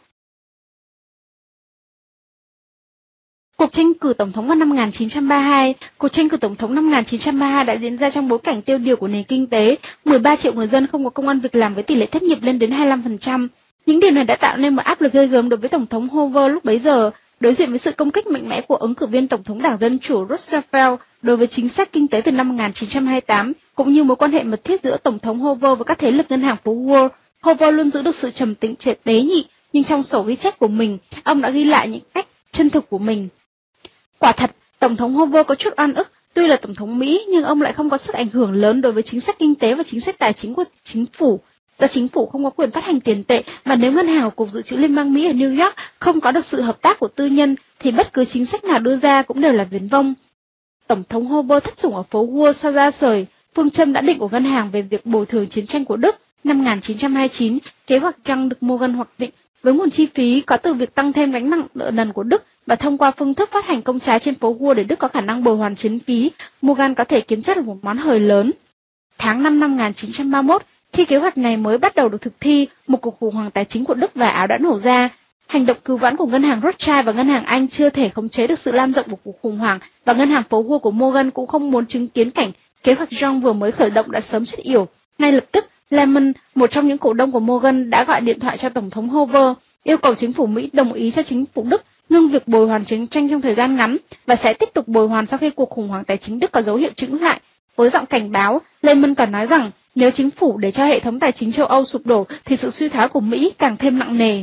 Cuộc tranh cử tổng thống vào năm 1932. Cuộc tranh cử tổng thống năm 1932 đã diễn ra trong bối cảnh tiêu điều của nền kinh tế. 13 triệu người dân không có công ăn việc làm với tỷ lệ thất nghiệp lên đến 25%. Những điều này đã tạo nên một áp lực ghê gớm đối với tổng thống Hoover lúc bấy giờ. Đối diện với sự công kích mạnh mẽ của ứng cử viên tổng thống Đảng Dân Chủ Roosevelt đối với chính sách kinh tế từ năm 1928, cũng như mối quan hệ mật thiết giữa tổng thống Hoover và các thế lực ngân hàng phố Wall, Hoover luôn giữ được sự trầm tĩnh tế nhị, nhưng trong sổ ghi chép của mình, ông đã ghi lại những cách chân thực của mình. Quả thật, tổng thống Hoover có chút oan ức, tuy là tổng thống Mỹ nhưng ông lại không có sức ảnh hưởng lớn đối với chính sách kinh tế và chính sách tài chính của chính phủ. Do chính phủ không có quyền phát hành tiền tệ, và nếu ngân hàng của Cục Dự trữ Liên bang Mỹ ở New York không có được sự hợp tác của tư nhân, thì bất cứ chính sách nào đưa ra cũng đều là viển vông. Tổng thống Hoover thất sủng ở phố Wall sau ra rời phương châm đã định của ngân hàng về việc bồi thường chiến tranh của Đức. Năm 1929, kế hoạch Young được Morgan hoạch định với nguồn chi phí có từ việc tăng thêm gánh nặng nợ nần của Đức và thông qua phương thức phát hành công trái trên phố Wall để Đức có khả năng bồi hoàn chiến phí, Morgan có thể kiếm chắc được một món hời lớn. Tháng 5 năm 1931, khi kế hoạch này mới bắt đầu được thực thi, một cuộc khủng hoảng tài chính của Đức và Áo đã nổ ra. Hành động cứu vãn của ngân hàng Rothschild và ngân hàng Anh chưa thể khống chế được sự lan rộng của cuộc khủng hoảng, và ngân hàng phố Wall của Morgan cũng không muốn chứng kiến cảnh kế hoạch Young vừa mới khởi động đã sớm chết yểu. Ngay lập tức, Lehman, một trong những cổ đông của Morgan, đã gọi điện thoại cho tổng thống Hoover, yêu cầu chính phủ Mỹ đồng ý cho chính phủ Đức ngưng việc bồi hoàn chiến tranh trong thời gian ngắn và sẽ tiếp tục bồi hoàn sau khi cuộc khủng hoảng tài chính Đức có dấu hiệu chững lại. Với giọng cảnh báo, Lehman còn nói rằng nếu chính phủ để cho hệ thống tài chính châu Âu sụp đổ thì sự suy thoái của Mỹ càng thêm nặng nề.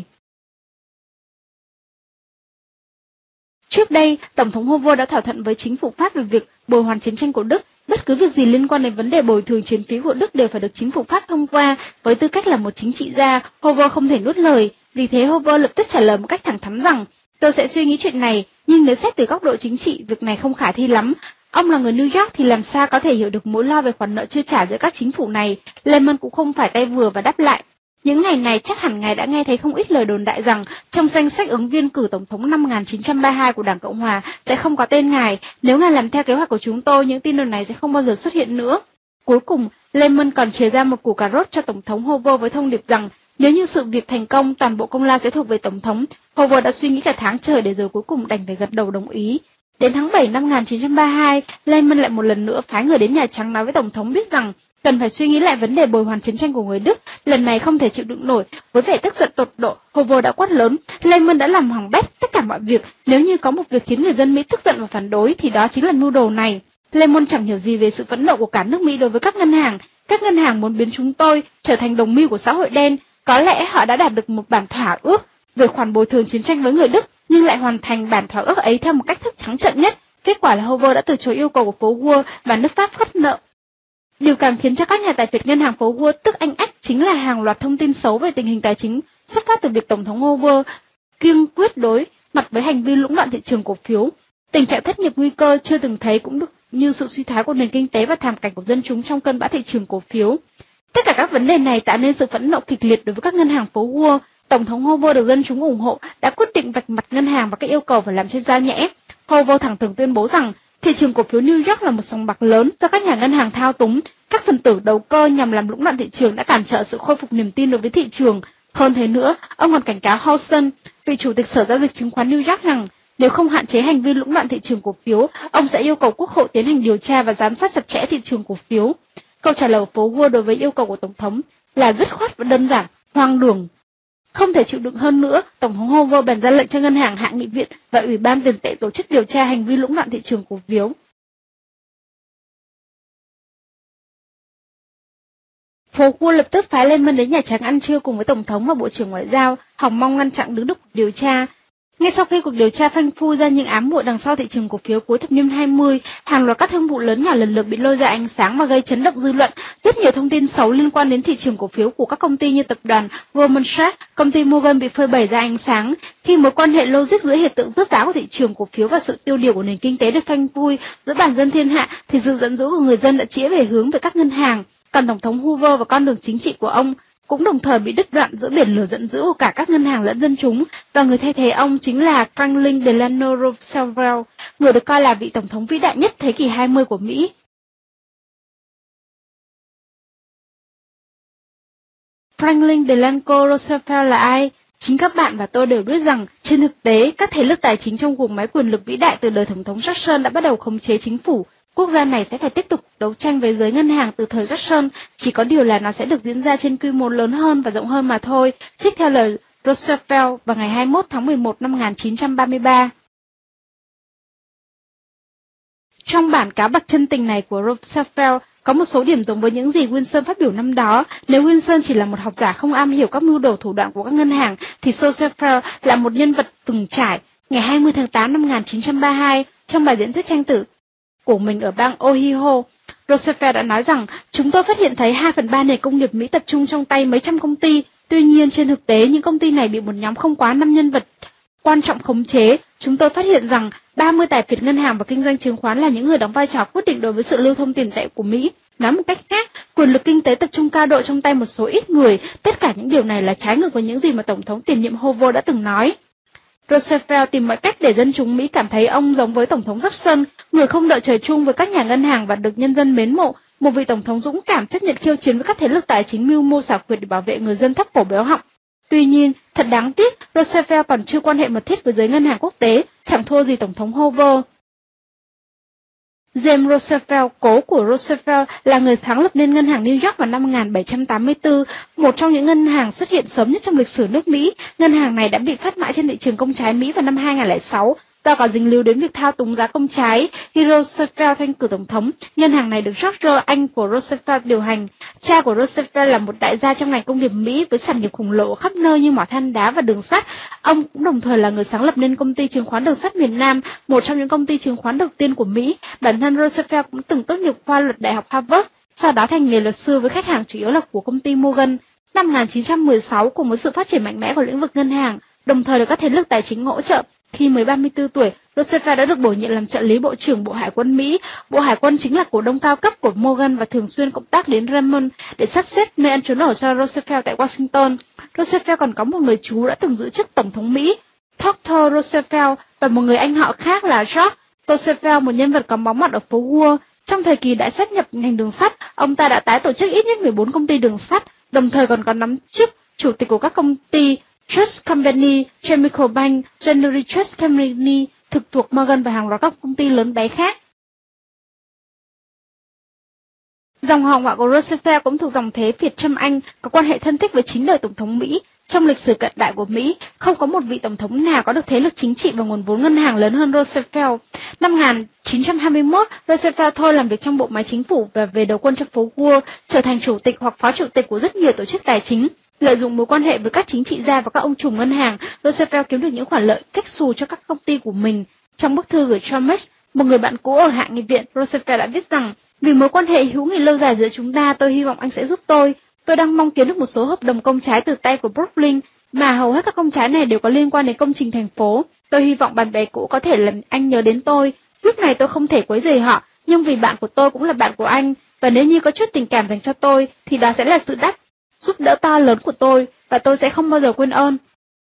Trước đây, Tổng thống Hoover đã thỏa thuận với chính phủ Pháp về việc bồi hoàn chiến tranh của Đức, Bất cứ việc gì liên quan đến vấn đề bồi thường chiến phí của Đức đều phải được chính phủ Pháp thông qua. Với tư cách là một chính trị gia, Hoover không thể nuốt lời. Vì thế Hoover lập tức trả lời một cách thẳng thắn rằng, tôi sẽ suy nghĩ chuyện này, nhưng nếu xét từ góc độ chính trị, việc này không khả thi lắm. Ông là người New York thì làm sao có thể hiểu được mối lo về khoản nợ chưa trả giữa các chính phủ này. Lehman cũng không phải tay vừa và đáp lại. Những ngày này chắc hẳn ngài đã nghe thấy không ít lời đồn đại rằng trong danh sách ứng viên cử tổng thống năm 1932 của Đảng Cộng Hòa sẽ không có tên ngài. Nếu ngài làm theo kế hoạch của chúng tôi, những tin đồn này sẽ không bao giờ xuất hiện nữa. Cuối cùng, Lehman còn chia ra một củ cà rốt cho Tổng thống Hoover với thông điệp rằng nếu như sự việc thành công, toàn bộ công lao sẽ thuộc về Tổng thống. Hoover đã suy nghĩ cả tháng trời để rồi cuối cùng đành phải gật đầu đồng ý. Đến tháng 7 năm 1932, Lehman lại một lần nữa phái người đến Nhà Trắng nói với Tổng thống biết rằng cần phải suy nghĩ lại vấn đề bồi hoàn chiến tranh của người Đức, lần này không thể chịu đựng nổi. Với vẻ tức giận tột độ, Hoover đã quát lớn, Lehman đã làm hỏng bét tất cả mọi việc, nếu như có một việc khiến người dân Mỹ tức giận và phản đối thì đó chính là mưu đồ này. Lehman chẳng hiểu gì về sự phẫn nộ của cả nước Mỹ đối với các ngân hàng muốn biến chúng tôi trở thành đồng mưu của xã hội đen. Có lẽ họ đã đạt được một bản thỏa ước về khoản bồi thường chiến tranh với người Đức, nhưng lại hoàn thành bản thỏa ước ấy theo một cách thức trắng trợn nhất. Kết quả là Hoover đã từ chối yêu cầu của phố Wall và nước Pháp khất nợ. Điều càng khiến cho các nhà tài phiệt ngân hàng phố Wall tức anh ách chính là hàng loạt thông tin xấu về tình hình tài chính xuất phát từ việc Tổng thống Hoover kiên quyết đối mặt với hành vi lũng đoạn thị trường cổ phiếu. Tình trạng thất nghiệp nguy cơ chưa từng thấy cũng được như sự suy thoái của nền kinh tế và thảm cảnh của dân chúng trong cơn bão thị trường cổ phiếu. Tất cả các vấn đề này tạo nên sự phẫn nộ kịch liệt đối với các ngân hàng phố Wall. Tổng thống Hoover được dân chúng ủng hộ đã quyết định vạch mặt ngân hàng và các yêu cầu phải làm cho ra nhẽ. Hoover thẳng thừng tuyên bố rằng thị trường cổ phiếu New York là một sòng bạc lớn do các nhà ngân hàng thao túng. Các phần tử đầu cơ nhằm làm lũng đoạn thị trường đã cản trở sự khôi phục niềm tin đối với thị trường. Hơn thế nữa, ông còn cảnh cáo Hudson, vị chủ tịch Sở Giao dịch Chứng khoán New York rằng nếu không hạn chế hành vi lũng đoạn thị trường cổ phiếu, ông sẽ yêu cầu Quốc hội tiến hành điều tra và giám sát chặt chẽ thị trường cổ phiếu. Câu trả lời của phố Wall đối với yêu cầu của Tổng thống là dứt khoát và đơn giản, hoang đường. Không thể chịu đựng hơn nữa, Tổng thống Hoover bèn ra lệnh cho ngân hàng Hạ nghị viện và Ủy ban tiền tệ tổ chức điều tra hành vi lũng đoạn thị trường cổ phiếu. Phố Wall lập tức phái Lehman đến Nhà Trắng ăn trưa cùng với Tổng thống và Bộ trưởng Ngoại giao, hòng mong ngăn chặn đứng đốc cuộc điều tra. Ngay sau khi cuộc điều tra phanh phui ra những ám muội đằng sau thị trường cổ phiếu cuối thập niên 20, hàng loạt các thương vụ lớn nhỏ lần lượt bị lôi ra ánh sáng và gây chấn động dư luận. Rất nhiều thông tin xấu liên quan đến thị trường cổ phiếu của các công ty như tập đoàn Goldman Sachs, công ty Morgan bị phơi bày ra ánh sáng. Khi mối quan hệ logic giữa hiện tượng rớt giá của thị trường cổ phiếu và sự tiêu điều của nền kinh tế được phanh phui giữa bản dân thiên hạ, thì sự giận dữ của người dân đã chĩa về hướng về các ngân hàng. Còn Tổng thống Hoover và con đường chính trị của ông cũng đồng thời bị đứt đoạn giữa biển lửa giận dữ của cả các ngân hàng lẫn dân chúng, và người thay thế ông chính là Franklin Delano Roosevelt, người được coi là vị tổng thống vĩ đại nhất thế kỷ 20 của Mỹ. Franklin Delano Roosevelt là ai? Chính các bạn và tôi đều biết rằng, trên thực tế, các thế lực tài chính trong guồng máy quyền lực vĩ đại từ đời Tổng thống Jackson đã bắt đầu khống chế chính phủ. Quốc gia này sẽ phải tiếp tục đấu tranh với giới ngân hàng từ thời Jackson, chỉ có điều là nó sẽ được diễn ra trên quy mô lớn hơn và rộng hơn mà thôi, trích theo lời Roosevelt vào ngày 21 tháng 11 năm 1933. Trong bản cáo bạch chân tình này của Roosevelt, có một số điểm giống với những gì Wilson phát biểu năm đó. Nếu Wilson chỉ là một học giả không am hiểu các mưu đồ thủ đoạn của các ngân hàng, thì Roosevelt là một nhân vật từng trải. Ngày 20 tháng 8 năm 1932, trong bài diễn thuyết tranh tử của mình ở bang Ohio, Roosevelt đã nói rằng, chúng tôi phát hiện thấy 2/3 nền công nghiệp Mỹ tập trung trong tay mấy trăm công ty. Tuy nhiên, trên thực tế, những công ty này bị một nhóm không quá 5 nhân vật quan trọng khống chế. Chúng tôi phát hiện rằng 30 tài phiệt ngân hàng và kinh doanh chứng khoán là những người đóng vai trò quyết định đối với sự lưu thông tiền tệ của Mỹ. Nói một cách khác, quyền lực kinh tế tập trung cao độ trong tay một số ít người. Tất cả những điều này là trái ngược với những gì mà Tổng thống tiền nhiệm Hoover đã từng nói. Roosevelt tìm mọi cách để dân chúng Mỹ cảm thấy ông giống với Tổng thống Jackson, người không đợi trời chung với các nhà ngân hàng và được nhân dân mến mộ, một vị Tổng thống dũng cảm chấp nhận khiêu chiến với các thế lực tài chính mưu mô xảo quyệt để bảo vệ người dân thấp cổ béo họng. Tuy nhiên, thật đáng tiếc, Roosevelt còn chưa quan hệ mật thiết với giới ngân hàng quốc tế, chẳng thua gì Tổng thống Hoover. James Roosevelt, cố của Roosevelt, là người sáng lập nên ngân hàng New York vào năm 1784, một trong những ngân hàng xuất hiện sớm nhất trong lịch sử nước Mỹ. Ngân hàng này đã bị phát mại trên thị trường công trái Mỹ vào năm 2006, do có dính líu đến việc thao túng giá công trái. Khi Roosevelt tranh cử tổng thống, ngân hàng này được George Anh của Roosevelt điều hành. Cha của Roosevelt là một đại gia trong ngành công nghiệp Mỹ với sản nghiệp khổng lồ khắp nơi như mỏ than đá và đường sắt. Ông cũng đồng thời là người sáng lập nên công ty chứng khoán đường sắt miền Nam, một trong những công ty chứng khoán đầu tiên của Mỹ. Bản thân Roosevelt cũng từng tốt nghiệp khoa luật Đại học Harvard, sau đó thành nghề luật sư với khách hàng chủ yếu là của công ty Morgan. Năm 1916, cùng với sự phát triển mạnh mẽ của lĩnh vực ngân hàng, đồng thời được các thế lực tài chính hỗ trợ, khi mới 34 tuổi, Roosevelt đã được bổ nhiệm làm trợ lý Bộ trưởng Bộ Hải quân Mỹ. Bộ Hải quân chính là cổ đông cao cấp của Morgan và thường xuyên cộng tác đến Raymond để sắp xếp nơi ăn trốn ở cho Roosevelt tại Washington. Roosevelt còn có một người chú đã từng giữ chức Tổng thống Mỹ, Theodore Roosevelt, và một người anh họ khác là George Roosevelt, một nhân vật có máu mặt ở phố Wall. Trong thời kỳ đại sát nhập ngành đường sắt, ông ta đã tái tổ chức ít nhất 14 công ty đường sắt, đồng thời còn có nắm chức chủ tịch của các công ty Trust Company, Chemical Bank, General Trust Company thực thuộc Morgan và hàng loạt các công ty lớn bé khác. Dòng họ ngoại của Roosevelt cũng thuộc dòng thế Việt Trâm Anh, có quan hệ thân thích với 9 đời tổng thống Mỹ. Trong lịch sử cận đại của Mỹ, không có một vị tổng thống nào có được thế lực chính trị và nguồn vốn ngân hàng lớn hơn Roosevelt. Năm 1921, Roosevelt thôi làm việc trong bộ máy chính phủ và về đầu quân cho phố Wall, trở thành chủ tịch hoặc phó chủ tịch của rất nhiều tổ chức tài chính. Lợi dụng mối quan hệ với các chính trị gia và các ông trùm ngân hàng, Roosevelt kiếm được những khoản lợi cách xù cho các công ty của mình. Trong bức thư gửi cho Max, một người bạn cũ ở Hạ nghị viện, Roosevelt đã viết rằng: vì mối quan hệ hữu nghị lâu dài giữa chúng ta, tôi hy vọng anh sẽ giúp tôi. Tôi đang mong kiếm được một số hợp đồng công trái từ tay của Brooklyn, mà hầu hết các công trái này đều có liên quan đến công trình thành phố. Tôi hy vọng bạn bè cũ có thể làm anh nhớ đến tôi. Lúc này tôi không thể quấy rầy họ, nhưng vì bạn của tôi cũng là bạn của anh, và nếu như có chút tình cảm dành cho tôi, thì đó sẽ là sự giúp đỡ to lớn của tôi, và tôi sẽ không bao giờ quên ơn.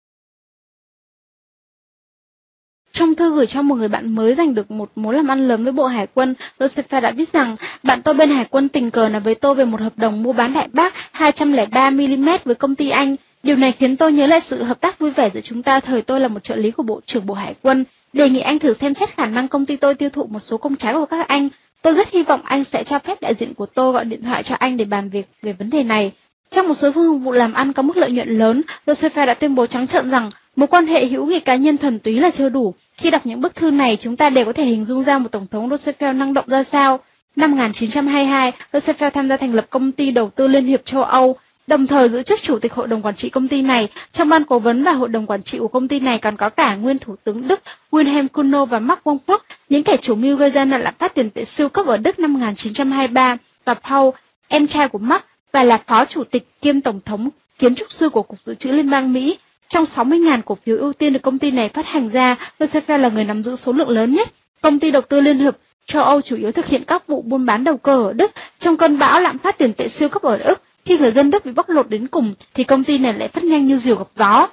Trong thư gửi cho một người bạn mới giành được một mối làm ăn lớn với Bộ Hải quân, Roosevelt đã viết rằng: bạn tôi bên Hải quân tình cờ nói với tôi về một hợp đồng mua bán đại bác 203mm với công ty Anh. Điều này khiến tôi nhớ lại sự hợp tác vui vẻ giữa chúng ta thời tôi là một trợ lý của Bộ trưởng Bộ Hải quân. Đề nghị anh thử xem xét khả năng công ty tôi tiêu thụ một số công trái của các anh. Tôi rất hy vọng anh sẽ cho phép đại diện của tôi gọi điện thoại cho anh để bàn việc về vấn đề này. Trong một số phương vụ làm ăn có mức lợi nhuận lớn, Roosevelt đã tuyên bố trắng trợn rằng mối quan hệ hữu nghị cá nhân thuần túy là chưa đủ. Khi đọc những bức thư này, chúng ta đều có thể hình dung ra một tổng thống Roosevelt năng động ra sao. Năm 1922, Roosevelt tham gia thành lập công ty đầu tư Liên hiệp châu Âu, đồng thời giữ chức chủ tịch hội đồng quản trị công ty này. Trong ban cố vấn và hội đồng quản trị của công ty này còn có cả nguyên thủ tướng Đức Wilhelm Kuno và Max von Praag, những kẻ chủ mưu gây ra nạn lạm phát tiền tệ siêu cấp ở Đức năm 1923, và Paul, em trai của Max, và là phó chủ tịch kiêm tổng thống kiến trúc sư của Cục Dự trữ Liên bang Mỹ. Trong 60.000 cổ phiếu ưu tiên được công ty này phát hành ra, Roosevelt là người nắm giữ số lượng lớn nhất. Công ty đầu tư Liên hiệp châu Âu chủ yếu thực hiện các vụ buôn bán đầu cơ ở Đức. Trong cơn bão lạm phát tiền tệ siêu cấp ở Đức, khi người dân Đức bị bóc lột đến cùng, thì công ty này lại phát nhanh như diều gặp gió.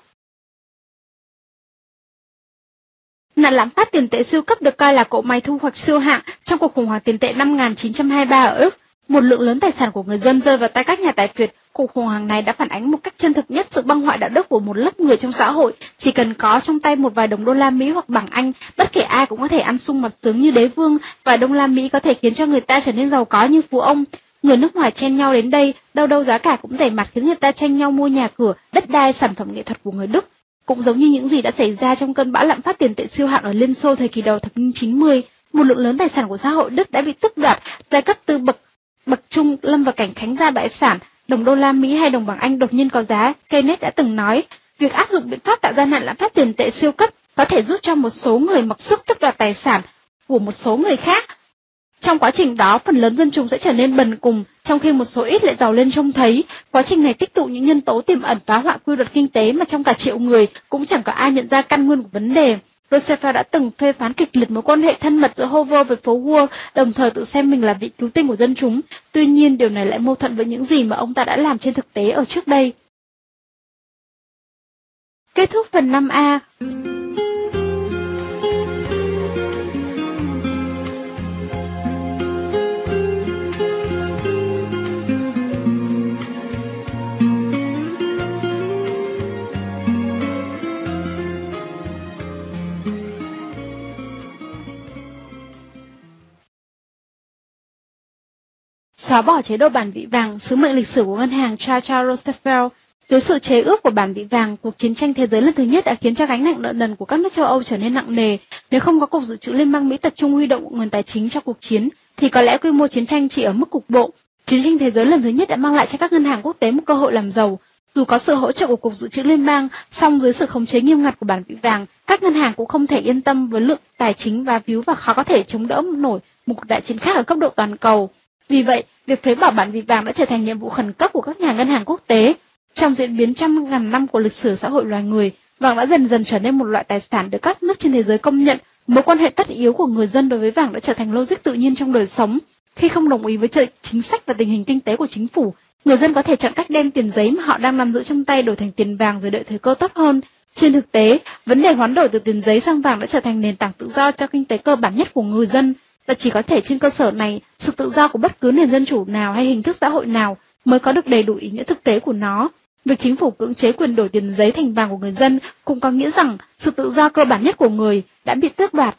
Nạn lạm phát tiền tệ siêu cấp được coi là cỗ máy thu hoạch siêu hạng trong cuộc khủng hoảng tiền tệ năm 1923 ở Đức. Một lượng lớn tài sản của người dân rơi vào tay các nhà tài phiệt. Cuộc khủng hoảng này đã phản ánh một cách chân thực nhất sự băng hoại đạo đức của một lớp người trong xã hội. Chỉ cần có trong tay một vài đồng đô la Mỹ hoặc bảng Anh, bất kể ai cũng có thể ăn sung mặt sướng như đế vương. Vài đô la Mỹ có thể khiến cho người ta trở nên giàu có như phú ông. Người nước ngoài chen nhau đến đây, đâu đâu giá cả cũng rẻ mặt, khiến người ta tranh nhau mua nhà cửa, đất đai, sản phẩm nghệ thuật của người Đức. Cũng giống như những gì đã xảy ra trong cơn bão lạm phát tiền tệ siêu hạng ở Liên Xô thời kỳ đầu thập niên 90, một lượng lớn tài sản của xã hội Đức đã bị tước đoạt, giai cấp tư bậc trung lâm vào cảnh khánh gia bại sản. Đồng đô la Mỹ hay đồng bảng Anh đột nhiên có giá. Keynes đã từng nói, việc áp dụng biện pháp tạo ra nạn lạm phát tiền tệ siêu cấp có thể giúp cho một số người mặc sức tước đoạt tài sản của một số người khác. Trong quá trình đó, phần lớn dân chúng sẽ trở nên bần cùng, trong khi một số ít lại giàu lên trông thấy. Quá trình này tích tụ những nhân tố tiềm ẩn phá hoại quy luật kinh tế mà trong cả triệu người cũng chẳng có ai nhận ra căn nguyên của vấn đề. Roosevelt đã từng phê phán kịch liệt mối quan hệ thân mật giữa Hoover với phố Wall, đồng thời tự xem mình là vị cứu tinh của dân chúng. Tuy nhiên, điều này lại mâu thuẫn với những gì mà ông ta đã làm trên thực tế ở trước đây. Kết thúc phần 5A. Xóa bỏ chế độ bản vị vàng, sứ mệnh lịch sử của ngân hàng Charles Roosevelt. Dưới sự chế ước của bản vị vàng, cuộc chiến tranh thế giới lần thứ nhất đã khiến cho gánh nặng nợ nần của các nước châu Âu trở nên nặng nề. Nếu không có Cục Dự trữ Liên bang Mỹ tập trung huy động nguồn tài chính cho cuộc chiến, thì có lẽ quy mô chiến tranh chỉ ở mức cục bộ. Chiến tranh thế giới lần thứ nhất đã mang lại cho các ngân hàng quốc tế một cơ hội làm giàu. Dù có sự hỗ trợ của Cục Dự trữ Liên bang, song dưới sự khống chế nghiêm ngặt của bản vị vàng, các ngân hàng cũng không thể yên tâm với lượng tài chính và víu và khó có thể chống đỡ nổi một cuộc đại chiến khác ở cấp độ toàn cầu. Vì vậy, việc phế bỏ bản vị vàng đã trở thành nhiệm vụ khẩn cấp của các nhà ngân hàng quốc tế. Trong diễn biến trăm ngàn năm của lịch sử xã hội loài người, vàng đã dần dần trở nên một loại tài sản được các nước trên thế giới công nhận. Mối quan hệ tất yếu của người dân đối với vàng đã trở thành logic tự nhiên trong đời sống. Khi không đồng ý với chính sách và tình hình kinh tế của chính phủ, người dân có thể chọn cách đem tiền giấy mà họ đang nắm giữ trong tay đổi thành tiền vàng rồi đợi thời cơ tốt hơn. Trên thực tế, vấn đề hoán đổi từ tiền giấy sang vàng đã trở thành nền tảng tự do cho kinh tế cơ bản nhất của người dân, và chỉ có thể trên cơ sở này, sự tự do của bất cứ nền dân chủ nào hay hình thức xã hội nào mới có được đầy đủ ý nghĩa thực tế của nó. Việc chính phủ cưỡng chế quyền đổi tiền giấy thành vàng của người dân cũng có nghĩa rằng sự tự do cơ bản nhất của người đã bị tước đoạt.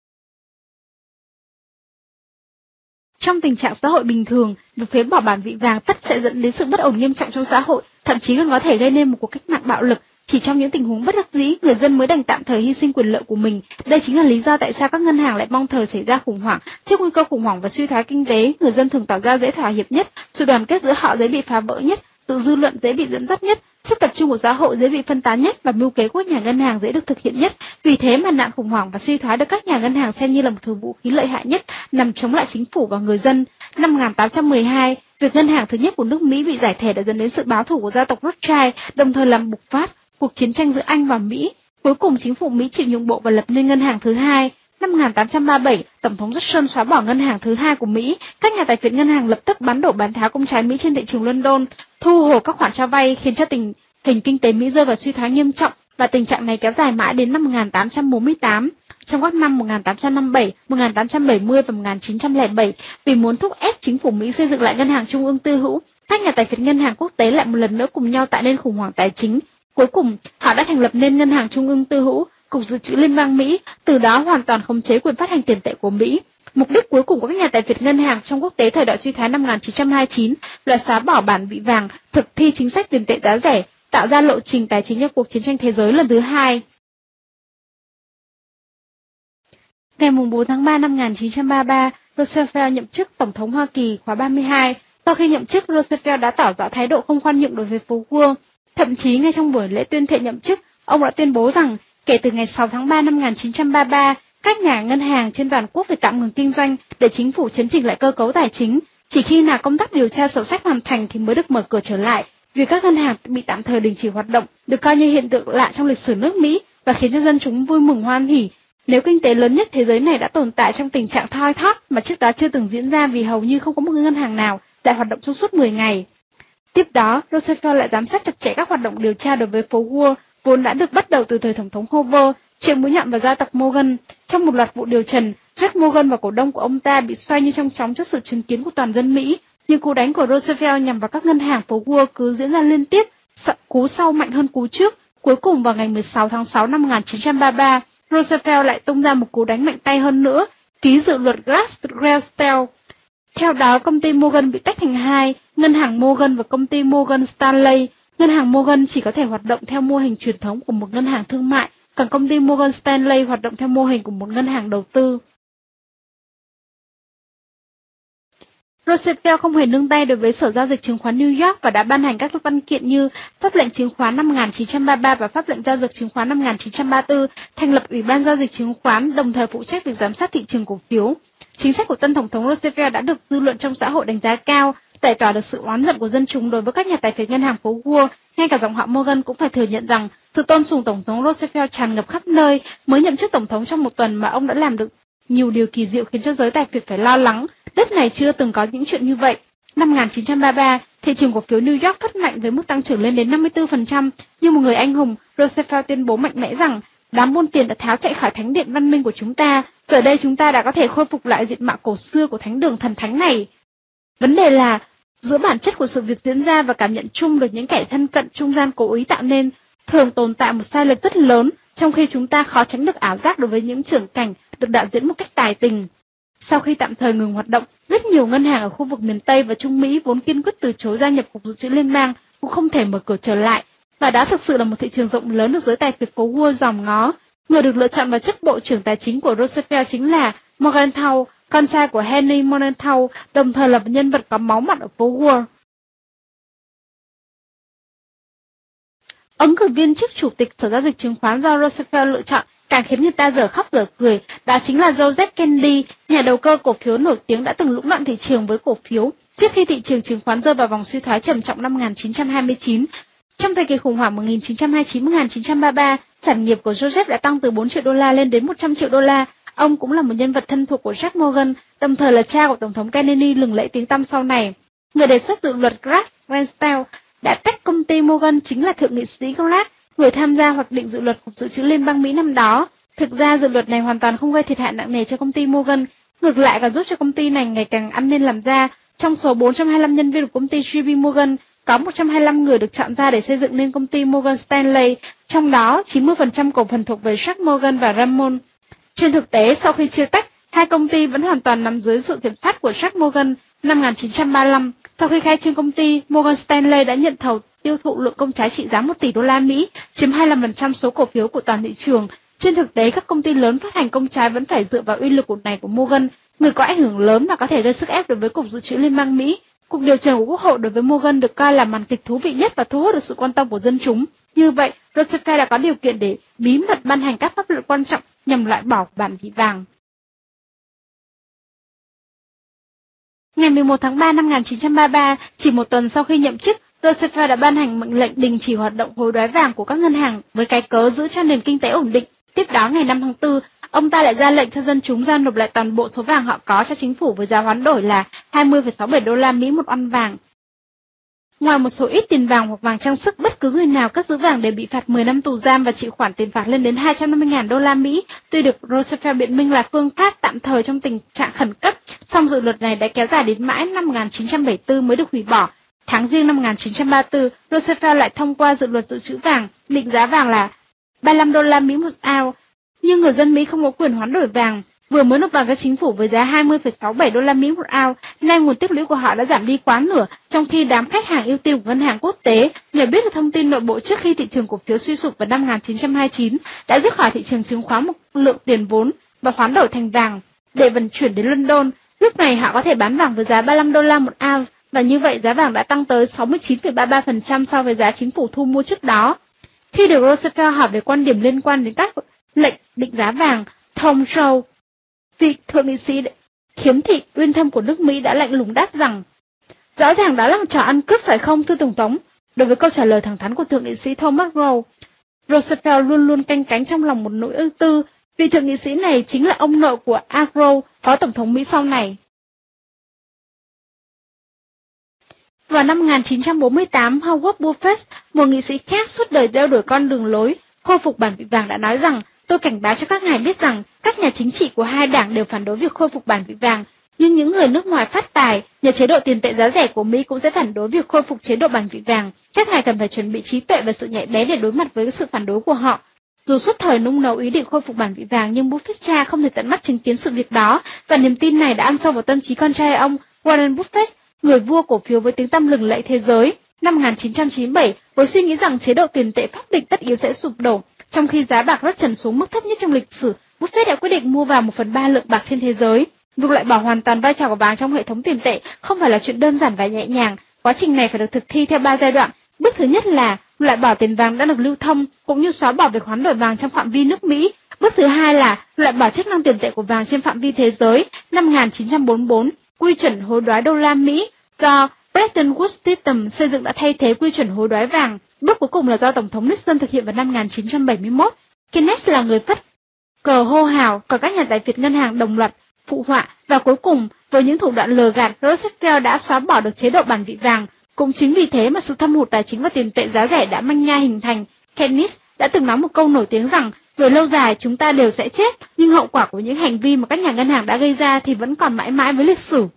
Trong tình trạng xã hội bình thường, việc phế bỏ bản vị vàng tất sẽ dẫn đến sự bất ổn nghiêm trọng trong xã hội, thậm chí còn có thể gây nên một cuộc cách mạng bạo lực. Chỉ trong những tình huống bất đắc dĩ, người dân mới đành tạm thời hy sinh quyền lợi của mình. Đây chính là lý do tại sao các ngân hàng lại mong thời xảy ra khủng hoảng. Trước nguy cơ khủng hoảng và suy thoái kinh tế, người dân thường tỏ ra dễ thỏa hiệp nhất, sự đoàn kết giữa họ dễ bị phá vỡ nhất, tự dư luận dễ bị dẫn dắt nhất, sức tập trung của xã hội dễ bị phân tán nhất và mưu kế của nhà ngân hàng dễ được thực hiện nhất. Vì thế mà nạn khủng hoảng và suy thoái được các nhà ngân hàng xem như là một thứ vũ khí lợi hại nhất nằm chống lại chính phủ và người dân. Năm 1812, việc ngân hàng thứ nhất của nước Mỹ bị giải thể đã dẫn đến sự báo thù của gia tộc Rothschild, đồng thời làm bùng phát cuộc chiến tranh giữa Anh và Mỹ. Cuối cùng chính phủ Mỹ chịu nhượng bộ và lập nên ngân hàng thứ hai. Năm 1837, Tổng thống Johnson xóa bỏ ngân hàng thứ hai của Mỹ. Các nhà tài phiệt ngân hàng lập tức bán đổ bán tháo công trái Mỹ trên thị trường London, thu hồi các khoản cho vay, khiến cho tình hình kinh tế Mỹ rơi vào suy thoái nghiêm trọng, và tình trạng này kéo dài mãi đến năm 1848. Trong các năm 1857, 1870 và 1907, vì muốn thúc ép chính phủ Mỹ xây dựng lại ngân hàng trung ương tư hữu, các nhà tài phiệt ngân hàng quốc tế lại một lần nữa cùng nhau tạo nên khủng hoảng tài chính. Cuối cùng, họ đã thành lập nên ngân hàng trung ương tư hữu, Cục Dự trữ Liên bang Mỹ, từ đó hoàn toàn khống chế quyền phát hành tiền tệ của Mỹ. Mục đích cuối cùng của các nhà tài phiệt ngân hàng trong quốc tế thời đại suy thoái năm 1929 là xóa bỏ bản vị vàng, thực thi chính sách tiền tệ giá rẻ, tạo ra lộ trình tài chính cho cuộc chiến tranh thế giới lần thứ hai. Ngày 4 tháng 3 năm 1933, Roosevelt nhậm chức Tổng thống Hoa Kỳ khóa 32. Sau khi nhậm chức, Roosevelt đã tỏ rõ thái độ không khoan nhượng đối với phố Wall. Thậm chí ngay trong buổi lễ tuyên thệ nhậm chức, ông đã tuyên bố rằng kể từ ngày 6 tháng 3 năm 1933, các nhà ngân hàng trên toàn quốc phải tạm ngừng kinh doanh để chính phủ chấn chỉnh lại cơ cấu tài chính. Chỉ khi nào công tác điều tra sổ sách hoàn thành thì mới được mở cửa trở lại. Việc các ngân hàng bị tạm thời đình chỉ hoạt động được coi như hiện tượng lạ trong lịch sử nước Mỹ và khiến cho dân chúng vui mừng hoan hỉ. Nếu kinh tế lớn nhất thế giới này đã tồn tại trong tình trạng thoi thóp mà trước đó chưa từng diễn ra vì hầu như không có một ngân hàng nào lại hoạt động trong suốt 10 ngày. Tiếp đó, Roosevelt lại giám sát chặt chẽ các hoạt động điều tra đối với phố Wall, vốn đã được bắt đầu từ thời Tổng thống Hoover, chịu mũi nhọn vào gia tộc Morgan. Trong một loạt vụ điều trần, Jack Morgan và cổ đông của ông ta bị xoay như trong chóng trước sự chứng kiến của toàn dân Mỹ. Nhưng cú đánh của Roosevelt nhằm vào các ngân hàng phố Wall cứ diễn ra liên tiếp, cú sau mạnh hơn cú trước. Cuối cùng vào ngày 16 tháng 6 năm 1933, Roosevelt lại tung ra một cú đánh mạnh tay hơn nữa, ký dự luật Glass-Steagall. Theo đó, công ty Morgan bị tách thành hai, ngân hàng Morgan và công ty Morgan Stanley. Ngân hàng Morgan chỉ có thể hoạt động theo mô hình truyền thống của một ngân hàng thương mại, còn công ty Morgan Stanley hoạt động theo mô hình của một ngân hàng đầu tư. Roosevelt không hề nương tay đối với Sở Giao dịch Chứng khoán New York và đã ban hành các văn kiện như Pháp lệnh chứng khoán năm 1933 và Pháp lệnh giao dịch chứng khoán năm 1934, thành lập Ủy ban Giao dịch Chứng khoán, đồng thời phụ trách việc giám sát thị trường cổ phiếu. Chính sách của tân Tổng thống Roosevelt đã được dư luận trong xã hội đánh giá cao, giải tỏa được sự oán giận của dân chúng đối với các nhà tài phiệt ngân hàng phố Wall. Ngay cả dòng họ Morgan cũng phải thừa nhận rằng sự tôn sùng Tổng thống Roosevelt tràn ngập khắp nơi. Mới nhậm chức Tổng thống trong một tuần mà ông đã làm được nhiều điều kỳ diệu khiến cho giới tài phiệt phải lo lắng. Đất này chưa từng có những chuyện như vậy. Năm 1933, thị trường cổ phiếu New York phát mạnh với mức tăng trưởng lên đến 54%. Như một người anh hùng, Roosevelt tuyên bố mạnh mẽ rằng đám buôn tiền đã tháo chạy khỏi thánh điện văn minh của chúng ta. Giờ đây chúng ta đã có thể khôi phục lại diện mạo cổ xưa của thánh đường thần thánh này. Vấn đề là, giữa bản chất của sự việc diễn ra và cảm nhận chung được những kẻ thân cận trung gian cố ý tạo nên, thường tồn tại một sai lệch rất lớn, trong khi chúng ta khó tránh được ảo giác đối với những trưởng cảnh được đạo diễn một cách tài tình. Sau khi tạm thời ngừng hoạt động, rất nhiều ngân hàng ở khu vực miền Tây và Trung Mỹ vốn kiên quyết từ chối gia nhập Cục Dự trữ Liên bang cũng không thể mở cửa trở lại, và đã thực sự là một thị trường rộng lớn được giới tài phiệt phố Wall dòm ngó. Người được lựa chọn vào chức Bộ trưởng Tài chính của Roosevelt chính là Morgenthau, con trai của Henry Morgenthau, đồng thời là một nhân vật có máu mặt ở phố Wall. Ứng cử viên chức chủ tịch Sở Giao dịch Chứng khoán do Roosevelt lựa chọn càng khiến người ta dở khóc dở cười, đó chính là Joseph Kennedy, nhà đầu cơ cổ phiếu nổi tiếng đã từng lũng đoạn thị trường với cổ phiếu trước khi thị trường chứng khoán rơi vào vòng suy thoái trầm trọng năm 1929. Trong thời kỳ khủng hoảng 1929-1933, sản nghiệp của Joseph đã tăng từ 4 triệu đô la lên đến 100 triệu đô la. Ông cũng là một nhân vật thân thuộc của Jack Morgan, đồng thời là cha của Tổng thống Kennedy lừng lẫy tiếng tăm sau này. Người đề xuất dự luật Graff-Renstell đã tách công ty Morgan chính là thượng nghị sĩ Graff, người tham gia hoạch định dự luật Cục Dự trữ Liên bang Mỹ năm đó. Thực ra dự luật này hoàn toàn không gây thiệt hại nặng nề cho công ty Morgan, ngược lại còn giúp cho công ty này ngày càng ăn nên làm ra. Trong số 425 nhân viên của công ty JP Morgan, có 125 người được chọn ra để xây dựng nên công ty Morgan Stanley, trong đó 90% cổ phần thuộc về Jack Morgan và Raymond. Trên thực tế, sau khi chia tách, hai công ty vẫn hoàn toàn nằm dưới sự kiểm soát của Jack Morgan. Năm 1935, sau khi khai trương công ty, Morgan Stanley đã nhận thầu tiêu thụ lượng công trái trị giá 1 tỷ đô la Mỹ, chiếm 25% số cổ phiếu của toàn thị trường. Trên thực tế, các công ty lớn phát hành công trái vẫn phải dựa vào uy lực này của Morgan, người có ảnh hưởng lớn và có thể gây sức ép đối với Cục Dự trữ Liên bang Mỹ. Cuộc điều trần của Quốc hội đối với Morgan được coi là màn kịch thú vị nhất và thu hút được sự quan tâm của dân chúng. Như vậy, Roosevelt đã có điều kiện để bí mật ban hành các pháp luật quan trọng nhằm loại bỏ bản vị vàng. Ngày 11 tháng 3 năm 1933, chỉ một tuần sau khi nhậm chức, Roosevelt đã ban hành mệnh lệnh đình chỉ hoạt động hối đoái vàng của các ngân hàng với cái cớ giữ cho nền kinh tế ổn định. Tiếp đó ngày 5 tháng 4, ông ta lại ra lệnh cho dân chúng giao nộp lại toàn bộ số vàng họ có cho chính phủ với giá hoán đổi là 20,67 đô la Mỹ một oăn vàng. Ngoài một số ít tiền vàng hoặc vàng trang sức, bất cứ người nào cất giữ vàng đều bị phạt 10 năm tù giam và chịu khoản tiền phạt lên đến 250.000 đô la Mỹ. Tuy được Roosevelt biện minh là phương pháp tạm thời trong tình trạng khẩn cấp, song dự luật này đã kéo dài đến mãi năm 1974 mới được hủy bỏ. Tháng Giêng năm 1934, Roosevelt lại thông qua dự luật dự trữ vàng, định giá vàng là 35 đô la Mỹ một ounce. Nhưng người dân Mỹ không có quyền hoán đổi vàng, vừa mới nộp vàng cho chính phủ với giá 20,67 đô la Mỹ một ounce, nay nguồn tích lũy của họ đã giảm đi quá nửa, trong khi đám khách hàng ưu tiên của ngân hàng quốc tế nhờ biết được thông tin nội bộ trước khi thị trường cổ phiếu suy sụp vào năm 1929 đã rút khỏi thị trường chứng khoán một lượng tiền vốn và hoán đổi thành vàng để vận chuyển đến London. Lúc này họ có thể bán vàng với giá 35 đô la một ounce và như vậy giá vàng đã tăng tới 69,33% so với giá chính phủ thu mua trước đó. Khi được Roosevelt hỏi về quan điểm liên quan đến các lệnh định giá vàng, Tom Shaw, vị thượng nghị sĩ khiếm thị uyên thâm của nước Mỹ đã lạnh lùng đáp rằng, rõ ràng đó là một trò ăn cướp phải không thưa Tổng thống? Đối với câu trả lời thẳng thắn của thượng nghị sĩ Thomas Rowe, Roosevelt luôn luôn canh cánh trong lòng một nỗi ưu tư, vì thượng nghị sĩ này chính là ông nội của Al Gore, phó tổng thống Mỹ sau này. Vào năm 1948, Howard Buffett, một nghị sĩ khác suốt đời đeo đuổi con đường lối khôi phục bản vị vàng đã nói rằng, tôi cảnh báo cho các ngài biết rằng các nhà chính trị của hai đảng đều phản đối việc khôi phục bản vị vàng, nhưng những người nước ngoài phát tài nhờ chế độ tiền tệ giá rẻ của Mỹ cũng sẽ phản đối việc khôi phục chế độ bản vị vàng. Các ngài cần phải chuẩn bị trí tuệ và sự nhạy bén để đối mặt với sự phản đối của họ. Dù suốt thời nung nấu ý định khôi phục bản vị vàng, nhưng Buffett cha không thể tận mắt chứng kiến sự việc đó, và niềm tin này đã ăn sâu vào tâm trí con trai ông, Warren Buffett, người vua cổ phiếu với tiếng tăm lừng lẫy thế giới. Năm 1997, với suy nghĩ rằng chế độ tiền tệ pháp định tất yếu sẽ sụp đổ, trong khi giá bạc rất trần xuống mức thấp nhất trong lịch sử, Buffett đã quyết định mua vào 1/3 lượng bạc trên thế giới. Việc loại bỏ hoàn toàn vai trò của vàng trong hệ thống tiền tệ không phải là chuyện đơn giản và nhẹ nhàng. Quá trình này phải được thực thi theo 3 giai đoạn. Bước thứ nhất là loại bỏ tiền vàng đã được lưu thông, cũng như xóa bỏ việc hoán đổi vàng trong phạm vi nước Mỹ. Bước thứ hai là loại bỏ chức năng tiền tệ của vàng trên phạm vi thế giới. Năm 1944, quy chuẩn hối đoái đô la Mỹ do Bretton Woods System xây dựng đã thay thế quy chuẩn hối đoái vàng. Bước cuối cùng là do Tổng thống Nixon thực hiện vào năm 1971. Keynes là người phát cờ hô hào, còn các nhà tài phiệt ngân hàng đồng loạt phụ họa, và cuối cùng, với những thủ đoạn lừa gạt, Roosevelt đã xóa bỏ được chế độ bản vị vàng. Cũng chính vì thế mà sự thâm hụt tài chính và tiền tệ giá rẻ đã manh nha hình thành. Keynes đã từng nói một câu nổi tiếng rằng, về lâu dài chúng ta đều sẽ chết, nhưng hậu quả của những hành vi mà các nhà ngân hàng đã gây ra thì vẫn còn mãi mãi với lịch sử.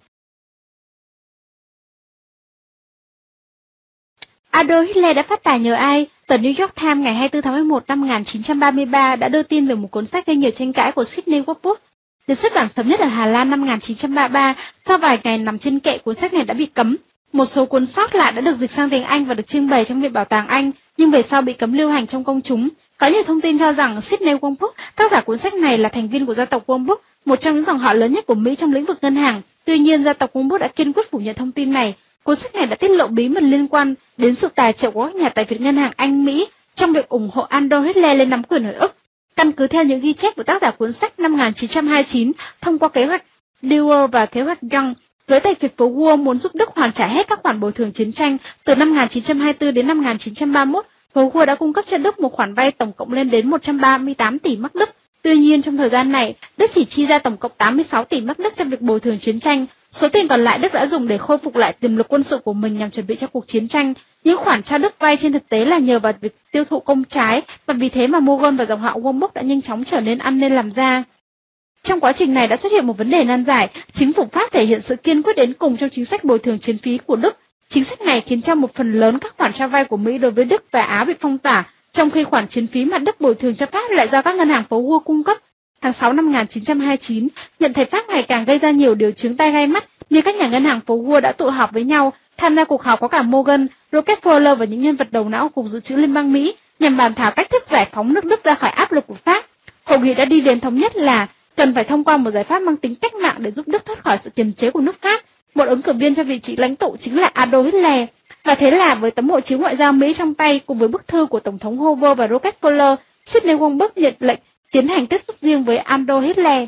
Adolf Hitler đã phát tài nhờ ai? Tờ New York Times ngày 24 tháng 11 năm 1933 đã đưa tin về một cuốn sách gây nhiều tranh cãi của Sidney Walpole. Được xuất bản sớm nhất ở Hà Lan năm 1933, sau vài ngày nằm trên kệ, cuốn sách này đã bị cấm. Một số cuốn sót lại đã được dịch sang tiếng Anh và được trưng bày trong Viện Bảo tàng Anh, nhưng về sau bị cấm lưu hành trong công chúng. Có nhiều thông tin cho rằng Sidney Walpole, tác giả cuốn sách này, là thành viên của gia tộc Walpole, một trong những dòng họ lớn nhất của Mỹ trong lĩnh vực ngân hàng. Tuy nhiên, gia tộc Warburg đã kiên quyết phủ nhận thông tin này. Cuốn sách này đã tiết lộ bí mật liên quan đến sự tài trợ của các nhà tài phiệt ngân hàng Anh Mỹ trong việc ủng hộ Adolf Hitler lên nắm quyền ở Úc. Căn cứ theo những ghi chép của tác giả cuốn sách năm 1929, thông qua kế hoạch Dewar và kế hoạch Young, giới tài phiệt phố Wall muốn giúp Đức hoàn trả hết các khoản bồi thường chiến tranh. Từ năm 1924 đến năm 1931, phố Wall đã cung cấp cho Đức một khoản vay tổng cộng lên đến 138 tỷ Mark Đức. Tuy nhiên, trong thời gian này, Đức chỉ chi ra tổng cộng 86 tỷ Mark Đức cho việc bồi thường chiến tranh. Số tiền còn lại Đức đã dùng để khôi phục lại tiềm lực quân sự của mình nhằm chuẩn bị cho cuộc chiến tranh. Những khoản cho Đức vay trên thực tế là nhờ vào việc tiêu thụ công trái, và vì thế mà Morgan và dòng họ Warburg đã nhanh chóng trở nên ăn nên làm ra. Trong quá trình này đã xuất hiện một vấn đề nan giải. Chính phủ Pháp thể hiện sự kiên quyết đến cùng trong chính sách bồi thường chiến phí của Đức. Chính sách này khiến cho một phần lớn các khoản cho vay của Mỹ đối với Đức và Áo bị phong tỏa, trong khi khoản chiến phí mà Đức bồi thường cho Pháp lại do các ngân hàng phố Wall cung cấp. Tháng 6 năm 1929, nhận thấy Pháp ngày càng gây ra nhiều điều chướng tai gai mắt, nên các nhà ngân hàng phố Wall đã tụ họp với nhau. Tham gia cuộc họp có cả Morgan, Rockefeller và những nhân vật đầu não của Cục Dự trữ Liên bang Mỹ nhằm bàn thảo cách thức giải phóng nước Đức ra khỏi áp lực của Pháp. Hội nghị đã đi đến thống nhất là cần phải thông qua một giải pháp mang tính cách mạng để giúp Đức thoát khỏi sự kiềm chế của nước Pháp. Một ứng cử viên cho vị trí lãnh tụ chính là Adolf Hitler. Và thế là với tấm hộ chiếu ngoại giao Mỹ trong tay cùng với bức thư của Tổng thống Hoover và Rockefeller, Sidney Warburg nhận lệnh tiến hành tiếp xúc riêng với Adolf Hitler.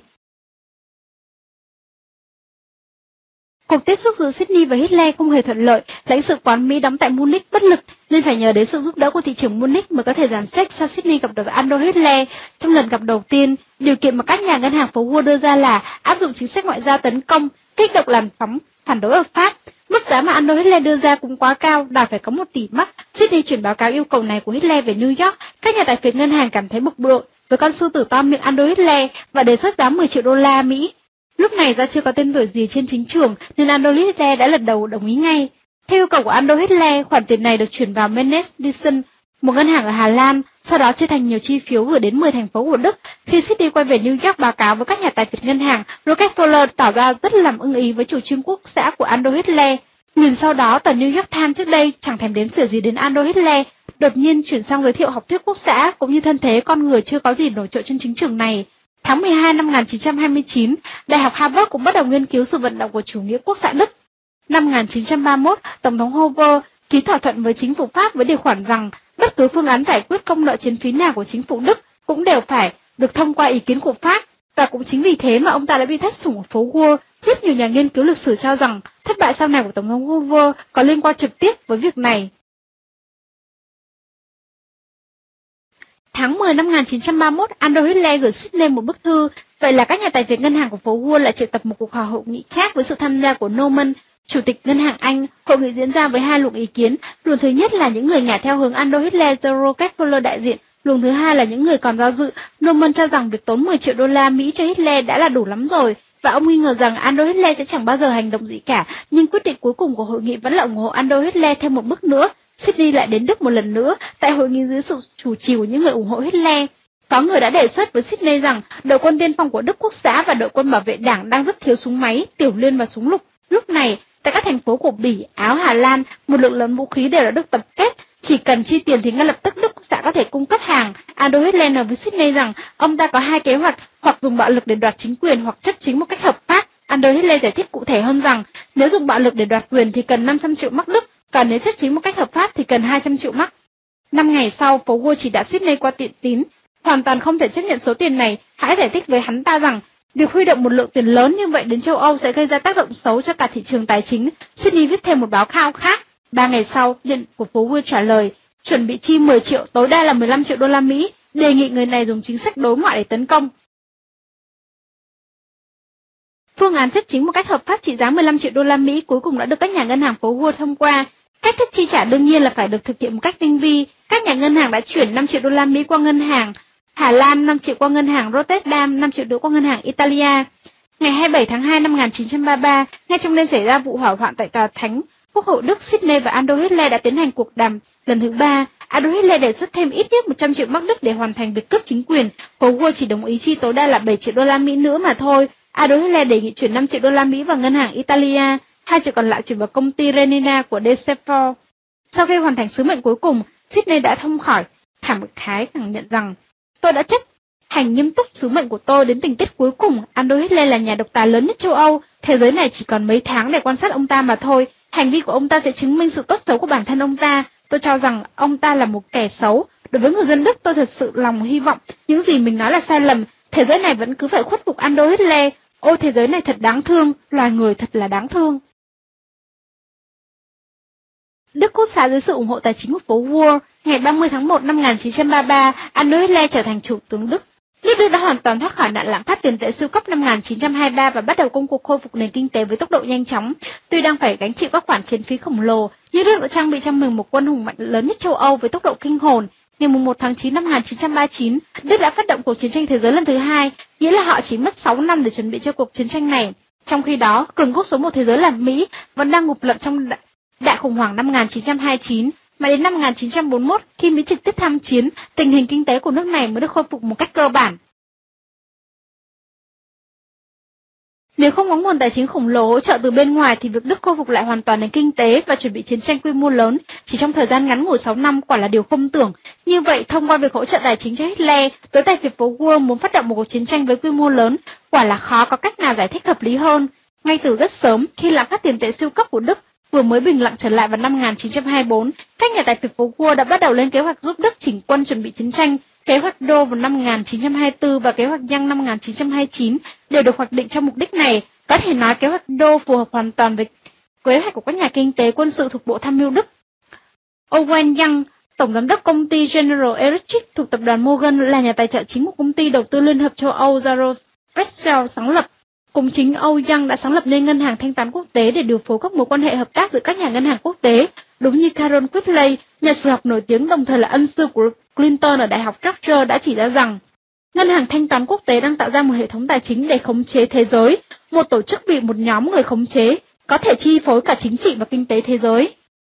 Cuộc tiếp xúc giữa Sidney và Hitler không hề thuận lợi. Lãnh sự quán Mỹ đóng tại Munich bất lực nên phải nhờ đến sự giúp đỡ của thị trưởng Munich mới có thể dàn xếp cho Sidney gặp được Adolf Hitler. Trong lần gặp đầu tiên, điều kiện mà các nhà ngân hàng phố Wall đưa ra là áp dụng chính sách ngoại giao tấn công, kích động làn sóng phản đối ở Pháp. Mức giá mà Adolf Hitler đưa ra cũng quá cao, đòi phải có 1 tỷ Mark. Sidney chuyển báo cáo yêu cầu này của Hitler về New York. Các nhà tài phiệt ngân hàng cảm thấy bực bội với con sư tử to miệng Adolf Hitler và đề xuất giá 10 triệu đô la Mỹ. Lúc này do chưa có tên tuổi gì trên chính trường nên Adolf Hitler đã lật đầu đồng ý ngay. Theo yêu cầu của Adolf Hitler, khoản tiền này được chuyển vào Menes-Thyssen, một ngân hàng ở Hà Lan, sau đó chia thành nhiều chi phiếu gửi đến 10 thành phố của Đức. Khi Sidney quay về New York báo cáo với các nhà tài phiệt ngân hàng, Rockefeller tỏ ra rất làm ưng ý với chủ trương quốc xã của Adolf Hitler. Liền sau đó, tờ New York Times trước đây chẳng thèm đếm xỉa gì đến Adolf Hitler, đột nhiên chuyển sang giới thiệu học thuyết quốc xã cũng như thân thế con người chưa có gì nổi trội trên chính trường này. Tháng 12 năm 1929, Đại học Harvard cũng bắt đầu nghiên cứu sự vận động của chủ nghĩa quốc xã Đức. Năm 1931, Tổng thống Hoover ký thỏa thuận với chính phủ Pháp với điều khoản rằng bất cứ phương án giải quyết công nợ chiến phí nào của chính phủ Đức cũng đều phải được thông qua ý kiến của Pháp, và cũng chính vì thế mà ông ta đã bị thất sủng ở phố Wall. Rất nhiều nhà nghiên cứu lịch sử cho rằng thất bại sau này của Tổng thống Hoover có liên quan trực tiếp với việc này. Tháng 10 năm 1931, Adolf Hitler gửi Sidney một bức thư. Vậy là các nhà tài phiệt ngân hàng của phố Wall lại triệu tập một cuộc họp hội nghị khác với sự tham gia của Norman, chủ tịch ngân hàng Anh. Hội nghị diễn ra với 2 luồng ý kiến. Luồng thứ nhất là những người ngả theo hướng Adolf Hitler do Rockefeller đại diện. Luồng thứ hai là những người còn do dự. Norman cho rằng việc tốn 10 triệu đô la Mỹ cho Hitler đã là đủ lắm rồi, và ông nghi ngờ rằng Adolf Hitler sẽ chẳng bao giờ hành động gì cả. Nhưng quyết định cuối cùng của hội nghị vẫn là ủng hộ Adolf Hitler thêm một bước nữa. Sidney lại đến Đức một lần nữa, tại hội nghị dưới sự chủ trì của những người ủng hộ Hitler. Có người đã đề xuất với Sidney rằng đội quân tiên phong của Đức Quốc xã và đội quân bảo vệ đảng đang rất thiếu súng máy, tiểu liên và súng lục. Lúc này, tại các thành phố của Bỉ, Áo, Hà Lan, một lượng lớn vũ khí đều đã được tập kết. Chỉ cần chi tiền thì ngay lập tức Đức Quốc xã có thể cung cấp hàng. Adolf Hitler nói với Sidney rằng ông ta có 2 kế hoạch, hoặc dùng bạo lực để đoạt chính quyền hoặc chấp chính một cách hợp pháp. Adolf Hitler giải thích cụ thể hơn rằng nếu dùng bạo lực để đoạt quyền thì cần 500 triệu Mark Đức, còn nếu chấp chính một cách hợp pháp thì cần 200 triệu Mark. 5 ngày sau, phố Wall chỉ đạo Sidney qua tiện tín, hoàn toàn không thể chấp nhận số tiền này. Hãy giải thích với hắn ta rằng việc huy động một lượng tiền lớn như vậy đến châu Âu sẽ gây ra tác động xấu cho cả thị trường tài chính. Sidney viết thêm một báo cáo khác. 3 ngày sau, điện của phố Wall trả lời chuẩn bị chi 10 triệu, tối đa là 15 triệu đô la Mỹ, đề nghị người này dùng chính sách đối ngoại để tấn công. Phương án chấp chính một cách hợp pháp trị giá 15 triệu đô la Mỹ cuối cùng đã được các nhà ngân hàng phố Wall thông qua. Cách thức chi trả đương nhiên là phải được thực hiện một cách tinh vi. Các nhà ngân hàng đã chuyển 5 triệu đô la Mỹ qua ngân hàng Hà Lan, 5 triệu qua ngân hàng Rotterdam, 5 triệu đô qua ngân hàng Italia. Ngày 27 tháng 2 năm 1933, ngay trong đêm xảy ra vụ hỏa hoạn tại tòa thánh Quốc hội Đức, Sidney và Adolf Hitler đã tiến hành cuộc đàm lần thứ 3. Adolf Hitler đề xuất thêm ít nhất 100 triệu Mark Đức để hoàn thành việc cướp chính quyền. Phố Wall chỉ đồng ý chi tối đa là 7 triệu đô la Mỹ nữa mà thôi. Adolf Hitler đề nghị chuyển 5 triệu đô la Mỹ vào ngân hàng Italia, 2 triệu còn lại chuyển vào công ty Renina của De Sephora. Sau khi hoàn thành sứ mệnh cuối cùng, Sidney đã thông khỏi, khẳng khái khẳng nhận rằng tôi đã chấp Hành nghiêm túc sứ mệnh của tôi đến tình tiết cuối cùng, Adolf Hitler là nhà độc tài lớn nhất châu Âu. Thế giới này chỉ còn mấy tháng để quan sát ông ta mà thôi. Hành vi của ông ta sẽ chứng minh sự tốt xấu của bản thân ông ta. Tôi cho rằng ông ta là một kẻ xấu. Đối với người dân Đức, tôi thật sự lòng hy vọng những gì mình nói là sai lầm. Thế giới này vẫn cứ phải khuất phục Adolf Hitler. Ôi thế giới này thật đáng thương, loài người thật là đáng thương. Đức Quốc xã dưới sự ủng hộ tài chính của phố Wall, ngày 30 tháng 1 năm 1933, Adolf Hitler trở thành chủ tướng Đức. Nước Đức đã hoàn toàn thoát khỏi nạn lạm phát tiền tệ siêu cấp năm 1923 và bắt đầu công cuộc khôi phục nền kinh tế với tốc độ nhanh chóng. Tuy đang phải gánh chịu các khoản chiến phí khổng lồ, nhưng Đức đã trang bị cho mình một quân hùng mạnh lớn nhất châu Âu với tốc độ kinh hồn. Ngày 1 tháng 9 năm 1939, Đức đã phát động cuộc chiến tranh thế giới lần thứ hai, nghĩa là họ chỉ mất 6 năm để chuẩn bị cho cuộc chiến tranh này. Trong khi đó, cường quốc số 1 thế giới là Mỹ vẫn đang ngụp lặn trong đại khủng hoảng năm 1929, mà đến năm 1941, khi Mỹ trực tiếp tham chiến, tình hình kinh tế của nước này mới được khôi phục một cách cơ bản. Nếu không có nguồn tài chính khổng lồ hỗ trợ từ bên ngoài thì việc Đức khôi phục lại hoàn toàn nền kinh tế và chuẩn bị chiến tranh quy mô lớn chỉ trong thời gian ngắn ngủi 6 năm quả là điều không tưởng. Như vậy, thông qua việc hỗ trợ tài chính cho Hitler, tối tại việc phố Wall muốn phát động một cuộc chiến tranh với quy mô lớn, quả là khó có cách nào giải thích hợp lý hơn. Ngay từ rất sớm, khi lạm phát tiền tệ siêu cấp của Đức vừa mới bình lặng trở lại vào năm 1924, các nhà tài phiệt phố Wall đã bắt đầu lên kế hoạch giúp Đức chỉnh quân chuẩn bị chiến tranh. Kế hoạch Đô vào năm 1924 và kế hoạch Young năm 1929 đều được hoạch định cho mục đích này. Có thể nói kế hoạch Đô phù hợp hoàn toàn với kế hoạch của các nhà kinh tế quân sự thuộc Bộ Tham mưu Đức. Owen Young, tổng giám đốc công ty General Electric thuộc tập đoàn Morgan, là nhà tài trợ chính của công ty đầu tư Liên hợp châu Âu do Drexel sáng lập. Cũng chính Âu Young đã sáng lập nên ngân hàng thanh toán quốc tế để điều phối các mối quan hệ hợp tác giữa các nhà ngân hàng quốc tế. Đúng như Carol Quigley, nhà sử học nổi tiếng đồng thời là ân sư của Clinton ở Đại học Georgia đã chỉ ra rằng, ngân hàng thanh toán quốc tế đang tạo ra một hệ thống tài chính để khống chế thế giới, một tổ chức bị một nhóm người khống chế, có thể chi phối cả chính trị và kinh tế thế giới.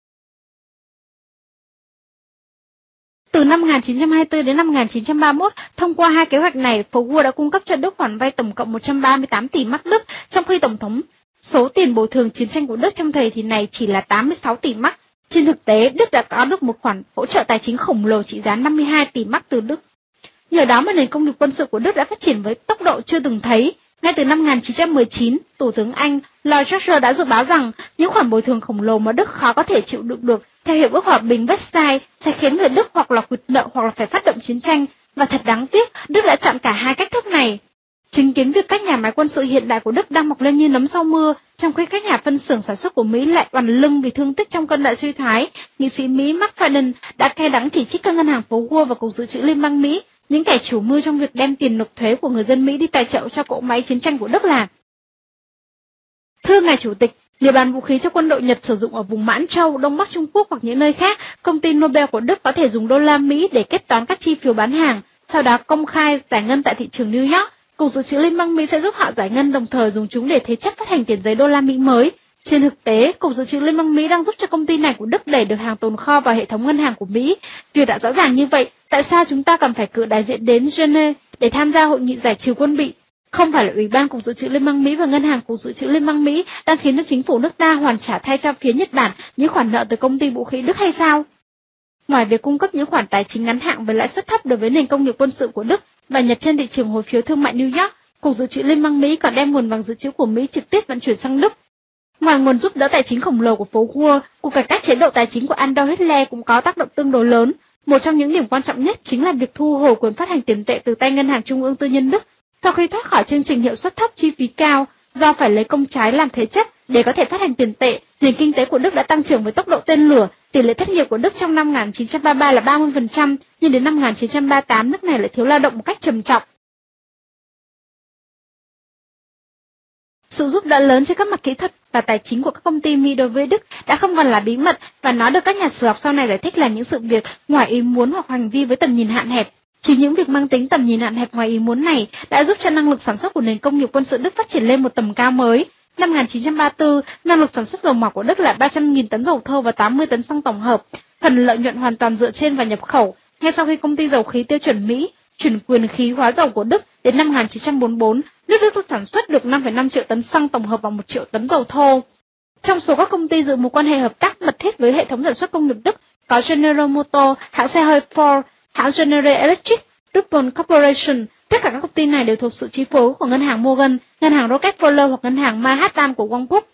Từ năm 1924 đến năm 1931, thông qua hai kế hoạch này, phố Wall đã cung cấp cho Đức khoản vay tổng cộng 138 tỷ mark Đức, trong khi tổng thống số tiền bồi thường chiến tranh của Đức trong thời kỳ này chỉ là 86 tỷ mark. Trên thực tế, Đức đã có được một khoản hỗ trợ tài chính khổng lồ trị giá 52 tỷ mark từ Đức. Nhờ đó mà nền công nghiệp quân sự của Đức đã phát triển với tốc độ chưa từng thấy. Ngay từ năm 1919, Thủ tướng Anh Lloyd George đã dự báo rằng những khoản bồi thường khổng lồ mà Đức khó có thể chịu đựng được theo hiệp ước hòa bình Versailles sẽ khiến người Đức hoặc là quỵt nợ hoặc là phải phát động chiến tranh. Và thật đáng tiếc, Đức đã chọn cả hai cách thức này. Chứng kiến việc các nhà máy quân sự hiện đại của Đức đang mọc lên như nấm sau mưa, trong khi các nhà phân xưởng sản xuất của Mỹ lại oằn lưng vì thương tích trong cơn đại suy thoái, nghị sĩ Mỹ Mark Fadden đã cay đắng chỉ trích các ngân hàng phố Wall và Cục Dự trữ Liên bang Mỹ, những kẻ chủ mưu trong việc đem tiền nộp thuế của người dân Mỹ đi tài trợ cho cỗ máy chiến tranh của Đức là. Thưa Ngài Chủ tịch, địa bàn vũ khí cho quân đội Nhật sử dụng ở vùng Mãn Châu, Đông Bắc Trung Quốc hoặc những nơi khác, công ty Nobel của Đức có thể dùng đô la Mỹ để kết toán các chi phiếu bán hàng, sau đó công khai giải ngân tại thị trường New York. Cục Dự trữ Liên bang Mỹ sẽ giúp họ giải ngân đồng thời dùng chúng để thế chấp phát hành tiền giấy đô la Mỹ mới. Trên thực tế, Cục Dự trữ Liên bang Mỹ đang giúp cho công ty này của Đức đẩy được hàng tồn kho vào hệ thống ngân hàng của Mỹ. Việc đã rõ ràng như vậy, tại sao chúng ta cần phải cử đại diện đến Geneva để tham gia hội nghị giải trừ quân bị? Không phải là Ủy ban Cục Dự trữ Liên bang Mỹ và Ngân hàng Cục Dự trữ Liên bang Mỹ đang khiến cho chính phủ nước ta hoàn trả thay cho phía Nhật Bản những khoản nợ từ công ty vũ khí Đức hay sao? Ngoài việc cung cấp những khoản tài chính ngắn hạn với lãi suất thấp đối với nền công nghiệp quân sự của Đức và Nhật trên thị trường hồi phiếu thương mại New York, Cục Dự trữ Liên bang Mỹ còn đem nguồn vàng dự trữ của Mỹ trực tiếp vận chuyển sang Đức. Ngoài nguồn giúp đỡ tài chính khổng lồ của phố Wall, cuộc cải cách chế độ tài chính của Adolf Hitler cũng có tác động tương đối lớn. Một trong những điểm quan trọng nhất chính là việc thu hồi quyền phát hành tiền tệ từ tay Ngân hàng Trung ương Tư nhân Đức. Sau khi thoát khỏi chương trình hiệu suất thấp chi phí cao, do phải lấy công trái làm thế chấp để có thể phát hành tiền tệ, nền kinh tế của Đức đã tăng trưởng với tốc độ tên lửa. Tỷ lệ thất nghiệp của Đức trong năm 1933 là 30%, nhưng đến năm 1938 nước này lại thiếu lao động một cách trầm trọng. Sự giúp đỡ lớn trên các mặt kỹ thuật và tài chính của các công ty Mỹ đối với Đức đã không còn là bí mật và nó được các nhà sử học sau này giải thích là những sự việc ngoài ý muốn hoặc hành vi với tầm nhìn hạn hẹp. Chỉ những việc mang tính tầm nhìn hạn hẹp ngoài ý muốn này đã giúp cho năng lực sản xuất của nền công nghiệp quân sự Đức phát triển lên một tầm cao mới. Năm 1934, năng lực sản xuất dầu mỏ của Đức là 300.000 tấn dầu thô và 80 tấn xăng tổng hợp. Phần lợi nhuận hoàn toàn dựa trên và nhập khẩu. Ngay sau khi công ty dầu khí tiêu chuẩn Mỹ chuyển quyền khí hóa dầu của Đức đến năm 1944, nước Đức sản xuất được 5,5 triệu tấn xăng tổng hợp và 1 triệu tấn dầu thô. Trong số các công ty giữ mối quan hệ hợp tác mật thiết với hệ thống sản xuất công nghiệp Đức có General Motors, hãng xe hơi Ford, hãng General Electric, DuPont Corporation, Tất cả các công ty này đều thuộc sự chi phối của ngân hàng Morgan, ngân hàng Rockefeller hoặc ngân hàng Manhattan của Wall Group.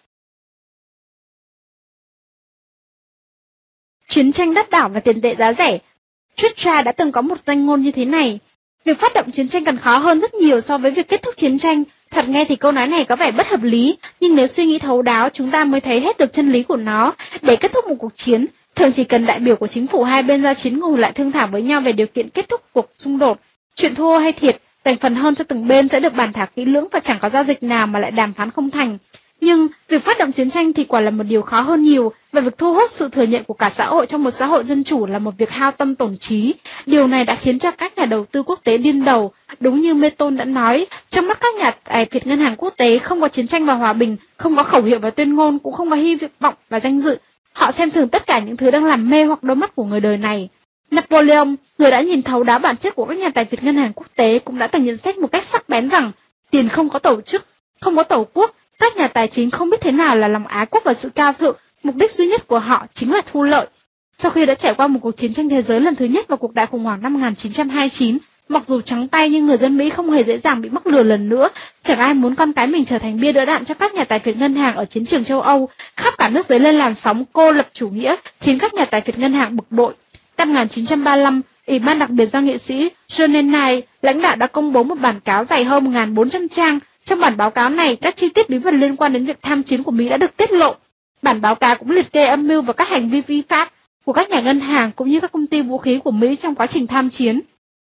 Chiến tranh đắt đỏ và tiền tệ giá rẻ. Churchill đã từng có một danh ngôn như thế này: việc phát động chiến tranh còn khó hơn rất nhiều so với việc kết thúc chiến tranh. Thật nghe thì câu nói này có vẻ bất hợp lý, nhưng nếu suy nghĩ thấu đáo chúng ta mới thấy hết được chân lý của nó. Để kết thúc một cuộc chiến, thường chỉ cần đại biểu của chính phủ hai bên ra chiến ngồi lại thương thảo với nhau về điều kiện kết thúc cuộc xung đột. Chuyện thua hay thiệt, dành phần hơn cho từng bên sẽ được bàn thảo kỹ lưỡng và chẳng có giao dịch nào mà lại đàm phán không thành. Nhưng việc phát động chiến tranh thì quả là một điều khó hơn nhiều, và việc thu hút sự thừa nhận của cả xã hội trong một xã hội dân chủ là một việc hao tâm tổn trí. Điều này đã khiến cho các nhà đầu tư quốc tế điên đầu. Đúng như Milton đã nói, trong mắt các nhà tài phiệt ngân hàng quốc tế không có chiến tranh và hòa bình, không có khẩu hiệu và tuyên ngôn, cũng không có hy vọng và danh dự. Họ xem thường tất cả những thứ đang làm mê hoặc đôi mắt của người đời này. Napoleon, người đã nhìn thấu đáo bản chất của các nhà tài phiệt ngân hàng quốc tế, cũng đã từng nhận xét một cách sắc bén rằng tiền không có tổ chức, không có tổ quốc. Các nhà tài chính không biết thế nào là lòng ái quốc và sự cao thượng, mục đích duy nhất của họ chính là thu lợi. Sau khi đã trải qua một cuộc chiến tranh thế giới lần thứ nhất và cuộc đại khủng hoảng năm 1929, mặc dù trắng tay nhưng người dân Mỹ không hề dễ dàng bị mắc lừa lần nữa. Chẳng ai muốn con cái mình trở thành bia đỡ đạn cho các nhà tài phiệt ngân hàng ở chiến trường châu Âu. Khắp cả nước dấy lên làn sóng cô lập chủ nghĩa, khiến các nhà tài phiệt ngân hàng bực bội. Năm 1935, Ủy ban đặc biệt do nghệ sĩ John Knight lãnh đạo đã công bố một bản cáo dài hơn 1.400 trang. Trong bản báo cáo này, các chi tiết bí mật liên quan đến việc tham chiến của Mỹ đã được tiết lộ. Bản báo cáo cũng liệt kê âm mưu và các hành vi vi phạm của các nhà ngân hàng cũng như các công ty vũ khí của Mỹ trong quá trình tham chiến.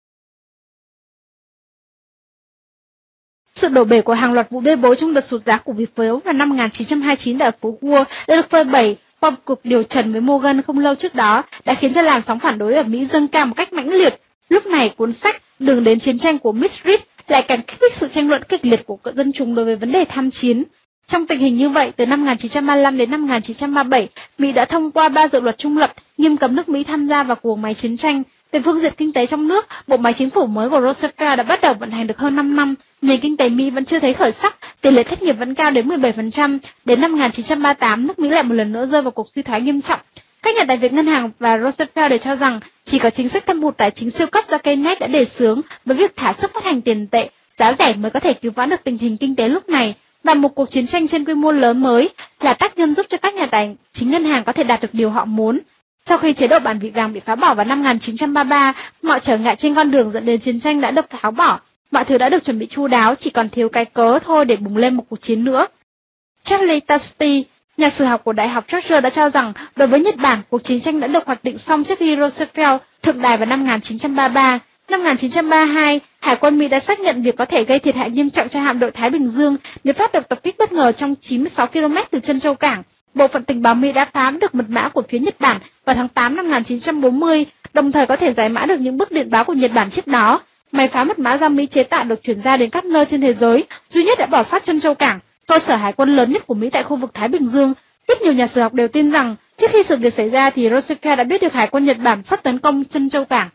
Sự đổ bể của hàng loạt vụ bê bối trong đợt sụt giá cổ phiếu vào năm 1929 tại phố Wall đã được phơi bày qua cuộc điều trần với Morgan không lâu trước đó, đã khiến cho làn sóng phản đối ở Mỹ dâng cao một cách mãnh liệt. Lúc này, cuốn sách Đường đến chiến tranh của Midridge lại càng kích thích sự tranh luận kịch liệt của dân chúng đối với vấn đề tham chiến. Trong tình hình như vậy, từ năm 1935 đến năm 1937, Mỹ đã thông qua 3 dự luật trung lập nghiêm cấm nước Mỹ tham gia vào cuộc máy chiến tranh. Về phương diện kinh tế trong nước, bộ máy chính phủ mới của Roosevelt đã bắt đầu vận hành được hơn 5 năm, nền kinh tế Mỹ vẫn chưa thấy khởi sắc, tỷ lệ thất nghiệp vẫn cao đến 17%. Đến năm 1938, nước Mỹ lại một lần nữa rơi vào cuộc suy thoái nghiêm trọng. Các nhà tài phiệt ngân hàng và Roosevelt đều cho rằng chỉ có chính sách thâm hụt tài chính siêu cấp do Keynes đã đề xướng với việc thả sức phát hành tiền tệ giá rẻ mới có thể cứu vãn được tình hình kinh tế lúc này, và một cuộc chiến tranh trên quy mô lớn mới là tác nhân giúp cho các nhà tài chính ngân hàng có thể đạt được điều họ muốn. Sau khi chế độ bản vị vàng bị phá bỏ vào năm 1933, mọi trở ngại trên con đường dẫn đến chiến tranh đã được tháo bỏ. Mọi thứ đã được chuẩn bị chu đáo, chỉ còn thiếu cái cớ thôi để bùng lên một cuộc chiến nữa. Charlie Tasty, nhà sử học của Đại học Georgia đã cho rằng đối với Nhật Bản, cuộc chiến tranh đã được hoạch định xong trước khi Roosevelt thượng đài vào năm 1933. Năm 1932, Hải quân Mỹ đã xác nhận việc có thể gây thiệt hại nghiêm trọng cho hạm đội Thái Bình Dương nếu phát động tập kích bất ngờ trong 96 km từ Trân Châu Cảng. Bộ phận tình báo Mỹ đã phá được mật mã của phía Nhật Bản vào tháng 8 năm 1940, đồng thời có thể giải mã được những bức điện báo của Nhật Bản trước đó. Máy phá mật mã do Mỹ chế tạo được chuyển ra đến các nơi trên thế giới, duy nhất đã bỏ sót Trân Châu Cảng, cơ sở hải quân lớn nhất của Mỹ tại khu vực Thái Bình Dương. Rất nhiều nhà sử học đều tin rằng trước khi sự việc xảy ra thì Roosevelt đã biết được hải quân Nhật Bản sắp tấn công Trân Châu Cảng.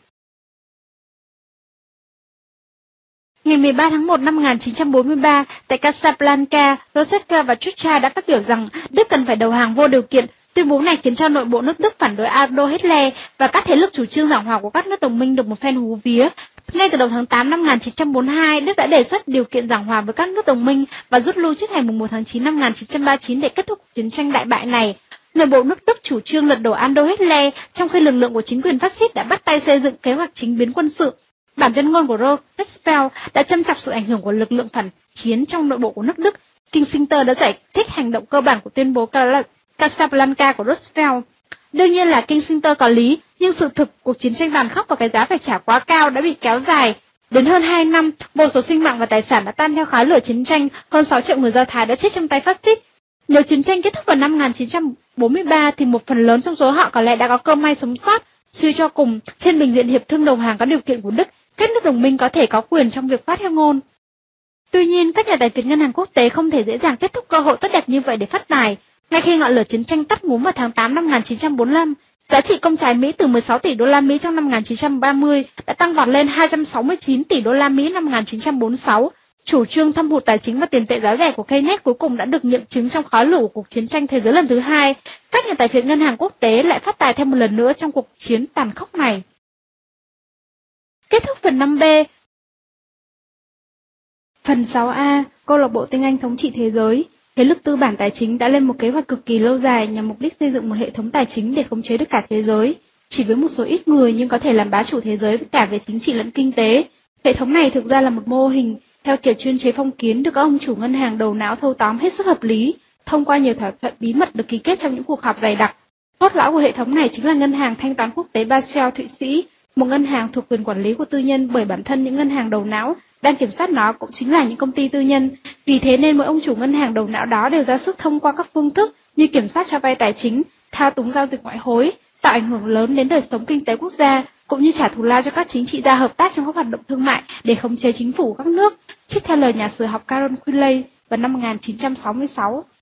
Ngày 13 tháng 1 năm 1943, tại Casablanca, Roosevelt và Churchill đã phát biểu rằng Đức cần phải đầu hàng vô điều kiện. Tuyên bố này khiến cho nội bộ nước Đức phản đối Adolf Hitler và các thế lực chủ trương giảng hòa của các nước đồng minh được một phen hú vía. Ngay từ đầu tháng 8 năm 1942, Đức đã đề xuất điều kiện giảng hòa với các nước đồng minh và rút lui trước ngày 1 tháng 9 năm 1939 để kết thúc chiến tranh đại bại này. Nội bộ nước Đức chủ trương lật đổ Adolf Hitler, trong khi lực lượng của chính quyền phát xít đã bắt tay xây dựng kế hoạch chính biến quân sự. Bản tuyên ngôn của Roosevelt đã châm chọc sự ảnh hưởng của lực lượng phản chiến trong nội bộ của nước Đức. Kissinger đã giải thích hành động cơ bản của tuyên bố Casablanca của Roosevelt. Đương nhiên là Kissinger có lý, nhưng sự thực cuộc chiến tranh tàn khốc và cái giá phải trả quá cao đã bị kéo dài đến hơn 2 năm. Vô số sinh mạng và tài sản đã tan theo khói lửa chiến tranh, hơn 6 triệu người Do Thái đã chết trong tay phát xít. Nếu chiến tranh kết thúc vào năm 1943 thì một phần lớn trong số họ có lẽ đã có cơ may sống sót. Suy cho cùng, trên bình diện hiệp thương đầu hàng có điều kiện của Đức, các nước đồng minh có thể có quyền trong việc phát ngôn. Tuy nhiên, các nhà tài phiệt ngân hàng quốc tế không thể dễ dàng kết thúc cơ hội tốt đẹp như vậy để phát tài. Ngay khi ngọn lửa chiến tranh tắt ngúm vào tháng 8 năm 1945, giá trị công trái Mỹ từ 16 tỷ đô la Mỹ trong năm 1930 đã tăng vọt lên 269 tỷ đô la Mỹ năm 1946. Chủ trương thâm hụt tài chính và tiền tệ giá rẻ của Keynes cuối cùng đã được nghiệm chứng trong khói lửa của cuộc chiến tranh thế giới lần thứ hai. Các nhà tài phiệt ngân hàng quốc tế lại phát tài thêm một lần nữa trong cuộc chiến tàn khốc này. Kết thúc phần 5B. Phần 6A, câu lạc bộ tiếng Anh thống trị thế giới. Thế lực tư bản tài chính đã lên một kế hoạch cực kỳ lâu dài nhằm mục đích xây dựng một hệ thống tài chính để khống chế được cả thế giới, chỉ với một số ít người nhưng có thể làm bá chủ thế giới cả về chính trị lẫn kinh tế. Hệ thống này thực ra là một mô hình theo kiểu chuyên chế phong kiến được các ông chủ ngân hàng đầu não thâu tóm hết sức hợp lý, thông qua nhiều thỏa thuận bí mật được ký kết trong những cuộc họp dày đặc. Cốt lõi của hệ thống này chính là ngân hàng thanh toán quốc tế Basel Thụy Sĩ, một ngân hàng thuộc quyền quản lý của tư nhân, bởi bản thân những ngân hàng đầu não đang kiểm soát nó cũng chính là những công ty tư nhân. Vì thế nên mỗi ông chủ ngân hàng đầu não đó đều ra sức thông qua các phương thức như kiểm soát cho vay tài chính, thao túng giao dịch ngoại hối, tạo ảnh hưởng lớn đến đời sống kinh tế quốc gia, cũng như trả thù lao cho các chính trị gia hợp tác trong các hoạt động thương mại để khống chế chính phủ các nước, trích theo lời nhà sử học Carol Quinley vào năm 1966.